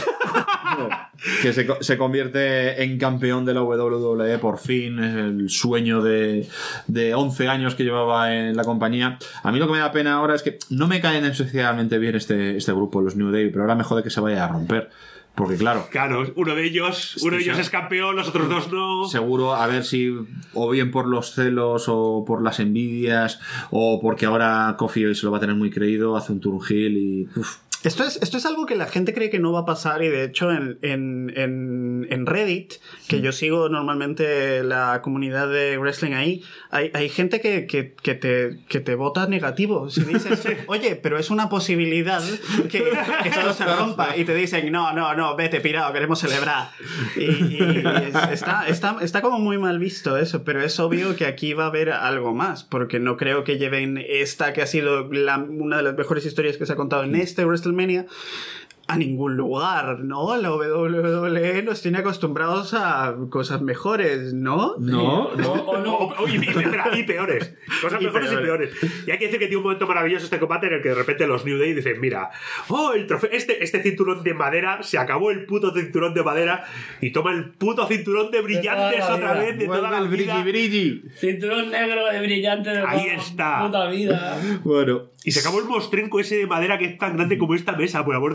Que se, co- se convierte en campeón de la W W E por fin, es el sueño de, de once años que llevaba en la compañía. A mí lo que me da pena ahora es que no me caen especialmente bien este, este grupo, los New Day, pero ahora me jode que se vaya a romper. Porque claro, Claro, uno de ellos, uno de ellos es campeón, los otros dos no. seguro a ver si o bien por los celos o por las envidias o porque ahora Kofi se lo va a tener muy creído, hace un turn heel y... uf. Esto es, esto es algo que la gente cree que no va a pasar y de hecho en, en, en, en Reddit, que yo sigo normalmente la comunidad de wrestling ahí, hay, hay gente que, que, que, te, que te vota negativo. Si dices, oye, pero es una posibilidad que, que esto se rompa y te dicen, no, no, no, vete pirado, queremos celebrar. Y, y es- está, está, está como muy mal visto eso, pero es obvio que aquí va a haber algo más, porque no creo que lleven esta que ha sido la, una de las mejores historias que se ha contado en este WrestleMania a ningún lugar, ¿no? La W W E nos tiene acostumbrados a cosas mejores, ¿no? No, no. O no. O- o- y, y- espera, y peores. Cosas Y mejores y peores. Y hay que decir que tiene un momento maravilloso este combate en el que de repente los New Day dicen, mira, oh, el trofeo, este, este cinturón de madera, se acabó el puto cinturón de madera y toma el puto cinturón de brillantes toda la otra vida. vez de toda Vuelve la el vida. brilli brilli. Cinturón negro de brillante de Ahí toda está. puta vida. Bueno, Y se acabó el mostrenco ese de madera que es tan grande como esta mesa, por amor de Dios.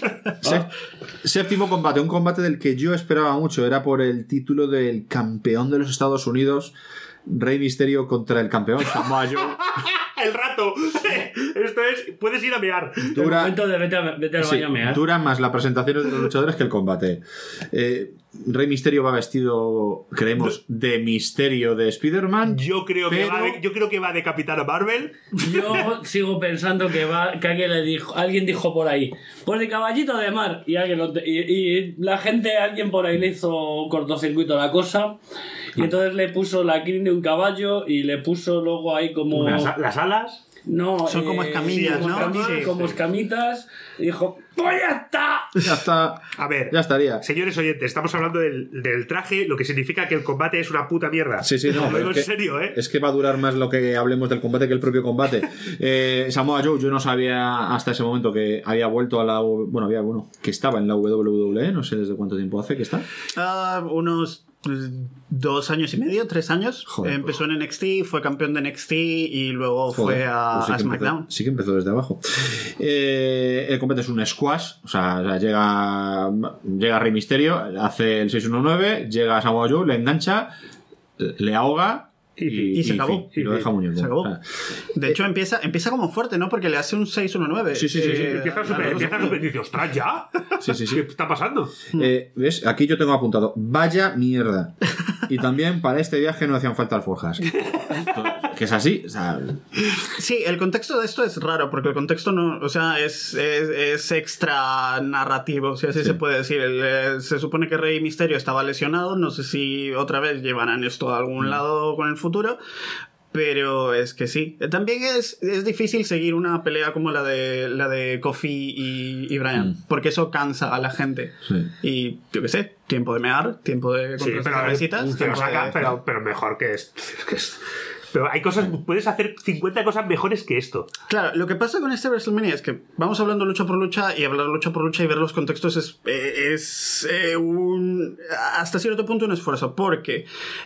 sé- Séptimo combate, un combate del que yo esperaba mucho. Era por el título del campeón de los Estados Unidos, Rey Mysterio contra el campeón Samoa Joe. El rato. Esto es. Puedes ir a mear. El Dura, momento de vete, a- vete al sí, baño a mear. dura más las presentaciones de los luchadores que el combate. Eh, Rey Mysterio va vestido, creemos, de Misterio de Spider-Man. Yo creo, que Pero- va de, yo creo que va de Capitana Marvel. Yo sigo pensando que va que alguien le dijo, alguien dijo por ahí, pues de caballito de mar, y alguien lo te- y, y la gente, alguien por ahí le hizo cortocircuito a la cosa, y entonces le puso la crin de un caballo y le puso luego ahí como Unas- las alas. no, Son como escamillas, como ¿no? escami- Sí, como sí. escamitas, y dijo, ¡pues ya está! Ya está. A ver. Ya estaría. Señores oyentes, estamos hablando del, del traje, lo que significa que el combate es una puta mierda. Sí, sí, no. Lo digo es en que- serio, ¿eh? Es que va a durar más lo que hablemos del combate que el propio combate. Eh, Samoa Joe, yo no sabía hasta ese momento que había vuelto a la. Bueno, había bueno, que estaba en la W W E, no sé desde cuánto tiempo hace que está. Ah, unos pues, dos años y medio, tres años. Joder, empezó en N X T, fue campeón de N X T y luego fue Joder, a, pues sí a que SmackDown. Empezó, sí que empezó desde abajo. Eh, el combate es un squash, o sea, o sea, llega, llega Rey Mysterio, hace el seis uno nueve, llega Samoa Joe, le engancha, le ahoga y, Y se acabó. fin, y lo deja muñeco. Se acabó. O sea, De hecho, empieza, empieza como fuerte, ¿no? Porque le hace un seis uno nueve. Sí, sí, sí, sí. Empieza súper. Empieza súper. Dice, ostras, ¿ya? sí, sí, sí. ¿Qué está pasando? Eh, ¿Ves? Aquí yo tengo apuntado, vaya mierda. Y también para este viaje no hacían falta alforjas. Que es así, o sea, Sí, el contexto de esto es raro, porque el contexto no, o sea, es, es, es extra narrativo, si así Sí. se puede decir. El, eh, se supone que Rey Mysterio estaba lesionado, no sé si otra vez llevarán esto a algún lado con el futuro, pero es que sí. Eh, También es, es difícil seguir una pelea como la de la de Kofi y, y Bryan, Mm. porque eso cansa a la gente. sí. Y yo qué sé, tiempo de mear, tiempo de Sí, comprar pero, cervecitas, pero, tiempo saca- de- pero, pero mejor que esto. que es- Pero hay cosas. Puedes hacer cincuenta cosas mejores que esto. Claro, lo que pasa con este WrestleMania es que vamos hablando lucha por lucha y hablar lucha por lucha y ver los contextos es, eh, es eh, un hasta cierto punto un esfuerzo, porque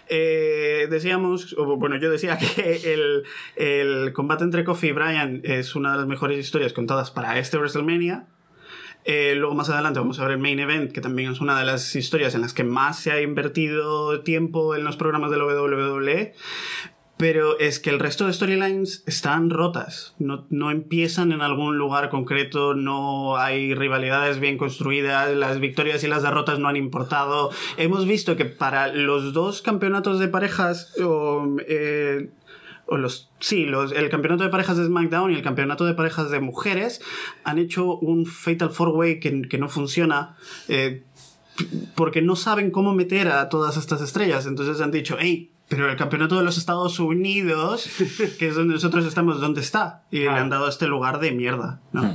eh, decíamos, o bueno, yo decía que el, el combate entre Kofi y Bryan es una de las mejores historias contadas para este WrestleMania. Eh, luego más adelante vamos a ver el Main Event, que también es una de las historias en las que más se ha invertido tiempo en los programas de la W W E. Pero es que el resto de storylines están rotas, no, no empiezan en algún lugar concreto, no hay rivalidades bien construidas, las victorias y las derrotas no han importado. Hemos visto que para los dos campeonatos de parejas, o, eh, o los, sí, los, el campeonato de parejas de SmackDown y el campeonato de parejas de mujeres, han hecho un Fatal Four Way que, que no funciona. Eh, porque no saben cómo meter a todas estas estrellas, entonces han dicho, hey, pero el campeonato de los Estados Unidos, que es donde nosotros estamos, ¿dónde está? Y le han dado este lugar de mierda, ¿no?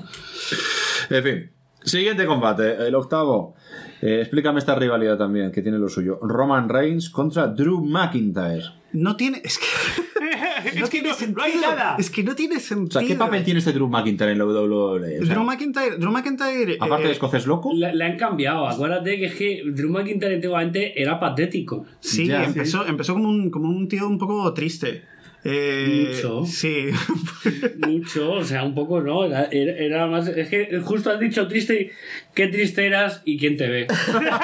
En fin. Siguiente combate, el octavo. Eh, explícame esta rivalidad también, que tiene lo suyo. Roman Reigns contra Drew McIntyre. No tiene... Es que... Es que no, no hay nada. Es que no tiene O sentido. sea, ¿qué papel tiene este Drew McIntyre en la W W E? O sea, Drew McIntyre... Drew McIntyre aparte eh, de escocés loco. Le, le han cambiado, acuérdate que es que Drew McIntyre antiguamente era patético. Sí, Ya, empezó, empezó como, un, como un tío un poco triste. Eh, Mucho. Sí. Mucho, o sea, un poco no, era, era, era más... Es que justo has dicho triste, qué triste eras y quién te ve.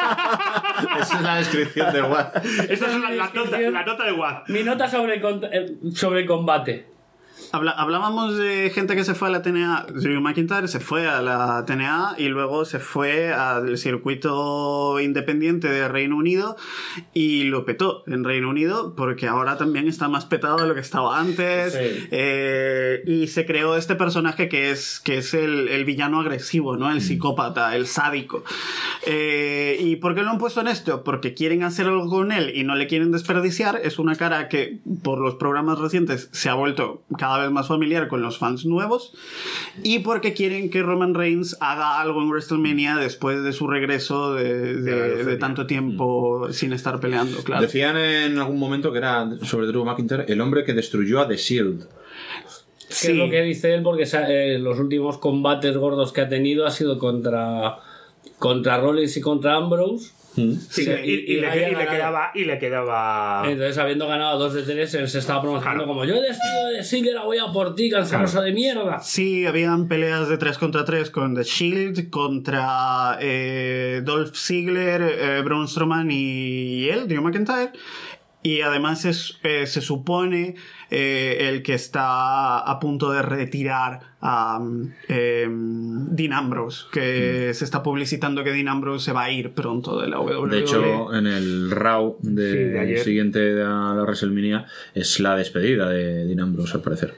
Esa es la descripción de Watt. Esta es la, la nota, la nota de Watt. Mi nota sobre, con- eh, sobre combate. Habla- hablábamos de gente que se fue a la T N A. Drew McIntyre se fue a la T N A y luego se fue al circuito independiente de Reino Unido y lo petó en Reino Unido porque ahora también está más petado de lo que estaba antes. Sí. Eh, y se creó este personaje que es, que es el, el villano agresivo, ¿no? El psicópata, el sádico. Eh, ¿Y por qué lo han puesto en esto? Porque quieren hacer algo con él y no le quieren desperdiciar. Es una cara que por los programas recientes se ha vuelto cada vez más familiar con los fans nuevos y porque quieren que Roman Reigns haga algo en WrestleMania después de su regreso de, de, de tanto tiempo sin estar peleando, claro. Decían en algún momento que era sobre Drew McIntyre el hombre que destruyó a The Shield. Que Sí. es lo que dice él, porque eh, los últimos combates gordos que ha tenido ha sido contra, contra Rollins y contra Ambrose. Mm. Sí, y, y, y, le, y, le quedaba, y le quedaba. Entonces, habiendo ganado dos de tres, él se estaba promocionando claro. como: yo he decidido de Shield, la voy a por ti, cancerosa claro. de mierda. Sí, habían peleas de tres contra tres con The Shield contra eh, Dolph Ziggler, eh, Braun Strowman y él, Drew McIntyre. Y además es, eh, se supone eh, el que está a punto de retirar a eh, Dean Ambrose, que mm. se está publicitando que Dean Ambrose se va a ir pronto de la W W E. De hecho, en el Raw de, sí, de siguiente a la WrestleMania es la despedida de Dean Ambrose, al parecer.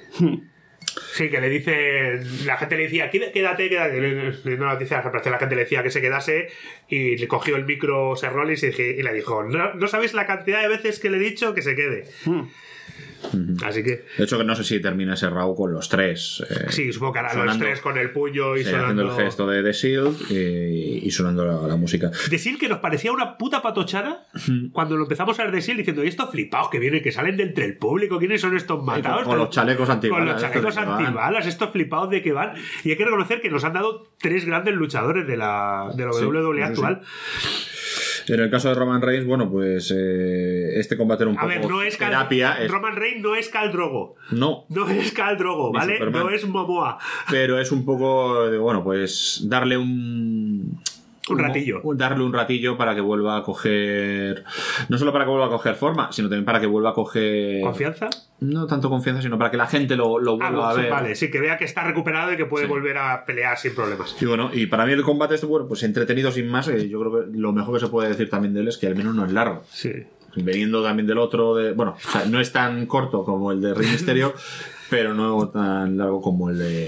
Sí, que le dice, la gente le decía, quédate, quédate, no dice, la gente le decía que se quedase y le cogió el micro Seth Rollins y, y le dijo, no, no sabéis la cantidad de veces que le he dicho que se quede. Mm. Uh-huh. Así que... De hecho, que no sé si termina ese Raw con los tres. Eh, sí, supongo que hará los tres con el puño y sí, sonando... haciendo el gesto de The Shield y, y sonando la, la música. The Shield que nos parecía una puta patochada uh-huh. cuando lo empezamos a ver The Shield diciendo, y estos flipados que vienen, que salen de entre el público, ¿quiénes son estos matados? Con, con los chalecos antibalas. Con los chalecos estos antibalas, estos flipados de que van. Y hay que reconocer que nos han dado tres grandes luchadores de la, de la sí, W W E actual. Sí. En el caso de Roman Reigns, bueno, pues eh, este combate era un a poco ver, no es terapia. Cal... Es... Roman Reigns no es Khal Drogo. No. No es Khal Drogo, ¿vale? No es Momoa. Pero es un poco, bueno, pues darle un... Un ratillo. Darle un ratillo para que vuelva a coger... No solo para que vuelva a coger forma, sino también para que vuelva a coger... ¿Confianza? No tanto confianza, sino para que la gente lo, lo vuelva ah, a ver. Vale, sí, que vea que está recuperado y que puede sí. volver a pelear sin problemas. Y bueno, y para mí el combate este, bueno, pues entretenido sin más. Eh, yo creo que lo mejor que se puede decir también de él es que al menos no es largo. Sí. Veniendo también del otro... De, bueno, o sea, no es tan corto como el de Rey Mysterio, pero no tan largo como el de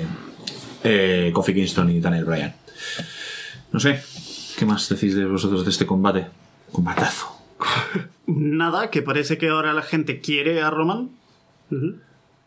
eh, Kofi Kingston y Daniel Bryan. No sé... ¿Qué más decís de vosotros de este combate? Combatazo. Nada, que parece que ahora la gente quiere a Roman. Uh-huh.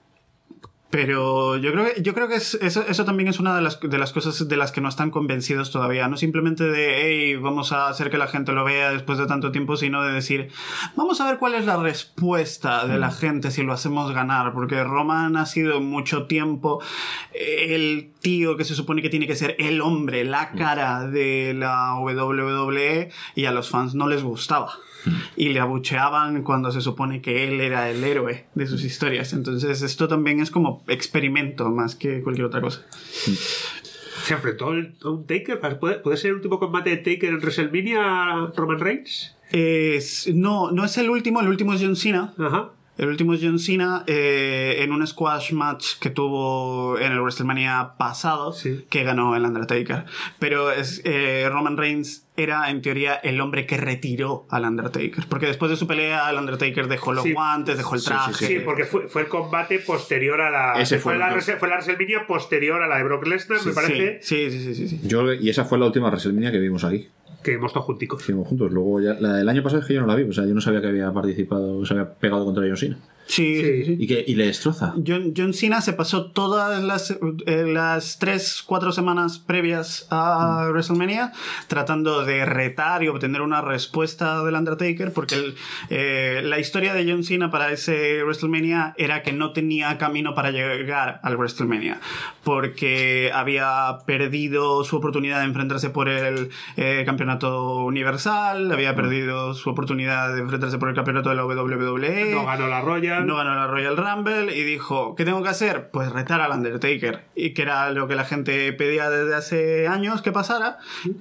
Pero yo creo que, yo creo que es, eso, eso también es una de las, de las cosas de las que no están convencidos todavía. No simplemente de, hey, vamos a hacer que la gente lo vea después de tanto tiempo, sino de decir, vamos a ver cuál es la respuesta de la gente si lo hacemos ganar. Porque Roman ha sido mucho tiempo el tío que se supone que tiene que ser el hombre, la cara de la W W E, y a los fans no les gustaba. Y le abucheaban cuando se supone que él era el héroe de sus historias. Entonces esto también es como experimento más que cualquier otra cosa. ¿Se enfrentó a un Taker? ¿Puede, ¿Puede ser el último combate de Taker en WrestleMania, Roman Reigns? Es, no, no es el último. El último es John Cena. Ajá. El último es John Cena eh, en un squash match que tuvo en el WrestleMania pasado, sí. que ganó el Undertaker. Pero es, eh, Roman Reigns era en teoría el hombre que retiró al Undertaker, porque después de su pelea el Undertaker dejó los sí. guantes, dejó el traje. Sí, sí, sí. sí porque fue, fue el combate posterior a la... Ese fue, fue, la, fue la WrestleMania posterior a la de Brock Lesnar, sí, me parece. Sí, sí, sí, sí, sí. Yo, y esa fue la última WrestleMania que vimos aquí. Que vimos todos junticos. Vimos juntos. Luego ya, la del año pasado es que yo no la vi, o sea, yo no sabía que había participado, se había pegado contra John Cena. Sí, sí, sí. ¿Y, que, y le destroza. John, John Cena se pasó todas las, eh, las tres, cuatro semanas previas a mm. WrestleMania tratando de retar y obtener una respuesta del Undertaker, porque el, eh, la historia de John Cena para ese WrestleMania era que no tenía camino para llegar al WrestleMania, porque había perdido su oportunidad de enfrentarse por el eh, campeonato universal, había perdido su oportunidad de enfrentarse por el campeonato de la W W E. No ganó la Royal. No ganó la Royal Rumble y dijo, ¿qué tengo que hacer? Pues retar al Undertaker, y que era lo que la gente pedía desde hace años que pasara,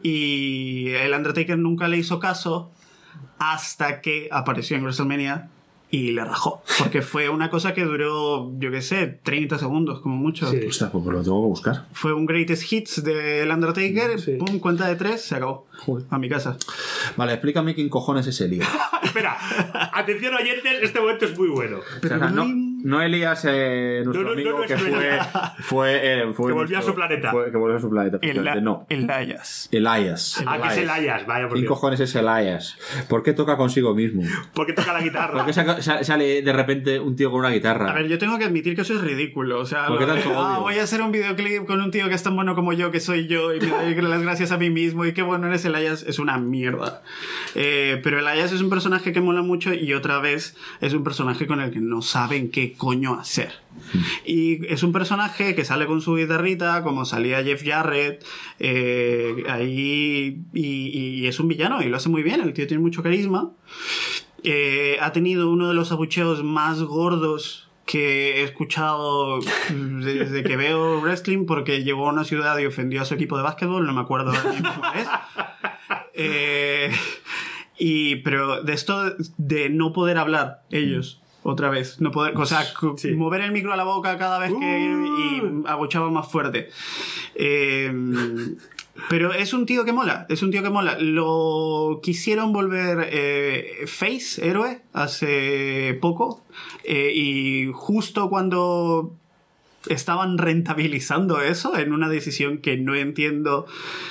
y el Undertaker nunca le hizo caso hasta que apareció en WrestleMania y le rajó, porque fue una cosa que duró, yo qué sé, treinta segundos como mucho. Sí. Ostras, pues lo tengo que buscar. Fue un greatest hits del Undertaker, sí. pum, cuenta de tres, se acabó. Joder. A mi casa. Vale, explícame quién cojones es Elías. Espera, atención oyentes, este momento es muy bueno. Pero o sea, no, no Elías, eh, nuestro no, no, amigo no, no, que fue, fue, eh, fue que volvió nuestro, a su planeta. Fue, que volvió a su planeta. El, no. Elias. Elias. Ah, que es Elias, vaya por ¿Quién Dios. cojones es Elias? ¿Por qué toca consigo mismo? ¿Por qué toca la guitarra? ¿Por qué sale de repente un tío con una guitarra? A ver, yo tengo que admitir que eso es ridículo. O sea, ¿por qué tanto odio? Ah, voy a hacer un videoclip con un tío que es tan bueno como yo, que soy yo, y me doy las gracias a mí mismo, y qué bueno eres Elias. Es una mierda. Eh, pero Elias es un personaje que mola mucho, y otra vez es un personaje con el que no saben qué coño hacer. Y es un personaje que sale con su guitarrita, como salía Jeff Jarrett, eh, ahí, y, y es un villano, y lo hace muy bien, el tío tiene mucho carisma. Eh, ha tenido uno de los abucheos más gordos que he escuchado desde que veo wrestling, porque llegó a una ciudad y ofendió a su equipo de básquetbol, no me acuerdo ahora mismo cuál es. Eh, y, pero de esto de no poder hablar ellos otra vez, no poder, o sea, sí. mover el micro a la boca cada vez que uh. y abuchaba más fuerte. Eh, pero es un tío que mola, es un tío que mola. Lo quisieron volver eh, face, héroe, hace poco, eh, y justo cuando estaban rentabilizando eso, en una decisión que no entiendo,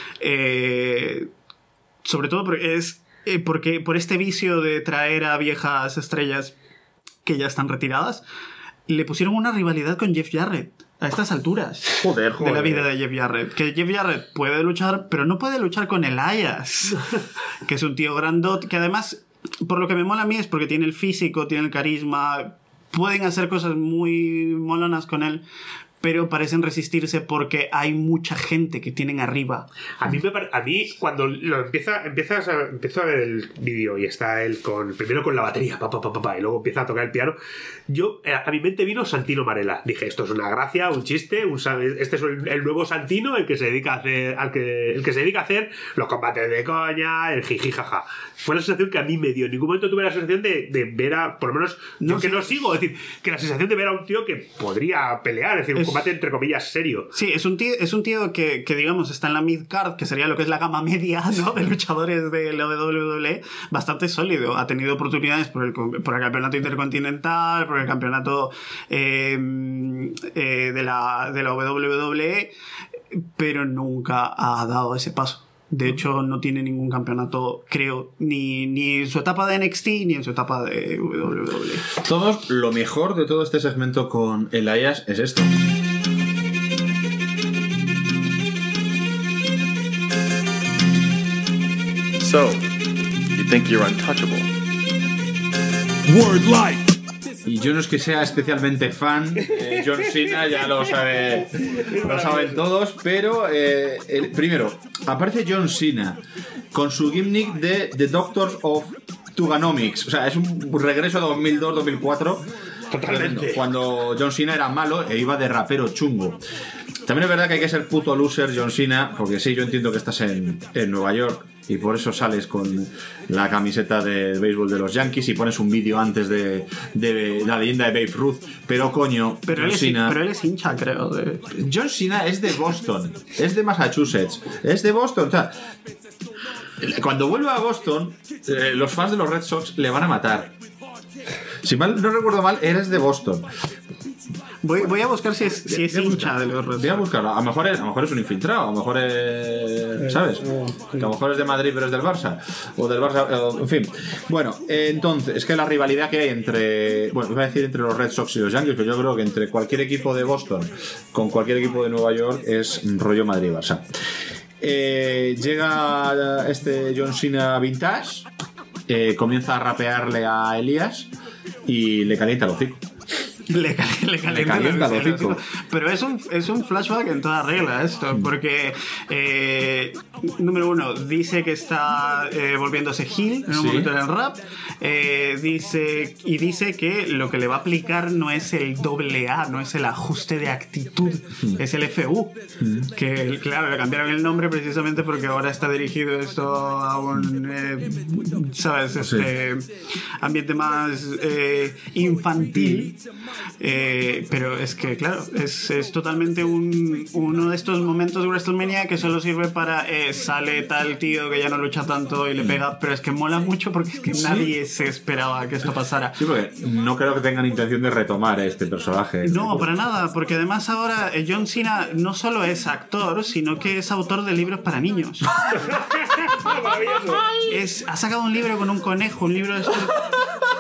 eh, sobre todo porque es eh, porque por este vicio de traer a viejas estrellas que ya están retiradas, le pusieron una rivalidad con Jeff Jarrett a estas alturas joder, joder. de la vida de Jeff Jarrett. Que Jeff Jarrett puede luchar, pero no puede luchar con Elias, que es un tío grandote, que además, por lo que me mola a mí, es porque tiene el físico, tiene el carisma, pueden hacer cosas muy molonas con él, pero parecen resistirse porque hay mucha gente que tienen arriba. A mí, me pare... a mí cuando lo empieza, empiezas a, empiezo a ver el vídeo y está él con, primero con la batería, pa, pa, pa, pa, pa, y luego empieza a tocar el piano, yo, a mi mente vino Santino Marella. Dije, esto es una gracia, un chiste, un, este es el, el nuevo Santino, el que se dedica a hacer, al que, el que se dedica a hacer los combates de coña, el jiji jaja. Fue la sensación que a mí me dio. En ningún momento tuve la sensación de, de ver a, por lo menos, no yo que no sigo, es decir, que la sensación de ver a un tío que podría pelear, es decir, un es... combate entre comillas serio. Sí, es un tío, es un tío que, que digamos está en la mid-card, que sería lo que es la gama media, ¿no?, de luchadores de la W W E, bastante sólido. Ha tenido oportunidades por el, por el campeonato intercontinental, por el campeonato eh, eh, de, la, de la W W E, pero nunca ha dado ese paso. De hecho, no tiene ningún campeonato, creo, ni, ni en su etapa de N X T ni en su etapa de W W E. Todos, lo mejor de todo este segmento con Elias es esto. So, you think you're untouchable? Word life. Y yo no es que sea especialmente fan, eh, John Cena ya lo sabe, lo saben todos, pero eh, el, primero, aparece John Cena con su gimmick de The Doctors of Tuganomics, o sea, es un regreso a dos mil dos dos mil cuatro, totalmente, cuando John Cena era malo e iba de rapero chungo. También es verdad que hay que ser puto loser, John Cena, porque sí, yo entiendo que estás en, en Nueva York y por eso sales con la camiseta de béisbol de los Yankees y pones un vídeo antes de, de la leyenda de Babe Ruth, pero coño, pero John él, es, Cena, pero él es hincha, creo. De... John Cena es de Boston, es de Massachusetts, es de Boston, o sea, cuando vuelva a Boston, eh, los fans de los Red Sox le van a matar. Si mal no recuerdo mal, eres de Boston. Voy, voy a buscar si es, si es hincha de los Red Sox. Voy a buscarlo. A lo mejor es, a lo mejor es un infiltrado. A lo mejor es... ¿Sabes? Que a lo mejor es de Madrid pero es del Barça. O del Barça... En fin. Bueno, entonces, es que la rivalidad que hay entre... Bueno, voy a decir entre los Red Sox y los Yankees, pero yo creo que entre cualquier equipo de Boston con cualquier equipo de Nueva York es rollo Madrid-Barça. Eh, llega este John Cena vintage, eh, comienza a rapearle a Elias y le calienta el hocico. Le, cal le calienta, le calienta el hocico. Pero es un, es un flashback en toda regla esto, porque eh, número uno, dice que está eh, volviéndose heel en un sí. momento del rap, eh, dice y dice que lo que le va a aplicar no es el doble A, no es el ajuste de actitud, mm. es el F U, mm. que claro, le cambiaron el nombre precisamente porque ahora está dirigido esto a un eh, sabes, este sí. ambiente más eh, infantil. Eh, pero es que claro, es, es totalmente un, uno de estos momentos de WrestleMania que solo sirve para eh, sale tal tío que ya no lucha tanto y le pega, pero es que mola mucho porque es que ¿sí? nadie se esperaba que esto pasara. Sí, porque no creo que tengan intención de retomar este personaje. No, para nada, porque además ahora John Cena no solo es actor, sino que es autor de libros para niños. es, ha sacado un libro con un conejo, un libro de estos...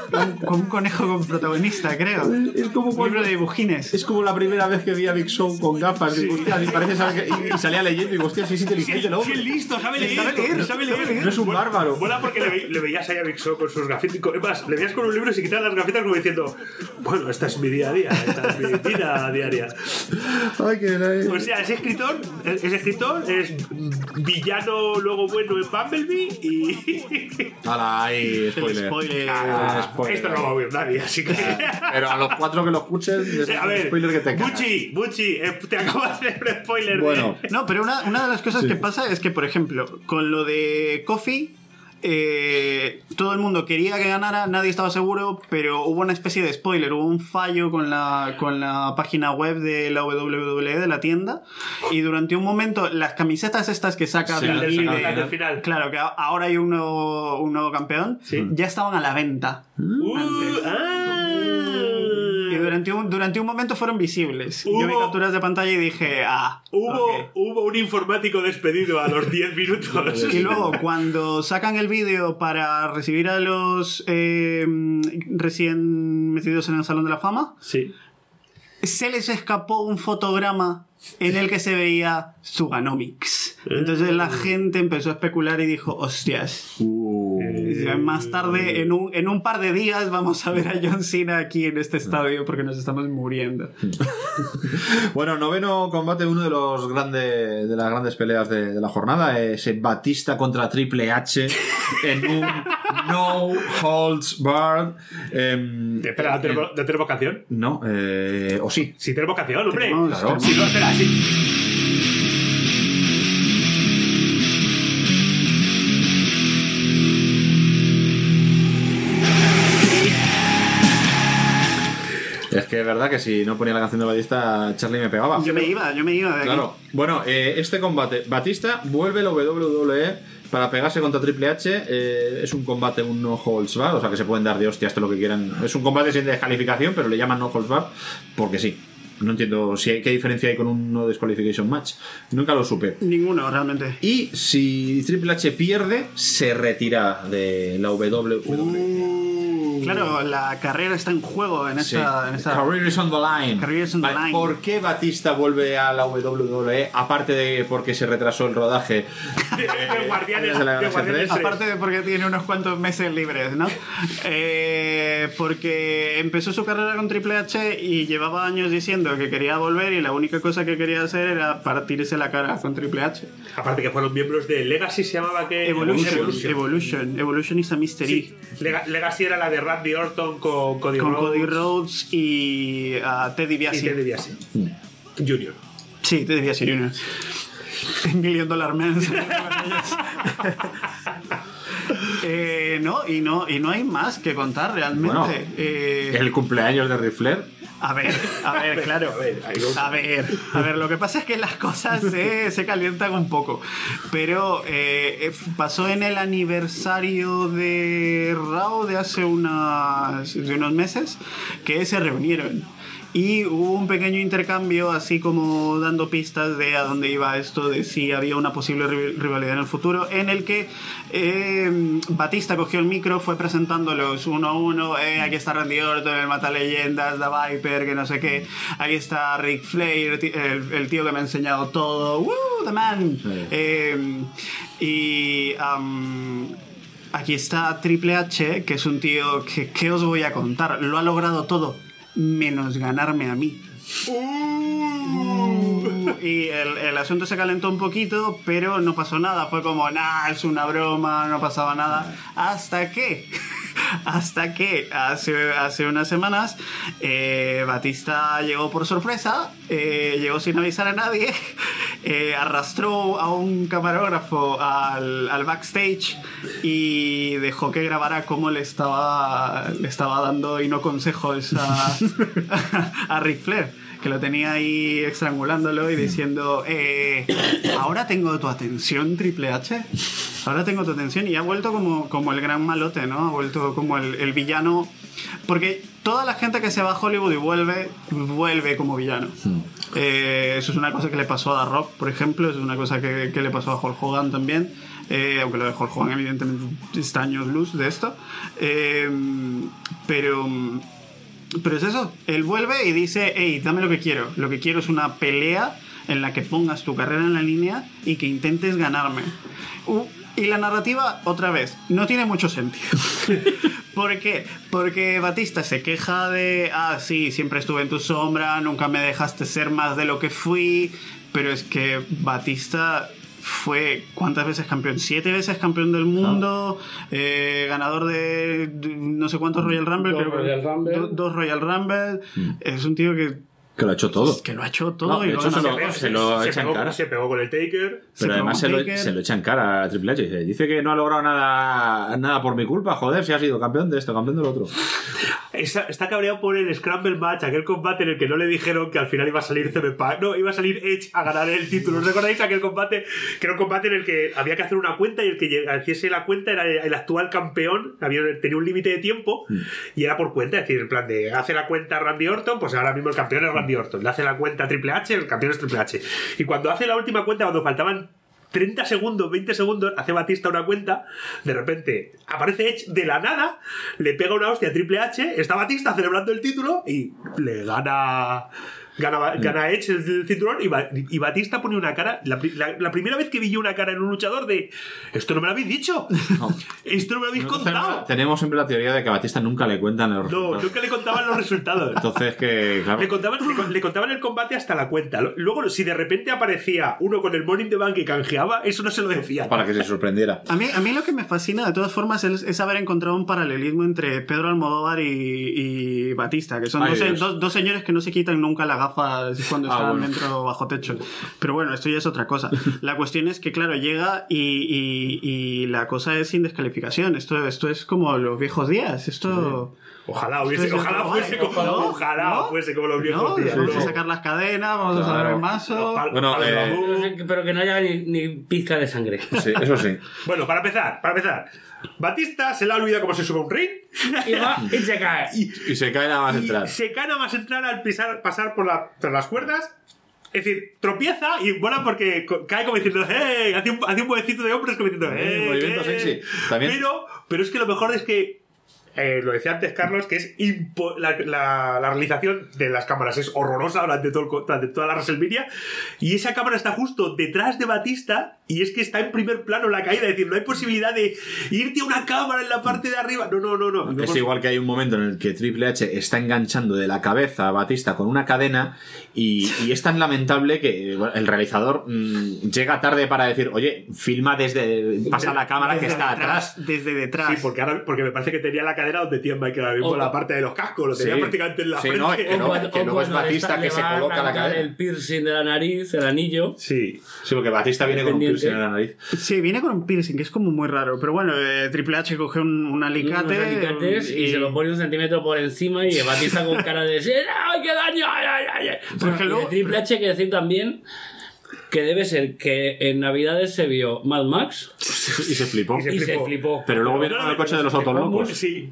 Como un conejo con protagonista, creo. Es como Un cuando- libro de dibujines. Es como la primera vez que vi a Big Show con gafas. Digo, hostia, y, parece saber que- y- y salía leyendo y digo, hostia, sí es inteligente, ¿no? Sí, es listo, sabe Sí, leer. sabe leer, sabe leer. no es un Mola- bárbaro. Mola porque le, ve- le veías ahí a Big Show con sus gafitas. Es más, le veías con un libro y se quitaba las gafitas como diciendo, bueno, esta es mi día a día, esta es mi vida diaria. Ay, que la- O sea, es escritor, es, es escritor, es villano luego bueno en Bumblebee y... Hala, ahí, El spoiler. spoiler. Ah, spoiler. Esto no lo va a oír nadie, así que... Pero a los cuatro que lo escuchen, es A un ver, spoiler que te cagas. Buchi, Buchi, eh, te acabo de hacer un spoiler. Bueno. de... No, pero una, una de las cosas Sí. que pasa es que, por ejemplo, con lo de Coffee, eh, todo el mundo quería que ganara, nadie estaba seguro, pero hubo una especie de spoiler, hubo un fallo con la, con la página web de la doble u doble u e de la tienda, y durante un momento las camisetas estas que sacan Sí, del del vídeo, final, del final. claro, que a- ahora hay un nuevo, un nuevo campeón, Sí. ya estaban a la venta. Uh, antes. ah. Y durante un, durante un momento fueron visibles. Yo vi Hubo- capturas de pantalla y dije, ah, Hubo, ok. hubo un informático despedido a los diez minutos. Y luego, cuando sacan el vídeo para recibir a los eh, recién metidos en el Salón de la Fama, Sí. se les escapó un fotograma en el que se veía Zuganomics. Entonces la gente empezó a especular y dijo, hostias. Uh, Más tarde, en un, en un par de días, vamos a ver a John Cena aquí en este estadio porque nos estamos muriendo. Bueno, noveno combate, uno de los grandes de las grandes peleas de, de la jornada, ese Batista contra Triple H en un no holds barred. em, Espera, ¿no tenemos, ¿no tenemos canción? no, eh, o sí. Sí, tenemos canción, hombre. Tenemos, Claro. Sí, no, espera, sí. Es que es verdad que si no ponía la canción de Batista, Charlie me pegaba. Yo me iba, yo me iba de aquí. Claro. Bueno, eh, este combate, Batista vuelve a la doble u doble u e para pegarse contra Triple H. Eh, es un combate, un no holds bar, o sea que se pueden dar de hostias todo lo que quieran. Es un combate sin descalificación, pero le llaman no holds bar porque sí. No entiendo si hay, qué diferencia hay con un no disqualification match. Nunca lo supe. Ninguno, realmente. Y si Triple H pierde, se retira de la doble u doble u e. Claro, la carrera está en juego en Sí. esta... En esta... Career is on the line. Career is on the Vale, line. ¿por qué Batista vuelve a la doble u doble u e? Aparte de porque se retrasó el rodaje De Guardianes, de la de Galaxia Guardianes tres. tres. Aparte de porque tiene unos cuantos meses libres, ¿no? Eh, porque empezó su carrera con Triple H y llevaba años diciendo que quería volver y la única cosa que quería hacer era partirse la cara con Triple H. Aparte que fueron miembros de Legacy, se llamaba que... Evolution, Evolution. Evolution, Evolution is a mystery. Sí. Lega- Legacy era la de Randy Orton con Cody Con Rhodes Cody Rhodes y uh, Teddy y Biasi. Ted DiBiase Junior. Sí, Teddy Biasi junior Million Dollar Man. eh, no, y no, y no hay más que contar realmente. Bueno, Eh, el cumpleaños de Ric Flair. A ver, a ver, claro. A ver, ahí vamos. A ver, a ver, lo que pasa es que las cosas se, se calientan un poco. Pero eh, pasó en el aniversario de Raw de hace unas, de unos meses que se reunieron. Y hubo un pequeño intercambio, así como dando pistas de a dónde iba esto, de si había una posible ri- rivalidad en el futuro, en el que eh, Batista cogió el micro, fue presentándolos uno a uno. Eh, aquí está Randy Orton, el Mata Leyendas, The Viper, que no sé qué. Aquí está Ric Flair, el, el tío que me ha enseñado todo. ¡Woo! The Man. Sí. Eh, y. Um, aquí está Triple H, que es un tío que, ¿qué os voy a contar? Lo ha logrado todo, menos ganarme a mí. Uh, y el, el asunto se calentó un poquito, pero no pasó nada. Fue como, nah, es una broma, no pasaba nada. Hasta que, hasta que hace, hace unas semanas eh, Batista llegó por sorpresa, eh, llegó sin avisar a nadie, eh, arrastró a un camarógrafo al, al backstage y dejó que grabara cómo le estaba, le estaba dando y no consejos a, a Ric Flair, que lo tenía ahí estrangulándolo y diciendo, eh, ahora tengo tu atención, Triple H, ahora tengo tu atención. Y ha vuelto como, como el gran malote, ¿no? Ha vuelto como el, el villano, porque toda la gente que se va a Hollywood y vuelve, vuelve como villano. Eh, eso es una cosa que le pasó a The Rock, por ejemplo, es una cosa que, que le pasó a Hulk Hogan también. eh, aunque lo de Hulk Hogan evidentemente está años luz de esto. Eh, pero... Pero es eso, él vuelve y dice, hey, dame lo que quiero. Lo que quiero es una pelea en la que pongas tu carrera en la línea y que intentes ganarme. Uh, y la narrativa, otra vez, no tiene mucho sentido. ¿Por qué? Porque Batista se queja de, ah, sí, siempre estuve en tu sombra, nunca me dejaste ser más de lo que fui. Pero es que Batista... fue, ¿cuántas veces campeón? Siete veces campeón del mundo, ah. eh, ganador de, de no sé cuántos Royal Rumble, dos creo Royal que, Rumble. Do, dos Royal Rumble. Mm. Es un tío que que lo ha hecho todo. Que lo ha hecho todo. No, y de hecho, se lo, se, se lo se echa pegó, en cara. Se pegó con el Taker. Pero además se lo, se lo echa en cara a Triple H. Dice que no ha logrado nada, nada por mi culpa. Joder, si ha sido campeón de esto, campeón del otro. Está, está cabreado por el Scramble Match, aquel combate en el que no le dijeron que al final iba a salir C M Punk. No, iba a salir Edge a ganar el título. ¿Os recordáis aquel combate? Que era un combate en el que había que hacer una cuenta y el que hiciese la cuenta era el actual campeón. Había, tenía un límite de tiempo mm. y era por cuenta. Es decir, en plan de hace la cuenta Randy Orton, pues ahora mismo el campeón es Randy Orton. Le hace la cuenta Triple H, el campeón es Triple H. Y cuando hace la última cuenta, cuando faltaban treinta segundos, veinte segundos, hace Batista una cuenta, de repente aparece Edge de la nada, le pega una hostia a Triple H, está Batista celebrando el título y le gana... Gana, gana Edge el cinturón y, ba, y Batista pone una cara. La, la, la primera vez que vi yo una cara en un luchador de esto no me lo habéis dicho, no. Esto no me lo habéis Nosotros contado. Tenemos siempre la teoría de que a Batista nunca le cuentan los resultados. No, nunca le contaban los resultados. Entonces, que claro. Le contaban, le, le contaban el combate hasta la cuenta. Luego, si de repente aparecía uno con el Money in the Bank y canjeaba, eso no se lo decía. Para que se sorprendiera. A mí, a mí lo que me fascina de todas formas es, es haber encontrado un paralelismo entre Pedro Almodóvar y, y Batista, que son Ay, dos, dos, dos señores que no se quitan nunca la gafa cuando están ah, bueno. dentro bajo techo. Pero bueno, esto ya es otra cosa. La cuestión es que, claro, llega y, y, y la cosa es sin descalificación. Esto, esto es como los viejos días. Esto... Sí. Ojalá hubiese, ojalá fuese como, ¿no? ojalá ¿no? fuese como los viejos ¿no? días. Vamos ¿no? a sacar las cadenas, vamos claro. a sacar el mazo. Pal, bueno, pal, eh, pero, pero que no haya ni, ni pizca de sangre. Sí, eso sí. Bueno, para empezar, para empezar. Batista se le ha olvidado cómo se sube a un ring y va y se cae. Y, y se cae nada más y entrar. Se cae nada más entrar al pisar, pasar por, la, por las cuerdas. Es decir, tropieza y vuela porque cae como diciendo, ¡hey! Hace un, hace un movimiento de hombros como diciendo, ¡hey! Movimiento sexy. ¿También? Pero, pero es que lo mejor es que. Eh, lo decía antes Carlos, que es impo- la, la, la realización de las cámaras es horrorosa durante, todo el, durante toda la WrestleMania y esa cámara está justo detrás de Batista y es que está en primer plano la caída, es decir, no hay posibilidad de irte a una cámara en la parte de arriba, no, no, no, no. Es no, igual que hay un momento en el que Triple H está enganchando de la cabeza a Batista con una cadena y, y es tan lamentable que bueno, el realizador mmm, llega tarde para decir, oye, filma desde, pasa la cámara desde que está detrás, atrás. Desde detrás. Sí, porque, ahora, porque me parece que tenía la cadena donde tiembla que ahora mismo oh, la parte de los cascos, lo tenía sí, prácticamente en la sí, frente. No, que no, que luego es Batista que se coloca la cadena. El piercing de la nariz, el anillo. Sí. Sí, porque Batista viene con un piercing en la nariz. Sí, viene con un piercing, que es como muy raro. Pero bueno, eh, Triple H coge un, un alicate. Unos alicates y... y se lo pone un centímetro por encima y Batista con cara de ¡ay, qué daño! ¡Ay, ay, ay! Porque luego... de Triple H hay que decir también que debe ser que en Navidades se vio Mad Max y se flipó. Y se flipó. Y se flipó. Pero luego viene con el coche de los autolocos. Sí.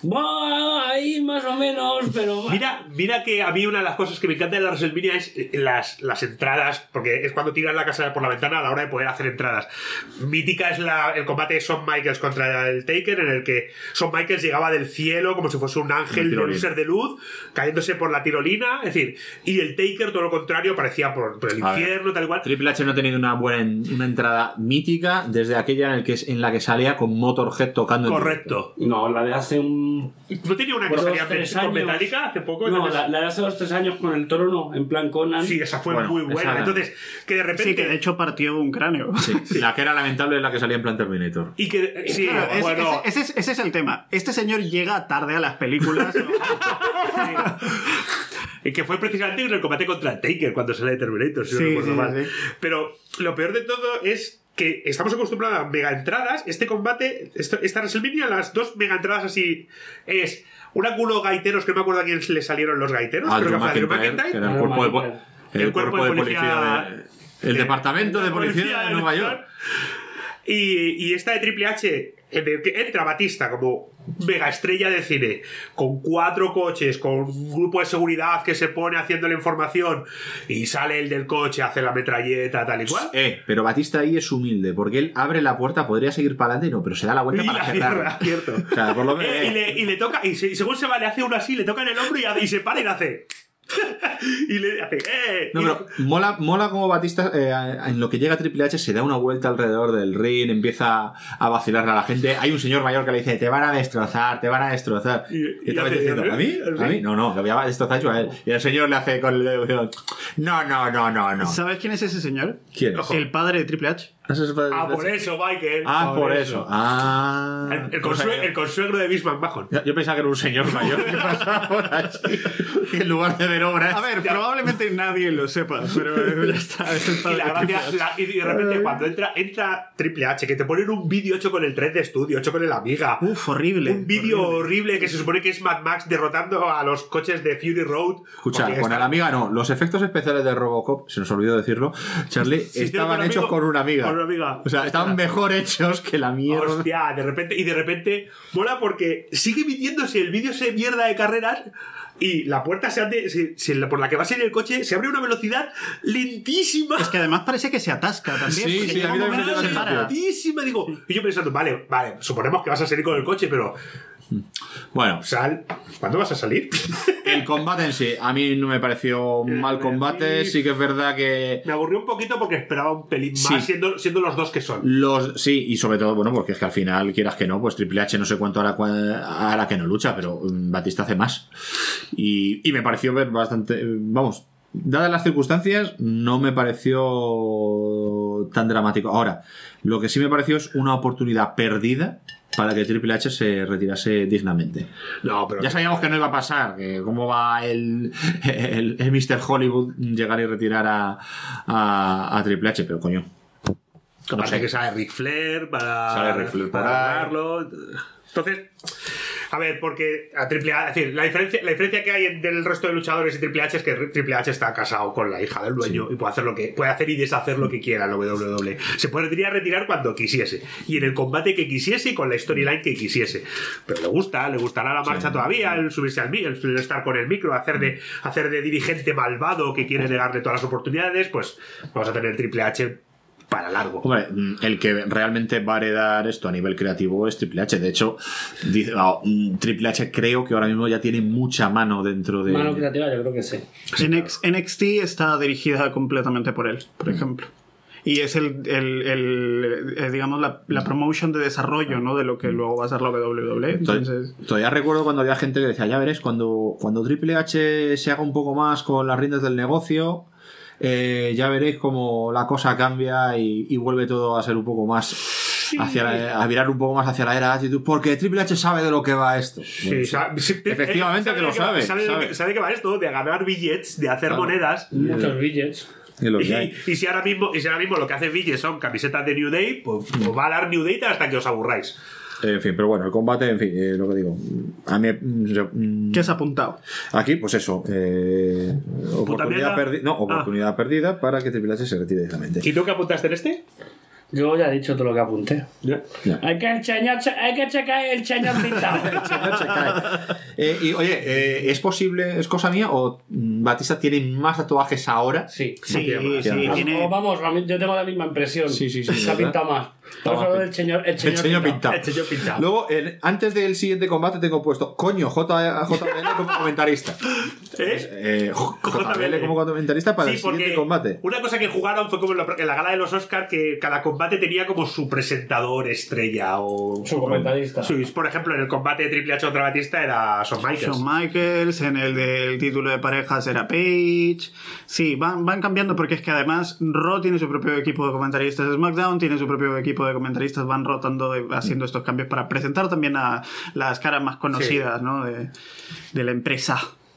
Bueno, ahí más o menos, pero... Mira, mira que a mí una de las cosas que me encanta de la WrestleMania es las, las entradas, porque es cuando tiran la casa por la ventana a la hora de poder hacer entradas. Mítica es la, el combate de Shawn Michaels contra el Taker, en el que Shawn Michaels llegaba del cielo como si fuese un ángel de un ser de luz, cayéndose por la tirolina, es decir, y el Taker, todo lo contrario, aparecía por, por el a infierno, ver, tal igual. Triple H no ha tenido una buena una entrada mítica desde aquella en, el que, en la que salía con Motorhead tocando. Correcto. El... No, la de hace un... ¿No tenía una que salía con Metallica hace poco? No, la, la de hace dos tres años con el trono, en plan Conan. Sí, esa fue bueno, muy buena. Esa... Entonces, que de repente... Sí, que de hecho partió un cráneo. Sí, sí. La que era lamentable es la que salía en plan Terminator. Y que... Sí, claro, es, bueno... ese, ese, es, ese es el tema. Este señor llega tarde a las películas. Sí. Y que fue precisamente en el combate contra el Taker cuando sale de Terminator, si sí, no recuerdo sí, mal. Sí. Pero lo peor de todo es que estamos acostumbrados a mega entradas. Este combate, esta, esta WrestleMania, las dos mega entradas así es una culo gaiteros, que no me acuerdo a quién le salieron los gaiteros, ah, creo que fue a Drew McIntyre, que era el cuerpo de, el el cuerpo de policía, policía de, el de, departamento de policía, policía de, de Nueva York. Y, y esta de Triple H, en el que entra Batista como mega estrella de cine, con cuatro coches, con un grupo de seguridad que se pone haciendo la información y sale el del coche, hace la metralleta, tal y cual. Eh, pero Batista ahí es humilde, porque él abre la puerta, podría seguir para adelante, no, pero se da la vuelta Y para la cerrarla. cierra, cierto. O sea, por lo menos. Eh, y, le, y le toca, y, se- y según se va, le hace uno así, le toca en el hombro y, hace- y se para y le hace. y le hace. ¡Eh! No, Y- pero mola, mola como Batista, eh, en lo que llega a Triple H, se da una vuelta alrededor del ring, empieza a vacilarle a la gente. Hay un señor mayor que le dice: te van a destrozar, te van a destrozar. Y- Y, y otra vez hace, diciendo: ¿eh? ¿a mí? ¿A mí? No, no, lo voy a destrozar yo a él. Y el señor le hace con el dedo: no, no, no, no, no. ¿Sabes quién es ese señor? ¿Quién es? El padre de Triple H. Ah, por eso, Michael. Ah, por eso. Ah. El, el, consue- el consuegro de Vince McMahon. Yo yo pensaba que era un señor mayor que pasaba por allí. Y en lugar de ver obras. A ver, probablemente nadie lo sepa, pero ya está. Es el Y, padre la de Triple gracia- H. la- y de repente cuando entra, entra Triple H, que te ponen un vídeo hecho con el tres de estudio, hecho con el Amiga. Uf, horrible. Un vídeo horrible que se supone que es Mad Max derrotando a los coches de Fury Road. Escucha, Porque con está- el Amiga no. Los efectos especiales de Robocop, se nos olvidó decirlo, Charlie, Sí, estaban con hechos amigo- con una Amiga. con una Amiga. O sea, estaban mejor hechos que la mierda. Hostia, de repente, y de repente mola porque sigue emitiéndose el vídeo ese mierda de carreras y la puerta se abre, se- se- por la que va a salir el coche se abre a una velocidad lentísima. Es que además parece que se atasca también. Sí, porque sí, llega a mí un también me momento dio la que se para. sensación. lentísima, digo. Y yo pensando, vale, vale, suponemos que vas a salir con el coche, pero Bueno, sal, ¿cuándo vas a salir? el combate en sí, a mí no me pareció un mal combate. Sí que es verdad que Me aburrió un poquito porque esperaba un pelín más, Sí. siendo, siendo los dos que son. los sí, y sobre todo, bueno, porque es que al final, quieras que no, pues Triple H no sé cuánto hará, cua- hará que no lucha, pero mm, Batista hace más. Y, y me pareció ver bastante, vamos, dadas las circunstancias, no me pareció tan dramático. Ahora, lo que sí me pareció es una oportunidad perdida para que Triple H se retirase dignamente. No, pero Ya sabíamos que no iba a pasar, que cómo va el, el, el míster Hollywood llegar y retirar a, a, a Triple H, pero coño. aparte que sale Ric Flair para, Sale Ric Flair por para ahí. ganarlo. Entonces, a ver, porque a Triple H, es decir, la diferencia, la diferencia que hay entre el resto de luchadores y Triple H es que Triple H está casado con la hija del dueño y puede hacer lo que puede hacer y deshacer lo que quiera en la W W E. Se podría retirar cuando quisiese y en el combate que quisiese y con la storyline que quisiese. Pero le gusta, le gustará la marcha todavía, el subirse al micro, el estar con el micro, hacer de hacer de dirigente malvado que quiere negarle todas las oportunidades, pues vamos a tener Triple H para largo. Hombre, el que realmente va a heredar esto a nivel creativo es Triple H. De hecho, dice, oh, Triple H creo que ahora mismo ya tiene mucha mano dentro de... Mano creativa, yo creo que sí. N X N X T está dirigida completamente por él, por ejemplo. Y es el, el, el, eh, digamos, la, la promotion de desarrollo, ¿no? De lo que luego va a ser la W W E. Entonces, Todavía recuerdo cuando había gente que decía, ya veréis, cuando, cuando Triple H se haga un poco más con las riendas del negocio, eh, ya veréis cómo la cosa cambia y, y vuelve todo a ser un poco más hacia la- a virar un poco más hacia la era Attitude, porque Triple H sabe de lo que va esto. Sí, Bueno, sabe- sí, efectivamente eh, que lo de sabe, Sabe, de lo sabe. que- sabe que va esto, de ganar billets, de hacer Claro. monedas. Muchos billets. es lo que Y, hay. y si ahora mismo, y si ahora mismo lo que hace billets son camisetas de New Day, pues, pues va a dar New Day hasta que os aburráis. En fin, pero bueno, el combate, en fin, eh, lo que digo. A mí. mm, yo, mm, ¿qué has apuntado? Aquí, pues eso. Eh, oportunidad mierda. perdida. No, oportunidad perdida para que Triple H se retire directamente. ¿Y tú qué apuntaste en este? Yo ya he dicho todo lo que apunté. Ya. Hay que, cheñar, hay que checar el cheño pintado. Señor, se cae. Eh, y oye, eh, ¿es posible, es cosa mía o mm, Batista tiene más tatuajes ahora? Sí. Sí, tiene sí, más. Vamos, tiene... vamos, a mí- yo tengo la misma impresión. Sí, sí, sí, Se ha ¿verdad? pintado más. Por eso lo del cheño, el cheño, El señor pintado. El señor pintado. Luego, en- antes del siguiente combate, tengo puesto coño J J B L como comentarista. ¿Eh? Eh, J B L como comentarista para Sí, el siguiente porque combate. una cosa que jugaron fue como en la, en la gala de los Oscars, que cada combate tenía como su presentador estrella o Su comentarista. su- por ejemplo, en el combate de Triple H contra Batista era Shawn Michaels. Shawn Michaels, en el del título de parejas era Paige. Sí, van, van cambiando porque es que además Raw tiene su propio equipo de comentaristas, SmackDown tiene su propio equipo de comentaristas, van rotando, eh, haciendo estos cambios para presentar también a las caras más conocidas, ¿no? de, de la empresa.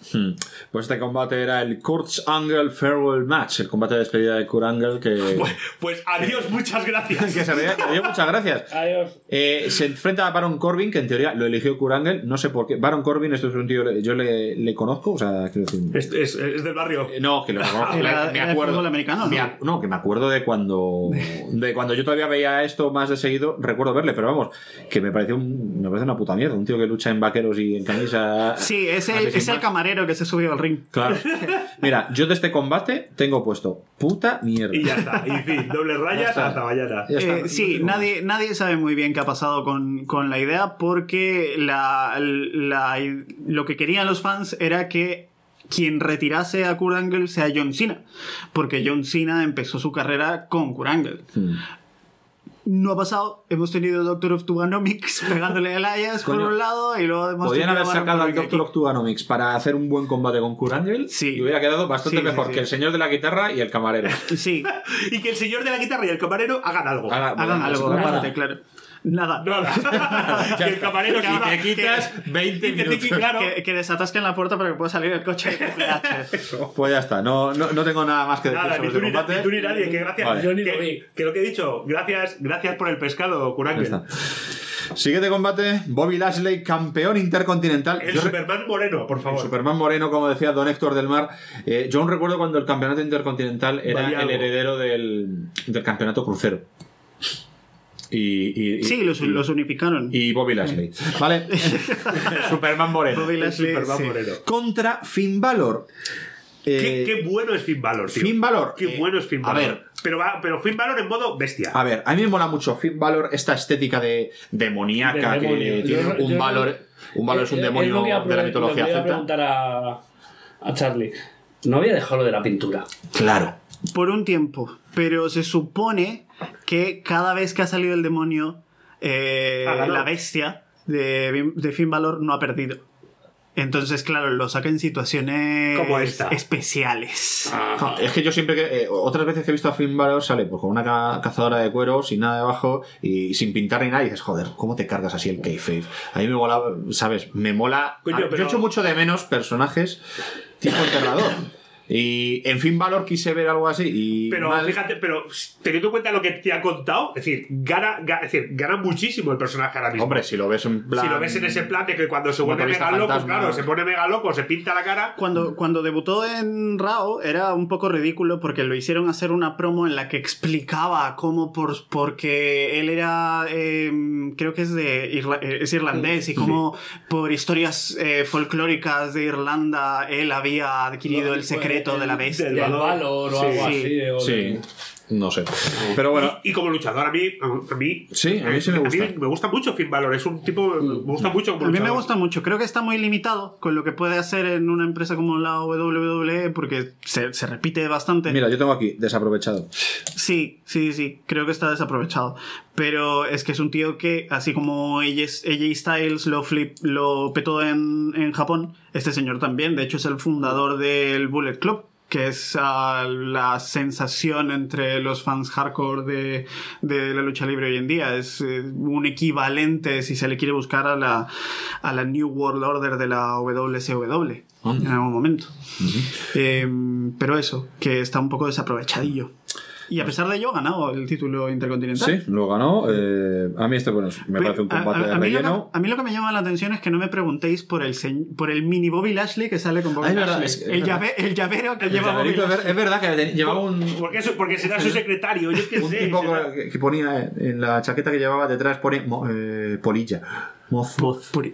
Hmm. Pues este combate era el Kurt's Angle Farewell Match, el combate de despedida de Kurt Angle que... Pues, pues adiós, muchas gracias. que se dio, le dio muchas gracias. Adiós. Eh, se enfrenta a Baron Corbin, que en teoría lo eligió Kurt Angle, no sé por qué. Baron Corbin, esto es un tío, yo le, le conozco, o sea, quiero decir... Es, es, es del barrio. Eh, No, que lo conozco. Era- me era de acuerdo. fútbol americano, ¿no? Me ac- no, que me acuerdo de cuando de cuando yo todavía veía esto más de seguido, recuerdo verle, pero vamos, que me pareció un, me parece una puta mierda, un tío que lucha en vaqueros y en camisa. Sí, es el, así sin es el más. camarero que se subió al ring. Claro. Mira, yo de este combate tengo puesto puta mierda. Y ya está. Y fin, doble Ya rayas está. hasta mañana. Ya está. Eh, sí, nadie, nadie sabe muy bien qué ha pasado con, con la idea porque la, la- lo que querían los fans era que quien retirase a Kurt Angle sea John Cena, porque John Cena empezó su carrera con Kurt Angle. Hmm. No ha pasado, hemos tenido Doctor of Tuganomics pegándole a Elias por Coño. un lado y luego hemos Podrían tenido haber a Baron sacado al Corbin Doctor aquí. of Tuganomics para hacer un buen combate con Kurt Angle Sí. y hubiera quedado bastante Sí, sí, mejor sí. que el señor de la guitarra y el camarero. Sí, Y que el señor de la guitarra y el camarero hagan algo. Haga- hagan bueno, algo, nada. aparte, claro. Nada. Nada. Que el camarero Y que haga- te quitas que- veinte y que te- minutos. claro. Que, que desatasquen la puerta para que pueda salir el coche de Triple H. Pues ya está, no, no, no tengo nada más que decir Nada, sobre ni tú este ni, combate. ni tú ni nadie. Que gracias. Vale. Yo ni lo que, vi. que lo que he dicho, gracias, gracias por el pescado, Kurt Ya Angle. está. Siguiente combate, Bobby Lashley, campeón intercontinental. El Yo re- Superman moreno, por el favor. Superman moreno, como decía Don Héctor del Mar. Eh, yo aún recuerdo cuando el campeonato intercontinental era Valía el algo. heredero del, del campeonato crucero. Y, y- y- Sí, los, y- los unificaron. y Bobby Lashley. ¿Vale? Superman moreno. Bobby El Lashley, Superman sí. moreno. Contra Finn Balor. Qué, Eh, qué bueno es Finn Balor, tío. Finn Balor. Qué eh, bueno es Finn a Balor. ver. Pero, va, pero Finn Balor en modo bestia. A ver, a mí me mola mucho Finn Balor, esta estética de demoníaca De que demonio. tiene Yo- un yo- valor. Un valor es un Eh, demonio lo que iba a de la pre- mitología lo que iba a celta. preguntar a, a Charlie. ¿No había dejado lo de la pintura? Claro. Por un tiempo. Pero se supone que cada vez que ha salido el demonio, eh, Ah, ganó. la bestia de, de Finn Balor no ha perdido. Entonces, claro, lo saca en situaciones Como esta. especiales. No, es que yo siempre que. eh, otras veces que he visto a Finn Balor sale pues, con una ca- cazadora de cuero, sin nada debajo y sin pintar ni nada. Y dices, joder, ¿cómo te cargas así el kayfabe? A mí me mola, ¿sabes? Me mola. Coño, a- Yo pero- echo mucho de menos personajes tipo enterrador. Y en Finn Balor quise ver algo así. Y Pero mal. fíjate, pero teniendo en cuenta lo que te ha contado, es decir, gana, ga- es decir, gana muchísimo el personaje ahora mismo. Hombre, si lo ves en plan. si lo ves en ese plan de que cuando se vuelve motorista mega loco, fantasma. claro, se pone mega loco, se pinta la cara. Cuando, cuando debutó en Raw era un poco ridículo porque lo hicieron hacer una promo en la que explicaba cómo por, porque él era eh, creo que es de Irla- eh, es irlandés y cómo por historias eh, folclóricas de Irlanda él había adquirido el secreto de la bestia. del Del valor. valor o Sí. algo así. o Sí. de- No sé. Pero bueno. Y como luchador, a mí, a mí, Sí, a mí sí me gusta. me gusta mucho Finn Balor, es un tipo, me gusta mucho como A mí me luchador. gusta mucho, creo que está muy limitado con lo que puede hacer en una empresa como la W W E porque se, se repite bastante. Mira, yo tengo aquí, desaprovechado. Sí, sí, sí, creo que está desaprovechado. Pero es que es un tío que, así como A J, A J Styles lo, flip, lo petó en, en Japón, este señor también. De hecho, es el fundador del Bullet Club, que es uh, la sensación entre los fans hardcore de, de la lucha libre hoy en día. Es eh, un equivalente, si se le quiere buscar, a la, a la New World Order de la W C W en algún momento. Eh, pero eso, que está un poco desaprovechadillo. Y a pesar de ello, ha ganado el título intercontinental. Sí, lo ganó. Eh, a mí este, bueno, me parece un A- combate a, de a mí lo relleno. que, a mí lo que me llama la atención es que no me preguntéis por el se- por el mini Bobby Lashley que sale con Bobby Ah, es verdad, Lashley. es- es el, verdad. llave- el llavero que El lleva Bobby llaverito, es ver- Lashley. es verdad que te- llevaba un, Porque, eso, porque será su secretario, yo qué un sé. tipo será- que, que ponía en la chaqueta que llevaba detrás pone mo- eh, polilla. Moz. Puri-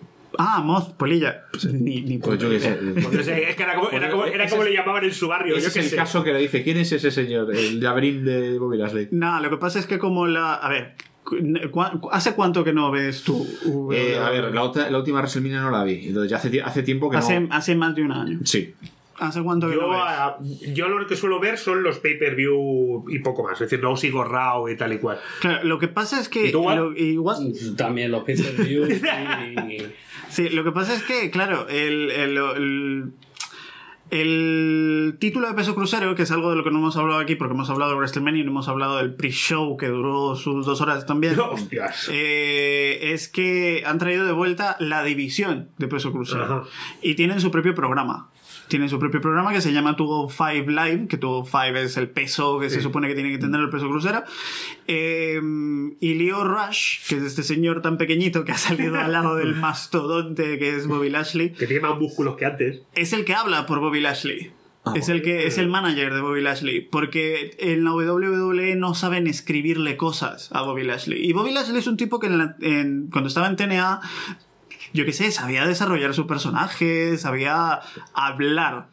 Ah, Moz, polilla. Ni, ni Pues yo qué sé. Pues no sé, es que era como, era como, era Ese como es- le llamaban en su barrio, Ese yo es qué el sé. caso que le dice. ¿Quién es ese señor? El llaverín de Bobby Lashley. Nada, lo que pasa es que como la... A ver, cu- cu- ¿hace cuánto que no ves tú? Eh, a ver, la, otra- la última WrestleMania no la vi. Entonces ya hace, ti- hace tiempo que hace, no. hace más de un año. Sí. ¿Hace cuánto que no Yo, ves? a- yo lo que suelo ver son los pay-per-view y poco más. Es decir, no sigo Raw y tal y cual. Claro, lo que pasa es que... ¿Y tú, Juan? lo- igual, También los pay-per-view y... sí, lo que pasa es que, claro, el, el, el- El título de peso crucero, que es algo de lo que no hemos hablado aquí, porque hemos hablado de WrestleMania y no hemos hablado del pre-show que duró sus dos horas también. ¡Hostias! Eh, es que han traído de vuelta la división de peso crucero. Ajá. Y tienen su propio programa. Tienen su propio programa que se llama two oh five Live, que two oh five es el peso que sí. se supone que tiene que tener el peso crucero. Eh, y Lio Rush, que es este señor tan pequeñito que ha salido al lado del mastodonte que es Bobby Lashley, Que tiene más músculos que antes. es el que habla por Bobby Lashley. Ah, es el que es el manager de Bobby Lashley, porque en la W W E no saben escribirle cosas a Bobby Lashley. Y Bobby Lashley es un tipo que en la- en- cuando estaba en T N A, yo qué sé, sabía desarrollar su personaje, sabía hablar.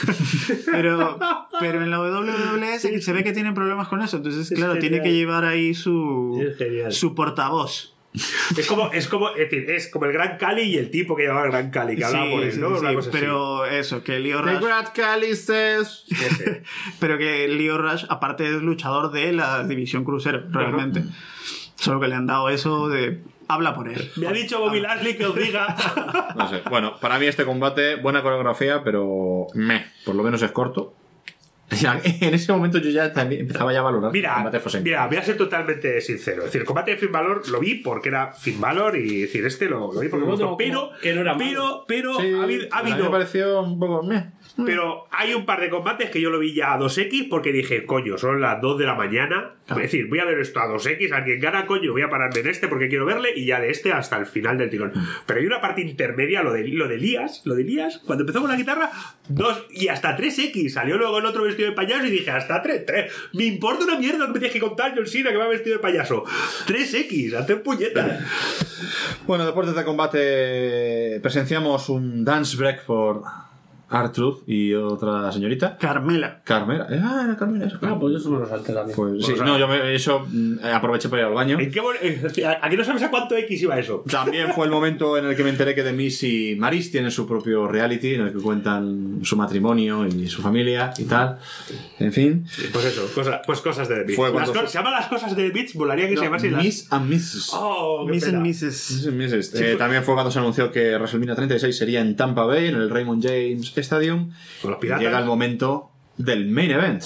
pero, pero en la W W E se, se ve que tienen problemas con eso. Entonces, Es claro, genial. tiene que llevar ahí su, Es genial. su portavoz. Es como, es como, es decir, es como el Gran Cali y el tipo que llevaba el Gran Cali, que hablaba por él, sí, ¿no? sí, Una cosa así. pero eso, que Lio The Rush... Great Khali says. Ese. Pero que Lio Rush, aparte, es luchador de la división crucero, realmente. Solo que le han dado eso de... Habla por él. Me ha dicho Bobby Lashley que os diga. No sé. Bueno, para mí este combate, buena coreografía, pero meh, por lo menos es corto. Ya, en ese momento yo ya también empezaba ya a valorar que el Mira, combate fuese. mira, voy a ser totalmente sincero. Es decir, el combate de Finn Balor lo vi porque era Finn Balor y decir, este lo, lo vi porque me Pero gustó. no, Pero, que no era malo. pero, pero, Sí, ha habido, ha a mí me habido- pareció un poco meh. pero hay un par de combates que yo lo vi ya a dos equis porque dije, coño, son las dos de la mañana. Es decir, voy a ver esto a dos equis, a quien gana, coño, voy a pararme en este porque quiero verle y ya de este hasta el final del tirón. Pero hay una parte intermedia, lo de, lo de Elías, lo de Elías, cuando empezó con la guitarra, dos y hasta tres equis. Salió luego el otro vestido de payaso y dije, hasta tres, tres. Me importa una mierda que me tienes que contar, John Cena, que va vestido de payaso. tres equis, hazte puñetas. Bueno, después de este combate presenciamos un dance break por R-Truth y otra señorita. Carmela. Carmela. Eh, Ah, era Carmela. esa. Ah, pues yo eso me lo salté también. Pues sí, O sea- no, yo me, eso mm, aproveché para ir al baño. ¿En qué mo- eh, aquí no sabes a cuánto X iba eso. También fue el momento en el que me enteré que The Miz y Maryse tienen su propio reality en el que cuentan su matrimonio y su familia y tal. En fin. Pues eso, cosa- pues cosas de The Beats. Fue Las cuando co- fue- se llaman las cosas de The Beats, volaría que se llamase las... Miss and Missus Oh, qué Miss pena. and missus Miss and Missus. Sí, Eh, fue- También fue cuando se anunció que WrestleMania treinta y seis sería en Tampa Bay, en el Raymond James Stadium. Con los Y piratas. llega el momento del main event.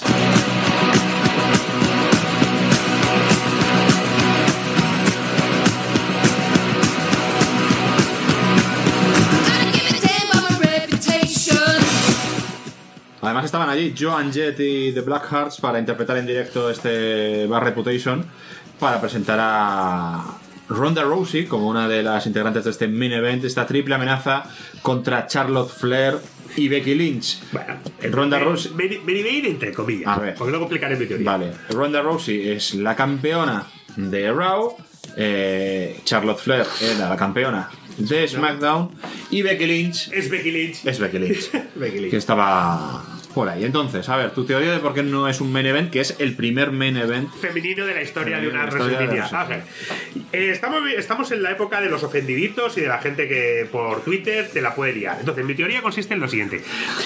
Además estaban allí Joan Jett y The Blackhearts para interpretar en directo este Bad Reputation, para presentar a Ronda Rousey como una de las integrantes de este main event, esta triple amenaza contra Charlotte Flair y Becky Lynch. Bueno, Ronda eh, Rousey. Mary Mary Bain, entre comillas. A ver. Porque luego explicaré mi teoría. Vale, Ronda Rousey es la campeona de Raw, eh, Charlotte Flair era la campeona de SmackDown y Becky Lynch Es Becky Lynch. es Becky Lynch, Becky Lynch. que estaba por ahí. Entonces, a ver, tu teoría de por qué no es un main event, que es el primer main event. Femenino de la historia de Femenino una de la historia de WrestleMania. la Vamos a ver. Eh, estamos, estamos en la época de los ofendiditos y de la gente que por Twitter te la puede liar. Entonces, mi teoría consiste en lo siguiente.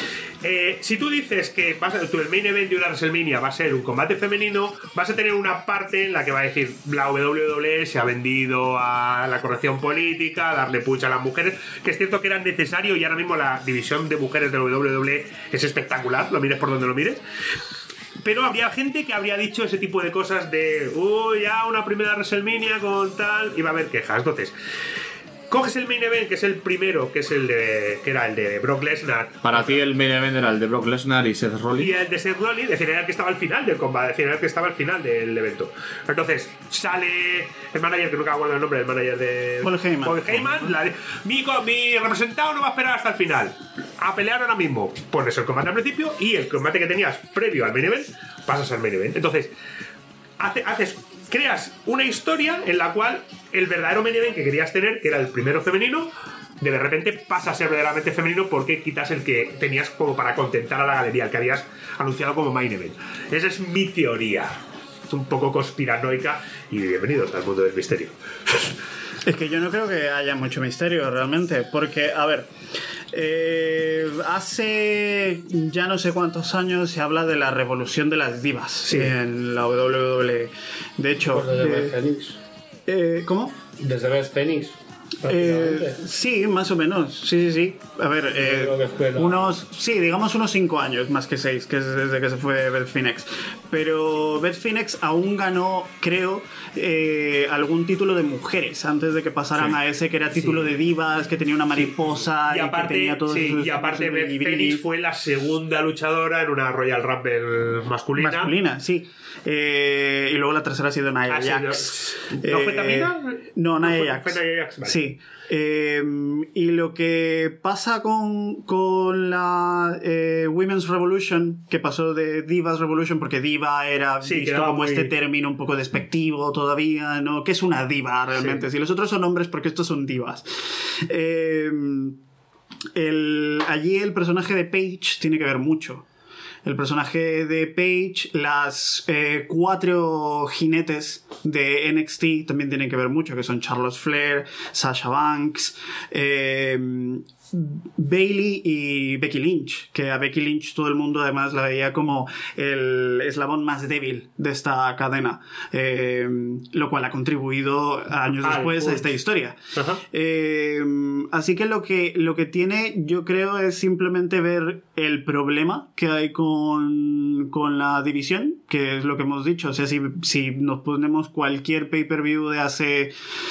Eh, si tú dices que vas a, tú, el main event de una WrestleMania va a ser un combate femenino, vas a tener una parte en la que va a decir la W W E se ha vendido a la corrección política, a darle pucha a las mujeres, que es cierto que era necesario y ahora mismo la división de mujeres de la W W E es espectacular, lo mires por donde lo mires. Pero habría gente que habría dicho ese tipo de cosas de uy, ya una primera WrestleMania con tal, y va a haber quejas. Entonces, coges el main event, que es el primero, que es el de que era el de Brock Lesnar, Para ti el main event era el de Brock Lesnar y Seth Rollins. y el de Seth Rollins, es decir, era el que estaba al final del combate, es decir, era el que estaba al final del evento. Entonces, sale el manager, que nunca me acuerdo el nombre, el manager de Paul Heyman. Paul Heyman, la de- mi, co- mi representado no va a esperar hasta el final. A pelear ahora mismo. Pones el combate al principio y el combate que tenías previo al main event, pasas al main event. Entonces, hace- haces, creas una historia en la cual el verdadero main event que querías tener, que era el primero femenino, de repente pasa a ser verdaderamente femenino porque quitas el que tenías como para contentar a la galería, el que habías anunciado como main event. Esa es mi teoría. Es un poco conspiranoica y bienvenidos al mundo del misterio. Es que yo no creo que haya mucho misterio realmente, porque, a ver, eh, hace ya no sé cuántos años se habla de la revolución de las divas en la W W E. De hecho, Pues desde eh, Beth Phoenix. eh, ¿cómo? Desde Beth Phoenix. Eh, sí, más o menos. Sí, sí, sí. A ver, eh, creo que espera. unos, sí, digamos unos cinco años más que seis, que es desde que se fue Beth Phoenix. Pero Beth Phoenix aún ganó, creo, eh, algún título de mujeres antes de que pasaran Sí. a ese que era título Sí. de divas, que tenía una mariposa Y y, aparte, que tenía todos sí, esos- y aparte esos Beth brilli-brilli. Phoenix fue la segunda luchadora en una Royal Rumble masculina. Masculina, sí. Eh, y luego la tercera ha sido Nia Ah, sí, Jax. ¿no- ¿no fue Tamina? No, No, Nia fue- Jax. fue Nia Jax, vale. Sí. Eh, y lo que pasa con, con la eh, Women's Revolution, que pasó de Divas Revolution, porque diva era Sí, visto quedaba como muy- este término un poco despectivo todavía, ¿no? ¿Qué es una diva realmente? Sí. Si los otros son hombres, ¿por qué estos son divas? Eh, el, allí el personaje de Paige tiene que ver mucho. El personaje de Paige, las eh, cuatro jinetes de N X T también tienen que ver mucho, que son Charlotte Flair, Sasha Banks, eh, Bailey y Becky Lynch, que a Becky Lynch todo el mundo además la veía como el eslabón más débil de esta cadena, eh, lo cual ha contribuido años Al después a punch. esta historia. Ajá. Eh, así que lo que lo que tiene, yo creo, es simplemente ver el problema que hay con, con la división, que es lo que hemos dicho. O sea, si, si nos ponemos cualquier pay-per-view de hace,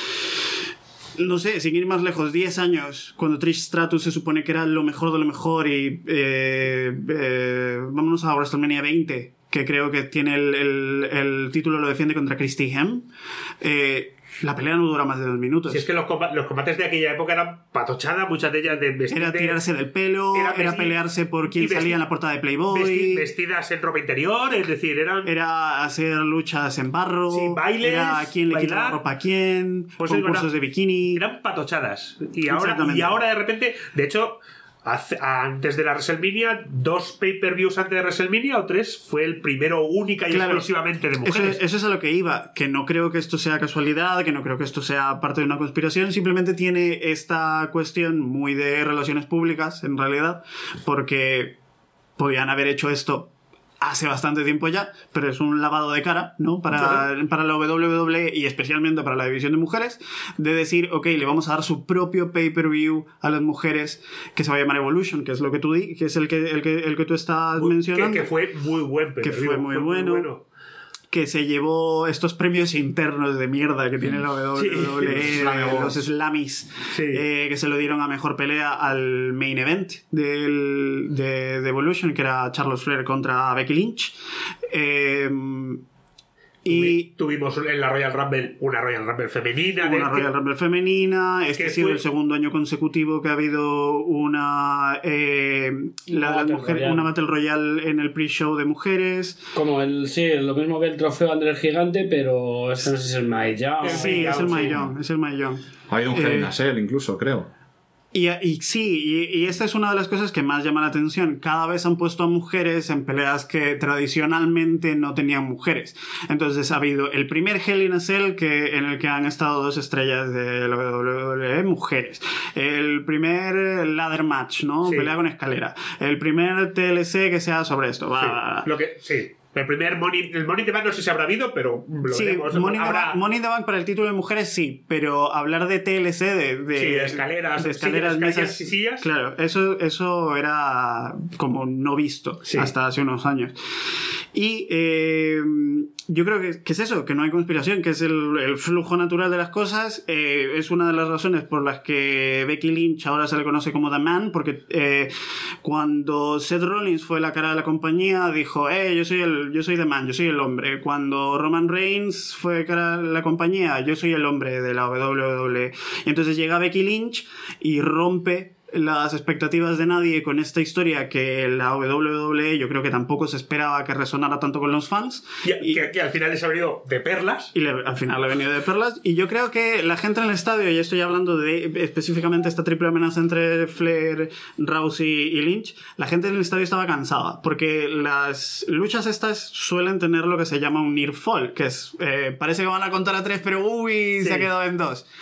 no sé, sin ir más lejos, diez años, cuando Trish Stratus se supone que era lo mejor de lo mejor, y eh, eh, vámonos a WrestleMania veinte, que creo que tiene el, el, el título, lo defiende contra Christy Hemme. Eh, la pelea no dura más de dos minutos. Si es que los, comba- los combates de aquella época eran patochadas, muchas de ellas de vestir Era de- tirarse del pelo, era era, vestir- pelearse por quién y vestir- salía en la portada de Playboy, vesti- vestidas en ropa interior, es decir, eran... era hacer luchas en barro, Sí, bailes, era a quién le quita la bailar. ropa a quién, Pues es concursos verdad. de bikini. Eran patochadas. Y ahora, Exactamente. y ahora de repente, de hecho, hace- antes de la WrestleMania, dos pay-per-views antes de WrestleMania o tres, fue el primero única y Claro. exclusivamente de Eso, mujeres. eso es a lo que iba, que no creo que esto sea casualidad, que no creo que esto sea parte de una conspiración, simplemente tiene esta cuestión muy de relaciones públicas, en realidad, porque podían haber hecho esto hace bastante tiempo ya, pero es un lavado de cara, ¿no? Para, para la W W E y especialmente para la división de mujeres, de decir, ok, le vamos a dar su propio pay-per-view a las mujeres, que se va a llamar Evolution, que es lo que tú di, que es el que, el que, el que tú estás Muy- mencionando. que, que fue muy buen pay-per-view, fue muy bueno. Que se llevó estos premios internos de mierda que tiene la W W E, Sí, Slam los Awards. Slammies, Sí. eh, que se lo dieron a mejor pelea al main event del, de, de Evolution, que era Charlotte Flair contra Becky Lynch. Eh, y Tuvimos en la Royal Rumble una Royal Rumble femenina. de- una Royal Rumble femenina. Este que ha sido fue- el segundo año consecutivo que ha habido una, eh, la- Una las Battle mujeres- Royale. una Battle Royale en el pre-show de mujeres. Como el, sí, lo mismo que el trofeo Andrés Gigante, pero este no sé si es el Mahjong. Sí, Sí, es el sí. Mahjong, es el Mahjong. Ha habido un Hell in Eh, a Cell incluso, creo. Y, y sí, y, y esta es una de las cosas que más llama la atención. Cada vez han puesto a mujeres en peleas que tradicionalmente no tenían mujeres. Entonces ha habido el primer Hell in a Cell que, en el que han estado dos estrellas de la W W E, mujeres. El primer ladder match, ¿no? Sí. Pelea con escalera. El primer T L C que sea sobre esto. Va, Sí, va, va. lo que, sí. El primer Money, el Money in the Bank no sé si habrá habido, pero lo Sí, veremos. Money in, the Habrá- Bank, Money in the Bank para el título de mujeres sí, pero hablar de T L C, de, de, Sí, de escaleras, de escaleras, sillas, mesas, y sillas. claro, eso, eso era como no visto Sí. hasta hace unos años. Y eh, yo creo que, que es eso, que no hay conspiración, que es el, el flujo natural de las cosas. Eh, es una de las razones por las que Becky Lynch ahora se le conoce como The Man, porque eh, cuando Seth Rollins fue la cara de la compañía, dijo, eh, yo soy el, yo soy The Man, yo soy el hombre. Cuando Roman Reigns fue cara de la compañía, yo soy el hombre de la W W E. Y entonces llega Becky Lynch y rompe las expectativas de nadie con esta historia que la W W E yo creo que tampoco se esperaba que resonara tanto con los fans. Y, Y- que, que al final les ha venido de perlas. y le- al final le ha venido de perlas. Y yo creo que la gente en el estadio, y estoy hablando de específicamente esta triple amenaza entre Flair, Rousey y Lynch, la gente en el estadio estaba cansada. Porque las luchas estas suelen tener lo que se llama un near fall, que es, eh, parece que van a contar a tres, pero uy, Sí. se ha quedado en dos.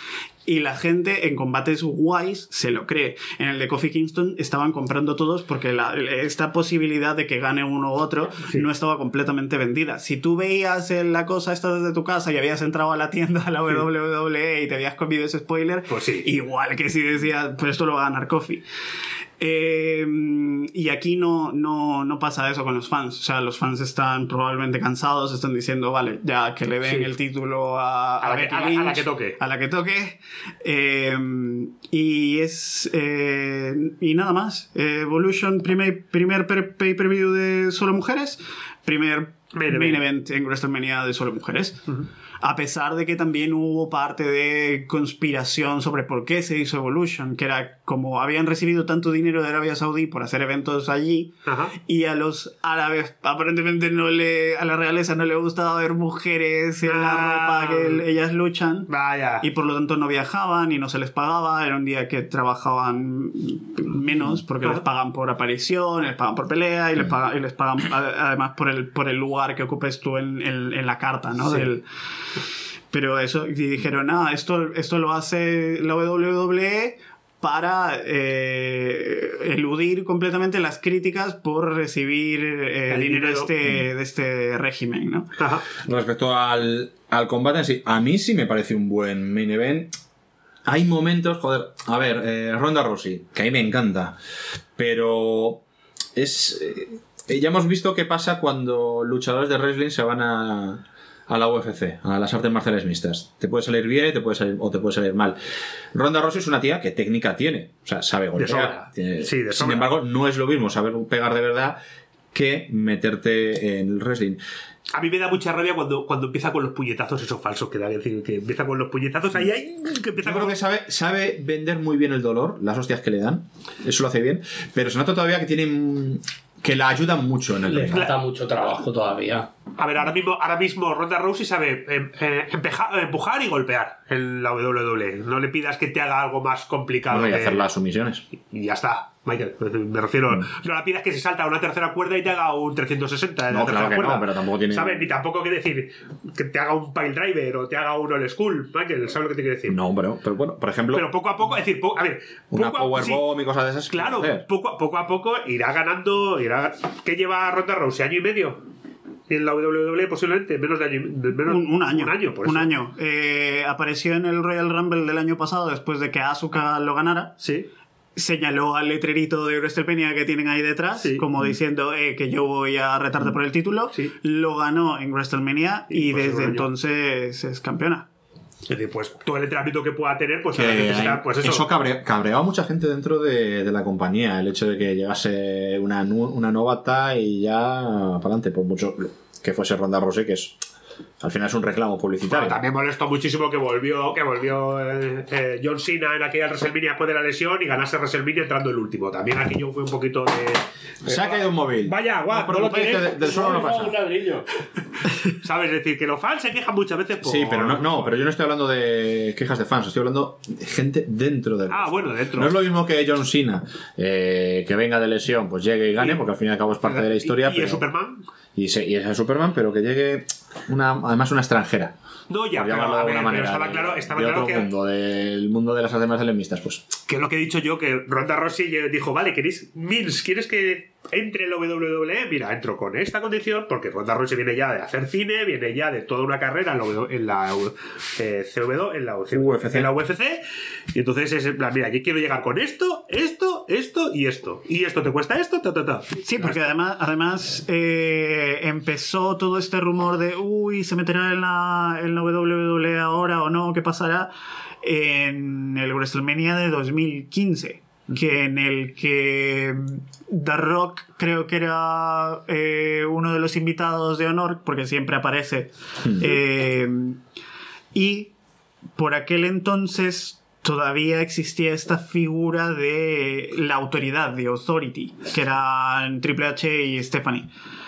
y la gente en combates guays se lo cree. En el de Kofi Kingston estaban comprando todos porque la, esta posibilidad de que gane uno u otro sí. no estaba completamente vendida. Si tú veías la cosa esta desde tu casa y habías entrado a la tienda a la sí. W W E y te habías comido ese spoiler, pues sí. igual que si decías, pues esto lo va a ganar Kofi. Eh, y aquí no, no, no pasa eso con los fans. O sea, los fans están probablemente cansados, están diciendo, vale, ya que le den sí. el título a, a, a, Becky a, la, Lynch, a la que toque. A la que toque. Eh, y es. Eh, y nada más. Evolution, primer, primer pay-per-view de solo mujeres. Primer main, main event en WrestleMania de solo mujeres. Uh-huh. A pesar de que también hubo parte de conspiración sobre por qué se hizo Evolution, que era como habían recibido tanto dinero de Arabia Saudí por hacer eventos allí, ajá. y a los árabes aparentemente no le, a la realeza no le gustaba ver mujeres en ah. la ropa que ellas luchan, vaya. Y por lo tanto no viajaban y no se les pagaba, era un día que trabajaban menos porque ajá. les pagan por aparición, les pagan por pelea y les pagan, y les pagan además por el, por el lugar que ocupes tú en, en, en la carta, ¿no? Sí. Del, pero eso, y dijeron, ah, esto, esto lo hace la W W E para eh, eludir completamente las críticas por recibir eh, dinero de este, de este régimen, ¿no? Ajá. Respecto al, al combate en sí, a mí sí me parece un buen main event. Hay momentos, joder, a ver, eh, Ronda Rousey, que a mí me encanta, pero es... Eh, ya hemos visto qué pasa cuando luchadores de wrestling se van a... a la U F C, a las artes marciales mixtas. Te puede salir bien te puede salir, o te puede salir mal. Ronda Rousey es una tía que técnica tiene, o sea, sabe golpear. Tiene, sí, de sin embargo, no es lo mismo saber pegar de verdad que meterte en el wrestling. A mí me da mucha rabia cuando, cuando empieza con los puñetazos esos falsos que da, es decir, que empieza con los puñetazos ahí, ahí que empieza Yo con... creo que sabe, sabe vender muy bien el dolor, las hostias que le dan, eso lo hace bien, pero se nota todavía que tiene... que la ayudan mucho en el Le falta mucho trabajo todavía. A ver, ahora mismo, ahora mismo Ronda Rousey sabe eh, eh, empejar, empujar y golpear en la W W E. No le pidas que te haga algo más complicado. Bueno, y que... hacer las sumisiones. Y ya está, Michael. Me refiero... Mm. No le pidas que se salta a una tercera cuerda y te haga un trescientos sesenta en no, la tercera claro que cuerda. No, pero tampoco tiene... ¿Sabes? Ni tampoco que decir que te haga un pile driver o te haga un old school, Michael. ¿Sabes lo que te quiero decir? No, pero, pero bueno, por ejemplo... Pero poco a poco, es decir, po- a ver... Una poco powerbomb sí, y cosas de esas. Claro, poco a, poco a poco irá ganando... Irá... ¿Qué lleva Ronda Rousey? ¿Año y medio? En la W W E posiblemente menos de año, menos, un, un año un año, por un eso. año. Eh, apareció en el Royal Rumble del año pasado después de que Asuka lo ganara. Sí. Señaló al letrerito de WrestleMania que tienen ahí detrás, sí. como mm. diciendo eh, que yo voy a retarte por el título. Sí. Lo ganó en WrestleMania y, y desde entonces es campeona. Es decir, pues todo el entrenamiento que pueda tener, pues, que necesita, pues eso. Eso cabre, cabreaba a mucha gente dentro de, de la compañía, el hecho de que llegase una, una novata y ya para adelante, por mucho que fuese Ronda Rousey, que es al final es un reclamo publicitario. Bueno, también molestó muchísimo que volvió que volvió eh, eh, John Cena en aquella WrestleMania después de la lesión y ganase WrestleMania entrando el último. También aquí yo fue un poquito de... Se ha caído un móvil. Vaya, guau, no, no lo quieres. De, del suelo no pasa. Un ladrillo. ¿Sabes? Es decir, que los fans se quejan muchas veces por... Sí, pero no, no, pero yo no estoy hablando de quejas de fans, estoy hablando de gente dentro del... Ah, bueno, dentro. No es lo mismo que John Cena, eh, que venga de lesión, pues llegue y gane, y, porque al fin y al cabo es parte de la historia. ¿Y, pero, y es Superman? Y, se, y es el Superman, pero que llegue una, además una extranjera. No, ya, pero, de a ver, manera, pero estaba claro, estaba de claro otro que... mundo, del mundo de las artes marciales mixtas, pues... Que es lo que he dicho yo, que Ronda Rousey dijo, vale, ¿queréis, Mills, ¿quieres que entre en la W W E? Mira, entro con esta condición, porque Ronda Rousey viene ya de hacer cine, viene ya de toda una carrera en la, en la eh, C W, en la, U F C. en la U F C, y entonces es en plan, mira, yo quiero llegar con esto, esto, esto y esto. Y esto te cuesta esto, ta, ta, ta. Sí, porque además, además eh, empezó todo este rumor de, uy, se meterá en la, en la W W E ahora o no, ¿qué pasará? En el WrestleMania de dos mil quince, que en el que The Rock creo que era eh, uno de los invitados de honor, porque siempre aparece, mm-hmm. eh, y por aquel entonces todavía existía esta figura de la autoridad, de authority, que eran Triple H y Stephanie,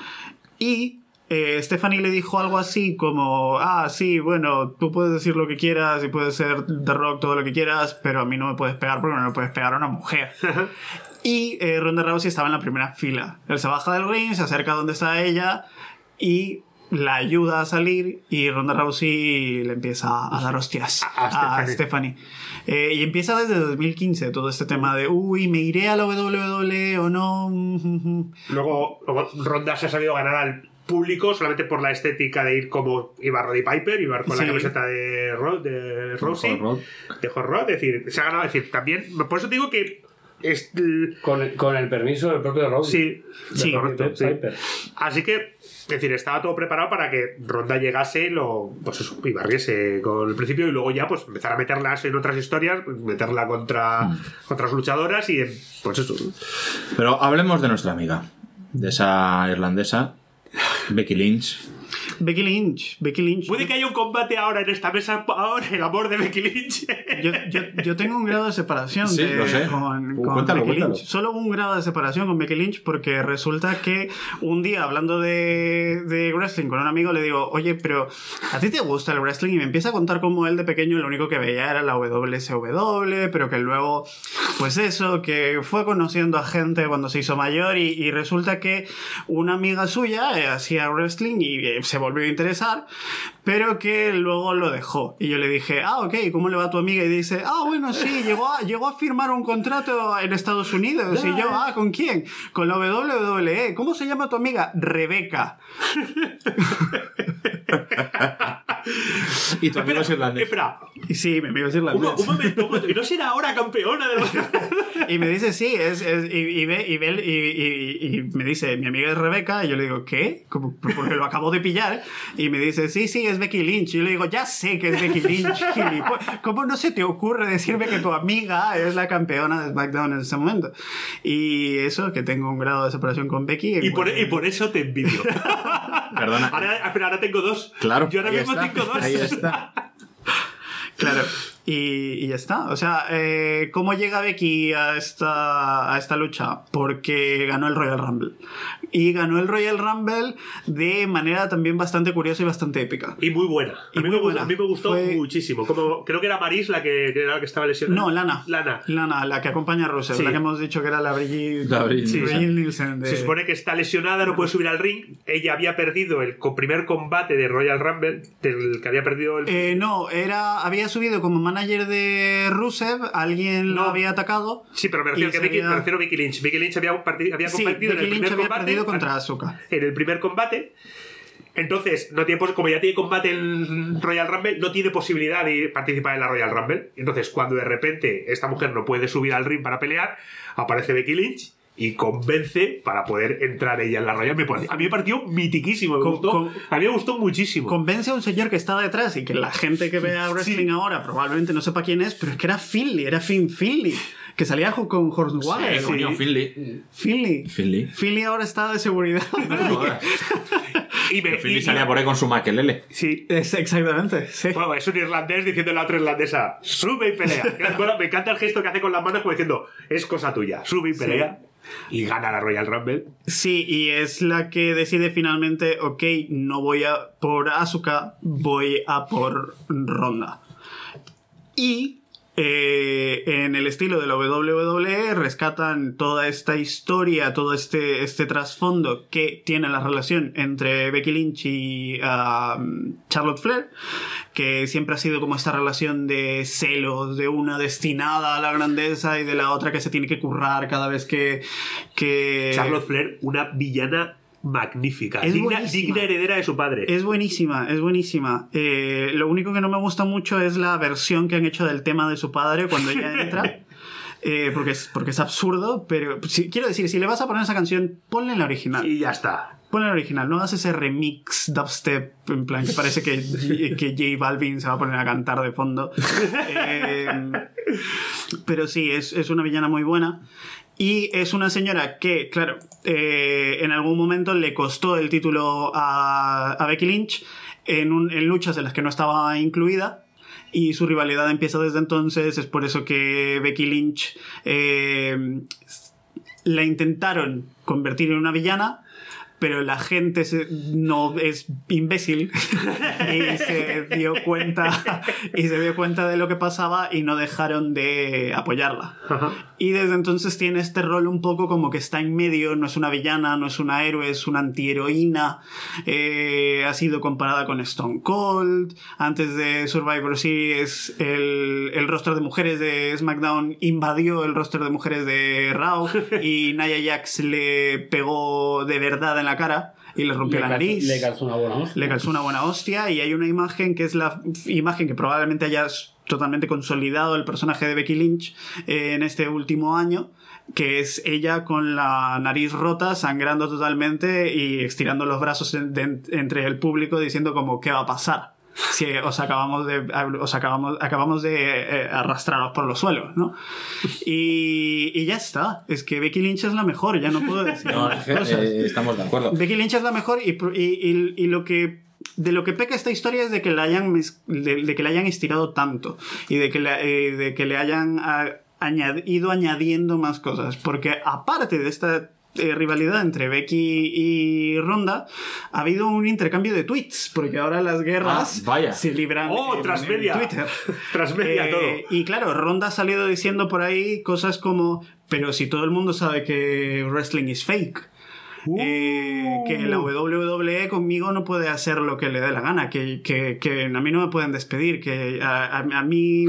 y Eh, Stephanie le dijo algo así como, ah, sí, bueno, tú puedes decir lo que quieras y puedes ser The Rock, todo lo que quieras, pero a mí no me puedes pegar porque no me puedes pegar a una mujer. Y eh, Ronda Rousey estaba en la primera fila. Él se baja del ring, se acerca a donde está ella y la ayuda a salir y Ronda Rousey le empieza a dar hostias a, a, a Stephanie. Eh, y empieza desde dos mil quince todo este tema de uy, ¿me iré a la W W E o no? Luego, luego Ronda se ha sabido ganar al público solamente por la estética de ir como iba Roddy Piper, iba con sí. la camiseta de, Ro, de Rousey, de Hot Rod, es decir, se ha ganado, es decir, también, por eso te digo que es, con, el, con el permiso del propio Rousey. Sí, sí, correcto. Sí. Piper. Así que, es decir, estaba todo preparado para que Ronda llegase lo, pues eso, y barriese con el principio y luego ya pues empezar a meterlas en otras historias, pues, meterla contra mm. otras luchadoras y pues eso. Pero hablemos de nuestra amiga, de esa irlandesa, Becky Lynch. Becky Lynch, Becky Lynch. Puede que haya un combate ahora en esta mesa, ahora el amor de Becky Lynch. Yo, yo, yo tengo un grado de separación sí, de, lo sé. con, uh, con cuéntalo, Becky cuéntalo. Lynch. Solo un grado de separación con Becky Lynch porque resulta que un día hablando de, de wrestling con un amigo le digo, oye, pero ¿a ti te gusta el wrestling? Y me empieza a contar cómo él de pequeño lo único que veía era la W S W, pero que luego, pues eso, que fue conociendo a gente cuando se hizo mayor y, y resulta que una amiga suya eh, hacía wrestling y eh, se volvió a interesar, pero que luego lo dejó. Y yo le dije, ah, ok, ¿cómo le va a tu amiga? Y dice, ah, bueno, sí, llegó a, llegó a firmar un contrato en Estados Unidos. Y yo, ah, ¿con quién? Con la W W E. ¿Cómo se llama tu amiga? Rebeca. Y tu amigo es irlandés. Espera. Y sí, mi amigo es irlandés. Un, un momento, un momento. ¿Y no será ahora campeona de la... Y me dice, sí, es, es y, y ve, y, ve y, y, y me dice, mi amiga es Rebeca. Y yo le digo, ¿qué? Como, porque lo acabo de pillar. Y me dice, sí, sí, es Becky Lynch. Y yo le digo, ya sé que es Becky Lynch. ¿Cómo no se te ocurre decirme que tu amiga es la campeona de SmackDown en ese momento? Y eso, que tengo un grado de separación con Becky. Y por, y por eso te envidio. Perdona. Ahora, espera, ahora tengo dos. Claro. Yo ahora mismo está, tengo dos. Ahí está. Claro. Y, y ya está. O sea, eh, ¿cómo llega Becky a esta, a esta lucha? Porque ganó el Royal Rumble. Y ganó el Royal Rumble de manera también bastante curiosa y bastante épica. Y muy buena. Y a, mí muy me, buena. a mí me gustó Fue... muchísimo. Como, creo que era Maris la que, que era la que estaba lesionada. No, Lana. Lana. Lana, la que acompaña a Rusev. Sí. La que hemos dicho que era la Brigitte, La Brigitte, sí, Brigitte Nielsen. De... Se supone que está lesionada, no puede subir al ring. Ella había perdido el primer combate de Royal Rumble, del que había perdido el... Eh, no, era, había subido como manager de Rusev, alguien No. lo había atacado. Sí, pero me refiero, y que se Becky, había- me refiero a Becky Lynch. Becky Lynch había, parti- había Sí, competido en Becky el Lynch primer había combate. perdido contra Asuka. En el primer combate. Entonces, no tiene, pos- como ya tiene combate en Royal Rumble, no tiene posibilidad de participar en la Royal Rumble. Entonces, cuando de repente esta mujer no puede subir al ring para pelear, aparece Becky Lynch y convence para poder entrar ella en la Royal. Me pareció- a mí me pareció mitiquísimo. Me Con- gustó, con- a mí me gustó muchísimo. Convence a un señor que está detrás y que la gente que vea wrestling Sí. ahora probablemente no sepa quién es, pero es que era Finley, era Finn Finley, que salía jo- con Hornswoggle. Eh, coño, Finley. Finley. Finley. Finley ahora está de seguridad. y me, Finley y- salía por ahí con su maquelele. Sí. Es exactamente, sí. Bueno, es un irlandés diciendo a la otra irlandesa, sube y pelea. Bueno, me encanta el gesto que hace con las manos como diciendo, es cosa tuya, sube y pelea. Y gana la Royal Rumble. Sí, y es la que decide finalmente, ok, no voy a por Asuka, voy a por Ronda. Y eh, en el estilo de la W W E rescatan toda esta historia, todo este, este trasfondo que tiene la relación entre Becky Lynch y uh, Charlotte Flair, que siempre ha sido como esta relación de celos, de una destinada a la grandeza y de la otra que se tiene que currar cada vez que... que... Charlotte Flair, una villana magnífica, Es digna, buenísima. digna heredera de su padre. Es buenísima, es buenísima. Eh, lo único que no me gusta mucho es la versión que han hecho del tema de su padre cuando ella entra. Eh, porque, es, porque es absurdo, pero si, quiero decir, si le vas a poner esa canción, ponle la original. Y ya está. Ponle la original, no hagas ese remix dubstep, en plan que parece que, que J Balvin se va a poner a cantar de fondo. Eh, pero sí, es, es una villana muy buena. Y es una señora que, claro, eh, en algún momento le costó el título a, a Becky Lynch en, un, en luchas en las que no estaba incluida. Y su rivalidad empieza desde entonces. Es por eso que Becky Lynch eh, la intentaron convertir en una villana, pero la gente se, no es imbécil y se dio cuenta y se dio cuenta de lo que pasaba y no dejaron de apoyarla. Ajá. Y desde entonces tiene este rol un poco como que está en medio, no es una villana, no es una héroe, es una antiheroína. Eh, ha sido comparada con Stone Cold. Antes de Survivor Series, el, el roster de mujeres de SmackDown invadió el roster de mujeres de Raw y Nia Jax le pegó de verdad en la cara y le rompió Le la calzó- nariz. le calzó una buena hostia. Le calzó una buena hostia y hay una imagen que es la imagen que probablemente haya totalmente consolidado el personaje de Becky Lynch eh, en este último año, que es ella con la nariz rota, sangrando totalmente y estirando los brazos en- de- entre el público diciendo como ¿qué va a pasar? Si os acabamos de os acabamos acabamos de eh, arrastraros por los suelos, ¿no? Y, y ya está. Es que Becky Lynch es la mejor, ya no puedo decir No, más eh, cosas. eh, estamos de acuerdo. Becky Lynch es la mejor y, y, y, y lo que de lo que peca esta historia es de que la hayan mez- de, de que la hayan estirado tanto y de que la- eh, de que le hayan a- añad- ido añadiendo más cosas, porque aparte de esta eh, rivalidad entre Becky y Ronda ha habido un intercambio de tweets, porque ahora las guerras Ah, vaya. se libran ¡Oh, en- transmedia! en Twitter. Transmedia Eh, todo. Y claro, Ronda ha salido diciendo por ahí cosas como pero si todo el mundo sabe que wrestling is fake. Eh, que la W W E conmigo no puede hacer lo que le dé la gana, que, que, que a mí no me pueden despedir, que a, a, a mí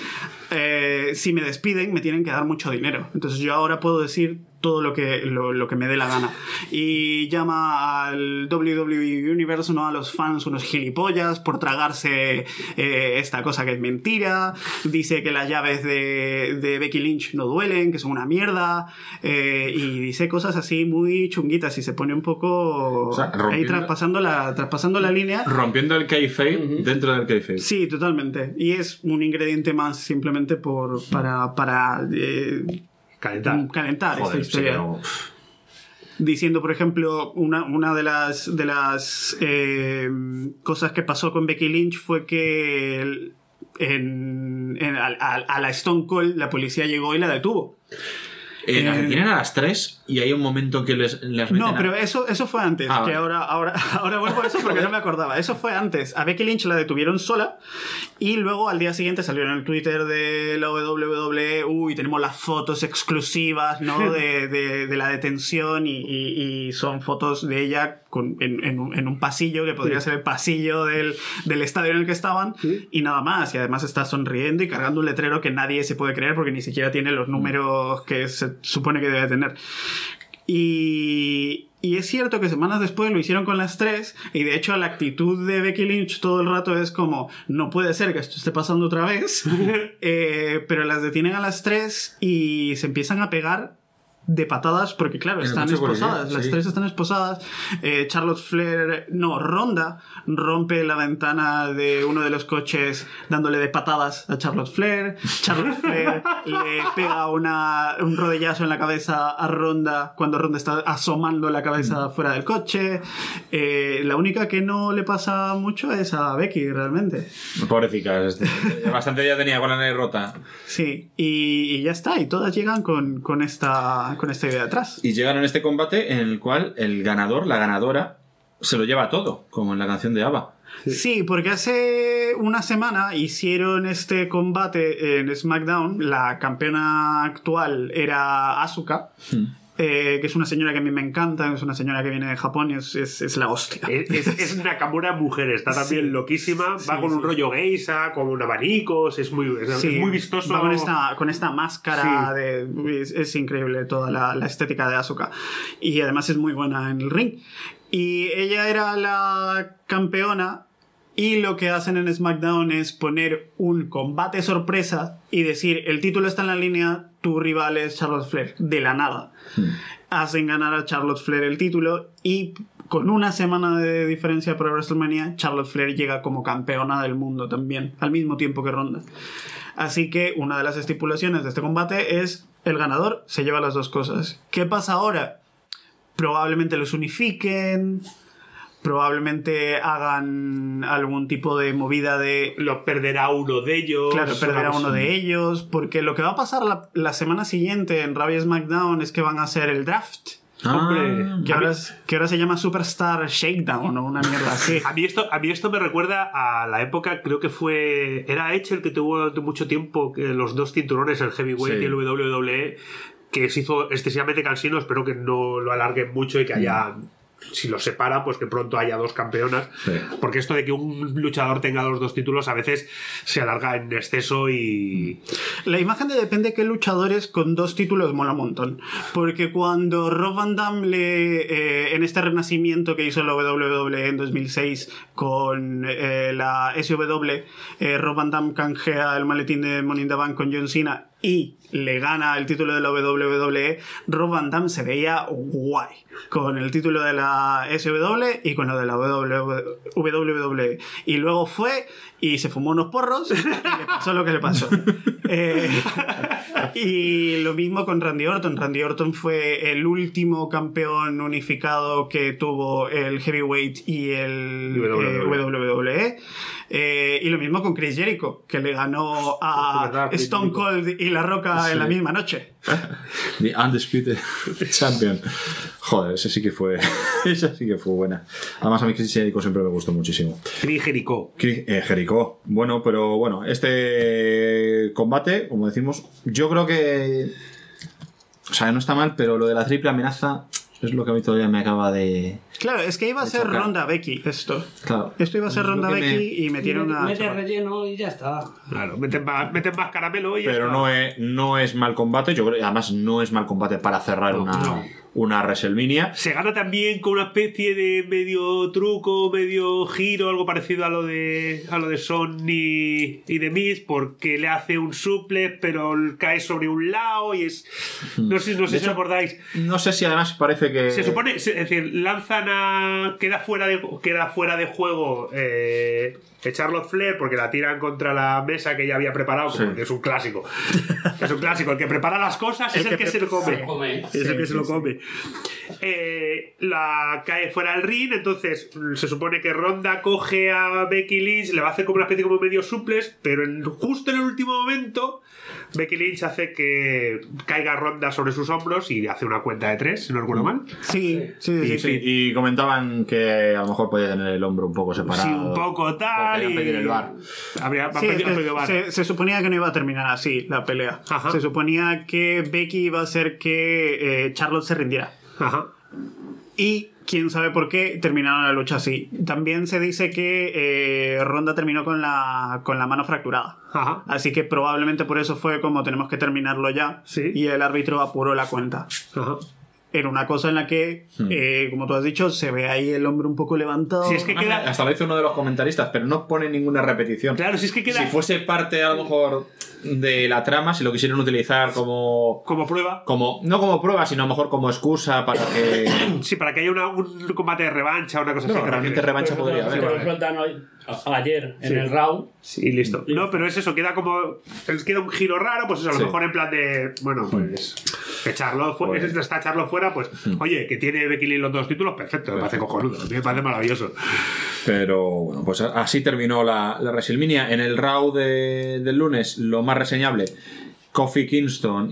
eh, si me despiden me tienen que dar mucho dinero, entonces yo ahora puedo decir todo lo que, lo, lo que me dé la gana. Y llama al W W E Universe, ¿no?, a los fans unos gilipollas por tragarse eh, esta cosa que es mentira. Dice que las llaves de, de Becky Lynch no duelen, que son una mierda. Eh, y dice cosas así muy chunguitas y se pone un poco O sea, ahí rompiendo- traspasando la, traspasando la línea. Rompiendo el kayfabe dentro del kayfabe. Sí, totalmente. Y es un ingrediente más simplemente por para, para eh, Calentar. calentar Joder, esta historia. sí, no. Diciendo, por ejemplo, una, una de las de las eh, cosas que pasó con Becky Lynch fue que el- en, en- a, a- a la Stone Cold la policía llegó y la detuvo. Eh, las Eh, detienen a las tres y hay un momento que les, les meten No, a- pero eso, eso fue antes, Ah, que vale. ahora, ahora, ahora vuelvo a eso porque no me acordaba. Eso fue antes. A Becky Lynch la detuvieron sola y luego al día siguiente salió en el Twitter de la W W E, uy, tenemos las fotos exclusivas, ¿no?, de, de, de la detención y, y- y son fotos de ella con- en, en un, en un pasillo que podría ser el pasillo del, del estadio en el que estaban y nada más. Y además está sonriendo y cargando un letrero que nadie se puede creer porque ni siquiera tiene los números que se supone que debe tener. Y, y es cierto que semanas después lo hicieron con las tres y de hecho la actitud de Becky Lynch todo el rato es como no puede ser que esto esté pasando otra vez. Eh, pero las detienen a las tres y se empiezan a pegar de patadas porque claro, En el están coche policía, esposadas, las sí. tres están esposadas. eh, Charlotte Flair, no, Ronda rompe la ventana de uno de los coches dándole de patadas a Charlotte Flair. Charlotte Flair le pega una, un rodillazo en la cabeza a Ronda cuando Ronda está asomando la cabeza fuera del coche. Eh, la única que no le pasa mucho es a Becky realmente. Pobrecita, este, bastante ya tenía con la nariz rota. Sí, y, y ya está, y todas llegan con, con esta con esta idea atrás. Y llegaron a este combate en el cual el ganador, la ganadora, se lo lleva todo, como en la canción de ABBA. Sí, porque hace una semana hicieron este combate en SmackDown. La campeona actual era Asuka, eh, que es una señora que a mí me encanta, es una señora que viene de Japón y es, es, es la hostia. Es, es, es Nakamura mujer, está también Sí. loquísima, va Sí, con un sí. rollo geisha, con un abanicos, es muy, es, Sí, es muy vistoso. va con esta, con esta máscara, Sí. de, es, es increíble toda la, la estética de Asuka. Y además es muy buena en el ring. Y ella era la campeona. Y lo que hacen en SmackDown es poner un combate sorpresa y decir, el título está en la línea, tu rival es Charlotte Flair. De la nada. Hacen ganar a Charlotte Flair el título y con una semana de diferencia para WrestleMania, Charlotte Flair llega como campeona del mundo también, al mismo tiempo que Ronda. Así que una de las estipulaciones de este combate es el ganador se lleva las dos cosas. ¿Qué pasa ahora? Probablemente los unifiquen, probablemente hagan algún tipo de movida de... Lo perderá uno de ellos. Claro, perderá uno de ellos, porque lo que va a pasar la, la semana siguiente en Raw y SmackDown es que van a hacer el draft Hombre, Que ahora, es- que ahora se llama Superstar Shakedown o una mierda así. A mí, esto, a mí esto me recuerda a la época, creo que fue. Era Edge el que tuvo durante mucho tiempo que los dos cinturones, el Heavyweight Sí. y el W W E, que se hizo excesivamente cansino. Espero que no lo alarguen mucho y que haya. Si los separa, pues que pronto haya dos campeonas. Sí. Porque esto de que un luchador tenga los dos títulos a veces se alarga en exceso y. La imagen de depende de qué luchadores con dos títulos mola un montón. Porque cuando Rob Van Dam le, eh, en este renacimiento que hizo la W W E en dos mil seis con eh, la S W, eh, Rob Van Dam canjea el maletín de Money in the Bank con John Cena y le gana el título de la W W E, Rob Van Dam se veía guay con el título de la S W y con lo de la W W E. Y luego fue y se fumó unos porros y le pasó lo que le pasó. Eh, y lo mismo con Randy Orton. Randy Orton fue el último campeón unificado que tuvo el Heavyweight y el eh, W W E. Eh, y lo mismo con Chris Jericho, que le ganó a Es verdad, Chris Stone Jericho. Cold y La Roca Sí. en la misma noche. The Undisputed Champion. Joder, ese sí que fue. Esa sí que fue buena. Además, a mí Chris Jericho siempre me gustó muchísimo. Chris Jericho. Chris- eh, Jericho. Bueno, pero bueno, este combate, como decimos, yo creo que. O sea, no está mal, pero lo de la triple amenaza es lo que a mí todavía me acaba de. Claro, es que iba a De ser chocar. Ronda Becky esto. Claro. Esto iba a ser Es lo Ronda que me- Becky y metieron a... Mete relleno y ya está. Claro, meten más, meten más caramelo y. ya Pero está. no es, no es mal combate, yo creo, además no es mal combate para cerrar No, una, no. una WrestleMania. Se gana también con una especie de medio truco, medio giro, algo parecido a lo de a lo de Son y, y de Miz, porque le hace un suplex, pero cae sobre un lado y es. No sé, no sé De si os hecho, acordáis. No sé si además parece que. Se supone, se- es decir, lanzan a. Queda fuera de, queda fuera de juego eh, Charlotte Flair porque la tiran contra la mesa que ya había preparado, como Sí. que es un clásico. Es un clásico. El que prepara las cosas es el que, se lo come. Se come. Es el que se lo come. Eh, la cae fuera del ring, entonces se supone que Ronda coge a Becky Lynch, le va a hacer como una especie como medio suplex, pero en- justo en el último momento Becky Lynch hace que caiga Ronda sobre sus hombros y hace una cuenta de tres, si no recuerdo mal. Sí, sí, sí. Y, sí. y comentaban que a lo mejor podía tener el hombro un poco separado. Sí, un poco tal. Podrían Y... pedir el bar. Habría, Sí, ha es pedido- que ha pedido bar. se, se suponía que no iba a terminar así la pelea. Ajá. Se suponía que Becky iba a hacer que eh, Charlotte se rindiera. Ajá. Y quién sabe por qué terminaron la lucha así. También se dice que eh, Ronda terminó con la, con la mano fracturada. Ajá. Así que probablemente por eso fue como tenemos que terminarlo ya. Sí. Y el árbitro apuró la cuenta. Ajá. Era una cosa en la que, eh, como tú has dicho, se ve ahí el hombro un poco levantado. Si es que queda. Hasta lo hizo uno de los comentaristas, pero no pone ninguna repetición. Claro, si es que queda. Si fuese parte a lo mejor de la trama, si lo quisieran utilizar como. Como prueba. como no como prueba, sino a lo mejor como excusa para que. Sí, para que haya una- un combate de revancha, una cosa No, así. que realmente refieres. revancha Pero podría se haber. lo sueltan hoy- a- ayer en Sí. el Raw. Sí, listo. No, pero es eso, queda como. Queda un giro raro, pues eso, a lo Sí. mejor en plan de. Bueno, pues. Que Charlotte fu- Pues- está Charlotte fuera, pues. Oye, que tiene Becky Lynch los dos títulos, perfecto, me parece cojonudo, me parece maravilloso. Pero bueno, pues así terminó la, la WrestleMania. En el Raw de- del lunes, lo más reseñable, Kofi Kingston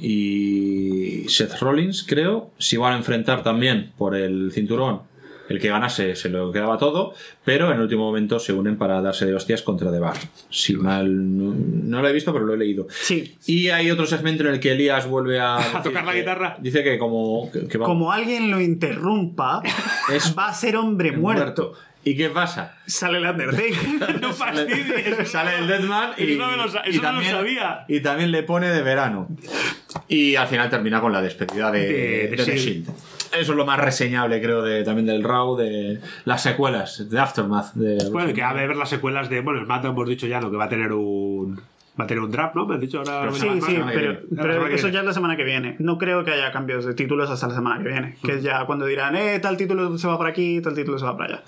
y Seth Rollins, creo, se iban a enfrentar también por el cinturón. El que ganase se lo quedaba todo, pero en el último momento se unen para darse de hostias contra The Bar. Si mal no, no lo he visto, pero lo he leído. Sí. Y hay otro segmento en el que Elías vuelve a, decir tocar la que- guitarra. Dice que como que, que va- Como alguien lo interrumpa, Es- va a ser hombre muerto. ¿Y qué pasa? Sale el Undertaker. No fastidies. Sale el Deadman y, Eso no me lo sa- y eso no lo también, sabía. y también le pone de verano. Y al final termina con la despedida de, De- de de The Shield. Shield. Eso es lo más reseñable, creo, de, también del Raw, de las secuelas, de Aftermath. De, Bueno, que ha de ver las secuelas de. Bueno, el Mato hemos dicho ya, ¿no? Que va a tener un. Va a tener un draft, ¿no? Me has dicho ahora. Sí, la sí, semana que pero, viene. La pero semana que eso viene. ya es la semana que viene. No creo que haya cambios de títulos hasta la semana que viene. Que es ya cuando dirán, eh, tal título se va para aquí, tal título se va para allá.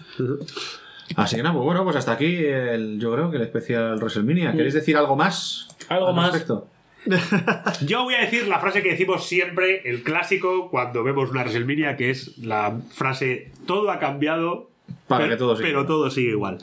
Así que nada, pues bueno, pues hasta aquí el, yo creo que el especial WrestleMania. ¿Queréis decir algo más? Algo al más. respecto? Yo voy a decir la frase que decimos siempre, el clásico, cuando vemos una WrestleMania, que es la frase: todo ha cambiado. Para pero, que todo siga pero igual". todo sigue igual.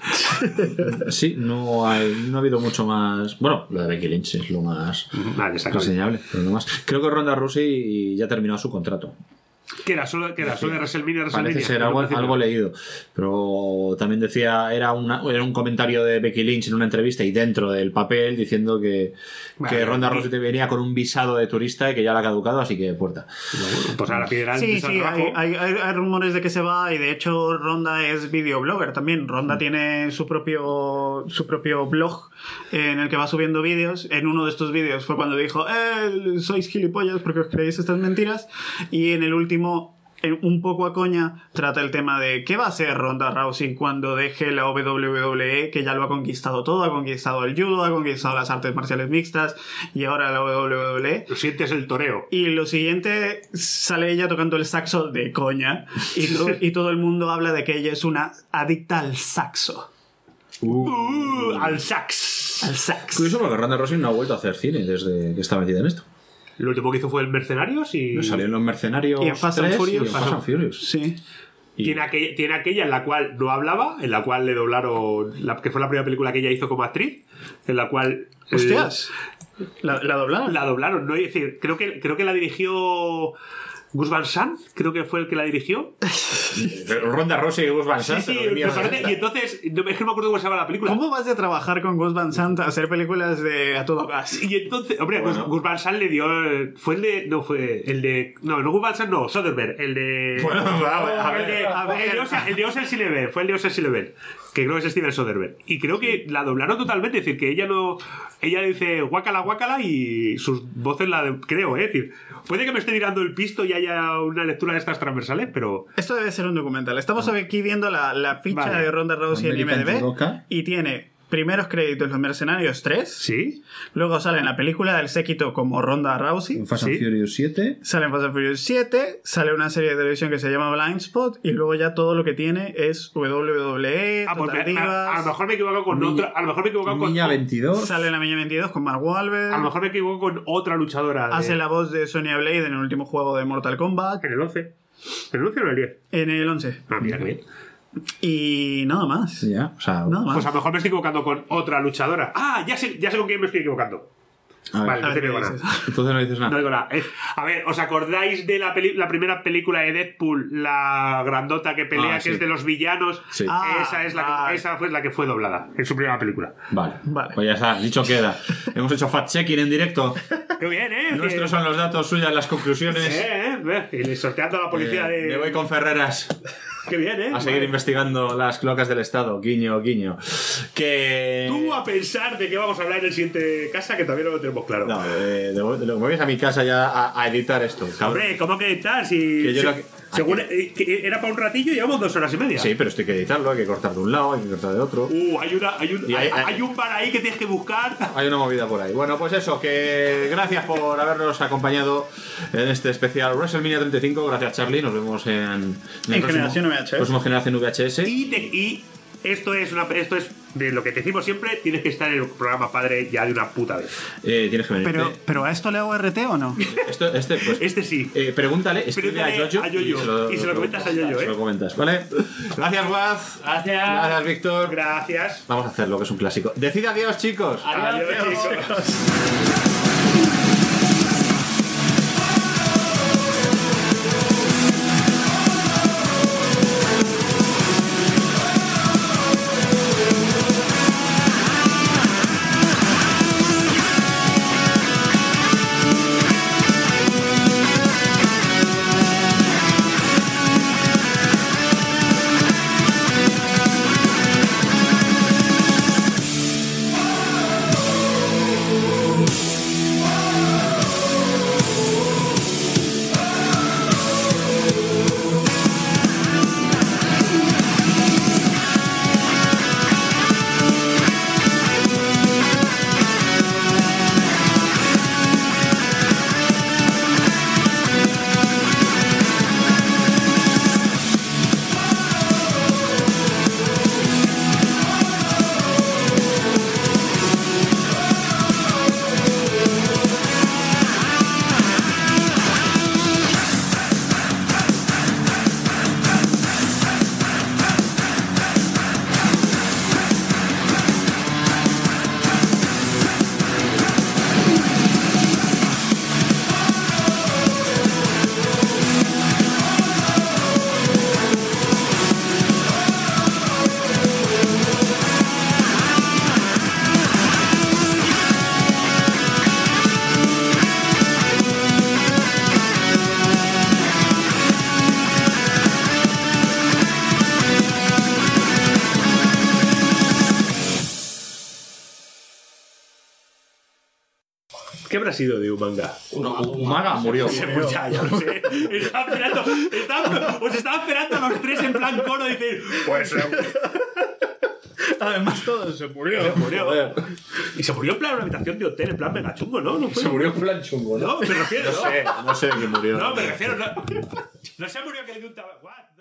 Sí, no, hay, no ha habido mucho más. Bueno, lo de Becky Lynch es lo más Vale, exactamente. reseñable, pero no más. Creo que Ronda Rousey ya ha terminado su contrato. Que era solo, que era solo de WrestleMania, WrestleMania. Parece ser algo, algo leído. Pero también decía, era, una, era un comentario de Becky Lynch en una entrevista y dentro del papel diciendo que, vale, que Ronda y... Rousey venía con un visado de turista y que ya la ha caducado, así que puerta. Bueno, pues ahora piderán Sí, sí, hay, hay, hay rumores de que se va y de hecho Ronda es videoblogger también. Ronda mm. tiene su propio, su propio blog en el que va subiendo vídeos. En uno de estos vídeos fue cuando dijo, eh, sois gilipollas porque os creéis estas mentiras. Y en el último, un poco a coña, trata el tema de qué va a hacer Ronda Rousey cuando deje la W W E, que ya lo ha conquistado todo, ha conquistado el judo, ha conquistado las artes marciales mixtas y ahora la W W E. Lo siguiente es el toreo. Y lo siguiente, sale ella tocando el saxo de coña y, to- y todo el mundo habla de que ella es una adicta al saxo. Uh, uh, al sax. Al sax. Curioso porque Ronda Rousey no ha vuelto a hacer cine desde que está metida en esto. Lo último que hizo fue el Mercenarios y... No, salió en Los Mercenarios y en Fast and tres Furious. y en Fast and Furious. Sí. Y... Tiene, aquella, tiene aquella en la cual no hablaba, en la cual le doblaron, la, que fue la primera película que ella hizo como actriz, en la cual... ¡Hostias! Eh, ¿La, ¿La doblaron? La doblaron, ¿no? Es decir, creo que, creo que la dirigió... Gus Van Sant, creo que fue el que la dirigió. Ronda Rousey y Gus Van Sant. Sí, sí, me parece. Y entonces, no, es que no me acuerdo cómo se llama la película. ¿Cómo vas a trabajar con Gus Van Sant a hacer películas de a todo gas? Y entonces, hombre, bueno. Gus, Gus Van Sant le dio. Fue el de. No, fue el de. No, no Gus Van Sant, no, Soderbergh. El de. Bueno, a ver, el de, a ver. el de Ocean, el de Ocean's Eleven, fue el de Ocean's Eleven. Que creo que es Steven Soderbergh. Y creo que la doblaron totalmente. Es decir, que ella no. Ella dice guácala, guácala y sus voces la. De, creo, ¿eh? Es decir, puede que me esté tirando el pisto y haya una lectura de estas transversales, pero. Esto debe ser un documental. Estamos aquí viendo la, la ficha Vale. de Ronda Rousey en I M D B y tiene primeros créditos Los Mercenarios tres. Sí. Luego sale en la película del séquito como Ronda Rousey. En Fast Sí. and Furious siete. Sale en Fast and Furious siete. Sale una serie de televisión que se llama Blind Spot. Y luego ya todo lo que tiene es W W E, Ah, pues Total me- a, Divas. a lo mejor me equivoco con Niña- otra. A lo mejor me equivoco con. Niña veintidós. Sale en la Miña veintidós con Mark Wahlberg. A lo mejor me equivoco con otra luchadora. De, Hace la voz de Sonya Blade en el último juego de Mortal Kombat. En el once. ¿En el once o en el diez? En el once. Ah, mira qué bien. Y nada más. Ya, o sea. Nada más. Pues a lo mejor me estoy equivocando con otra luchadora. Ah, ya sé, ya sé con quién me estoy equivocando. A ver, Vale, A no ver, te digo ¿qué nada. dices? entonces no dices nada. No digo nada. Eh, a ver, ¿os acordáis de la, peli- la primera película de Deadpool? La grandota que pelea, Ah, que sí. es de los villanos. Sí. Ah, esa, es la que, vale. esa fue la que fue doblada en su primera película. Vale. Vale. Pues ya está, dicho queda. Hemos hecho fact-checking en directo. Qué bien, ¿eh? Nuestros son los datos, suyas las conclusiones. Eh, eh, eh, y sorteando a la policía Eh, de. Me voy con Ferreras Qué bien, ¿eh? a seguir Vale. investigando las cloacas del Estado. Guiño, guiño. Que. Tú a pensar de qué vamos a hablar en el siguiente casa, que todavía no lo tenemos claro. No, de, de, de, me voy a mi casa ya a, a editar esto. cabrón. Hombre, ¿cómo que editar? Si, Que yo se- lo que- según, eh, que era para un ratillo y llevamos dos horas y media. Sí, pero esto hay que editarlo, hay que cortar de un lado, hay que cortar de otro. Uh, hay, una, hay, un, Y hay- hay, hay- hay un bar ahí que tienes que buscar. Hay una movida por ahí. Bueno, pues eso, que gracias por habernos acompañado en este especial WrestleMania treinta y cinco. Gracias, Charlie. Nos vemos en, en el En próximo- Generación V H S. próximo Generación V H S. Y, te- y esto es una, esto es de lo que te decimos siempre, tienes que estar en el programa padre ya de una puta vez. Eh, tienes que venir. Pero, ¿pero a esto le hago R T o no? Esto, este, pues, Este sí. eh, pregúntale, escribe Pregúntale a Yoyo, a Yoyo, y se lo comentas a Yoyo, Se ¿eh? lo comentas, ¿vale? Gracias, Guaz. Gracias. Gracias, Víctor. Gracias. Vamos a hacerlo, que es un clásico. Decid adiós, chicos. Adiós, chicos. ¿Qué habrá sido de Umanga? Umaga murió. Se murió, ya, ya lo sé. Estaba esperando, estaba, os estaba esperando a los tres en plan coro y decir, pues se Además, todo se murió. Se murió. Y se murió en plan una habitación de hotel, en plan mega chungo, ¿no? ¿No fue? Se murió en plan chungo, ¿no? No, me refiero. No sé, no sé de qué murió. No, me refiero. No, no se murió que le dio un tabaco.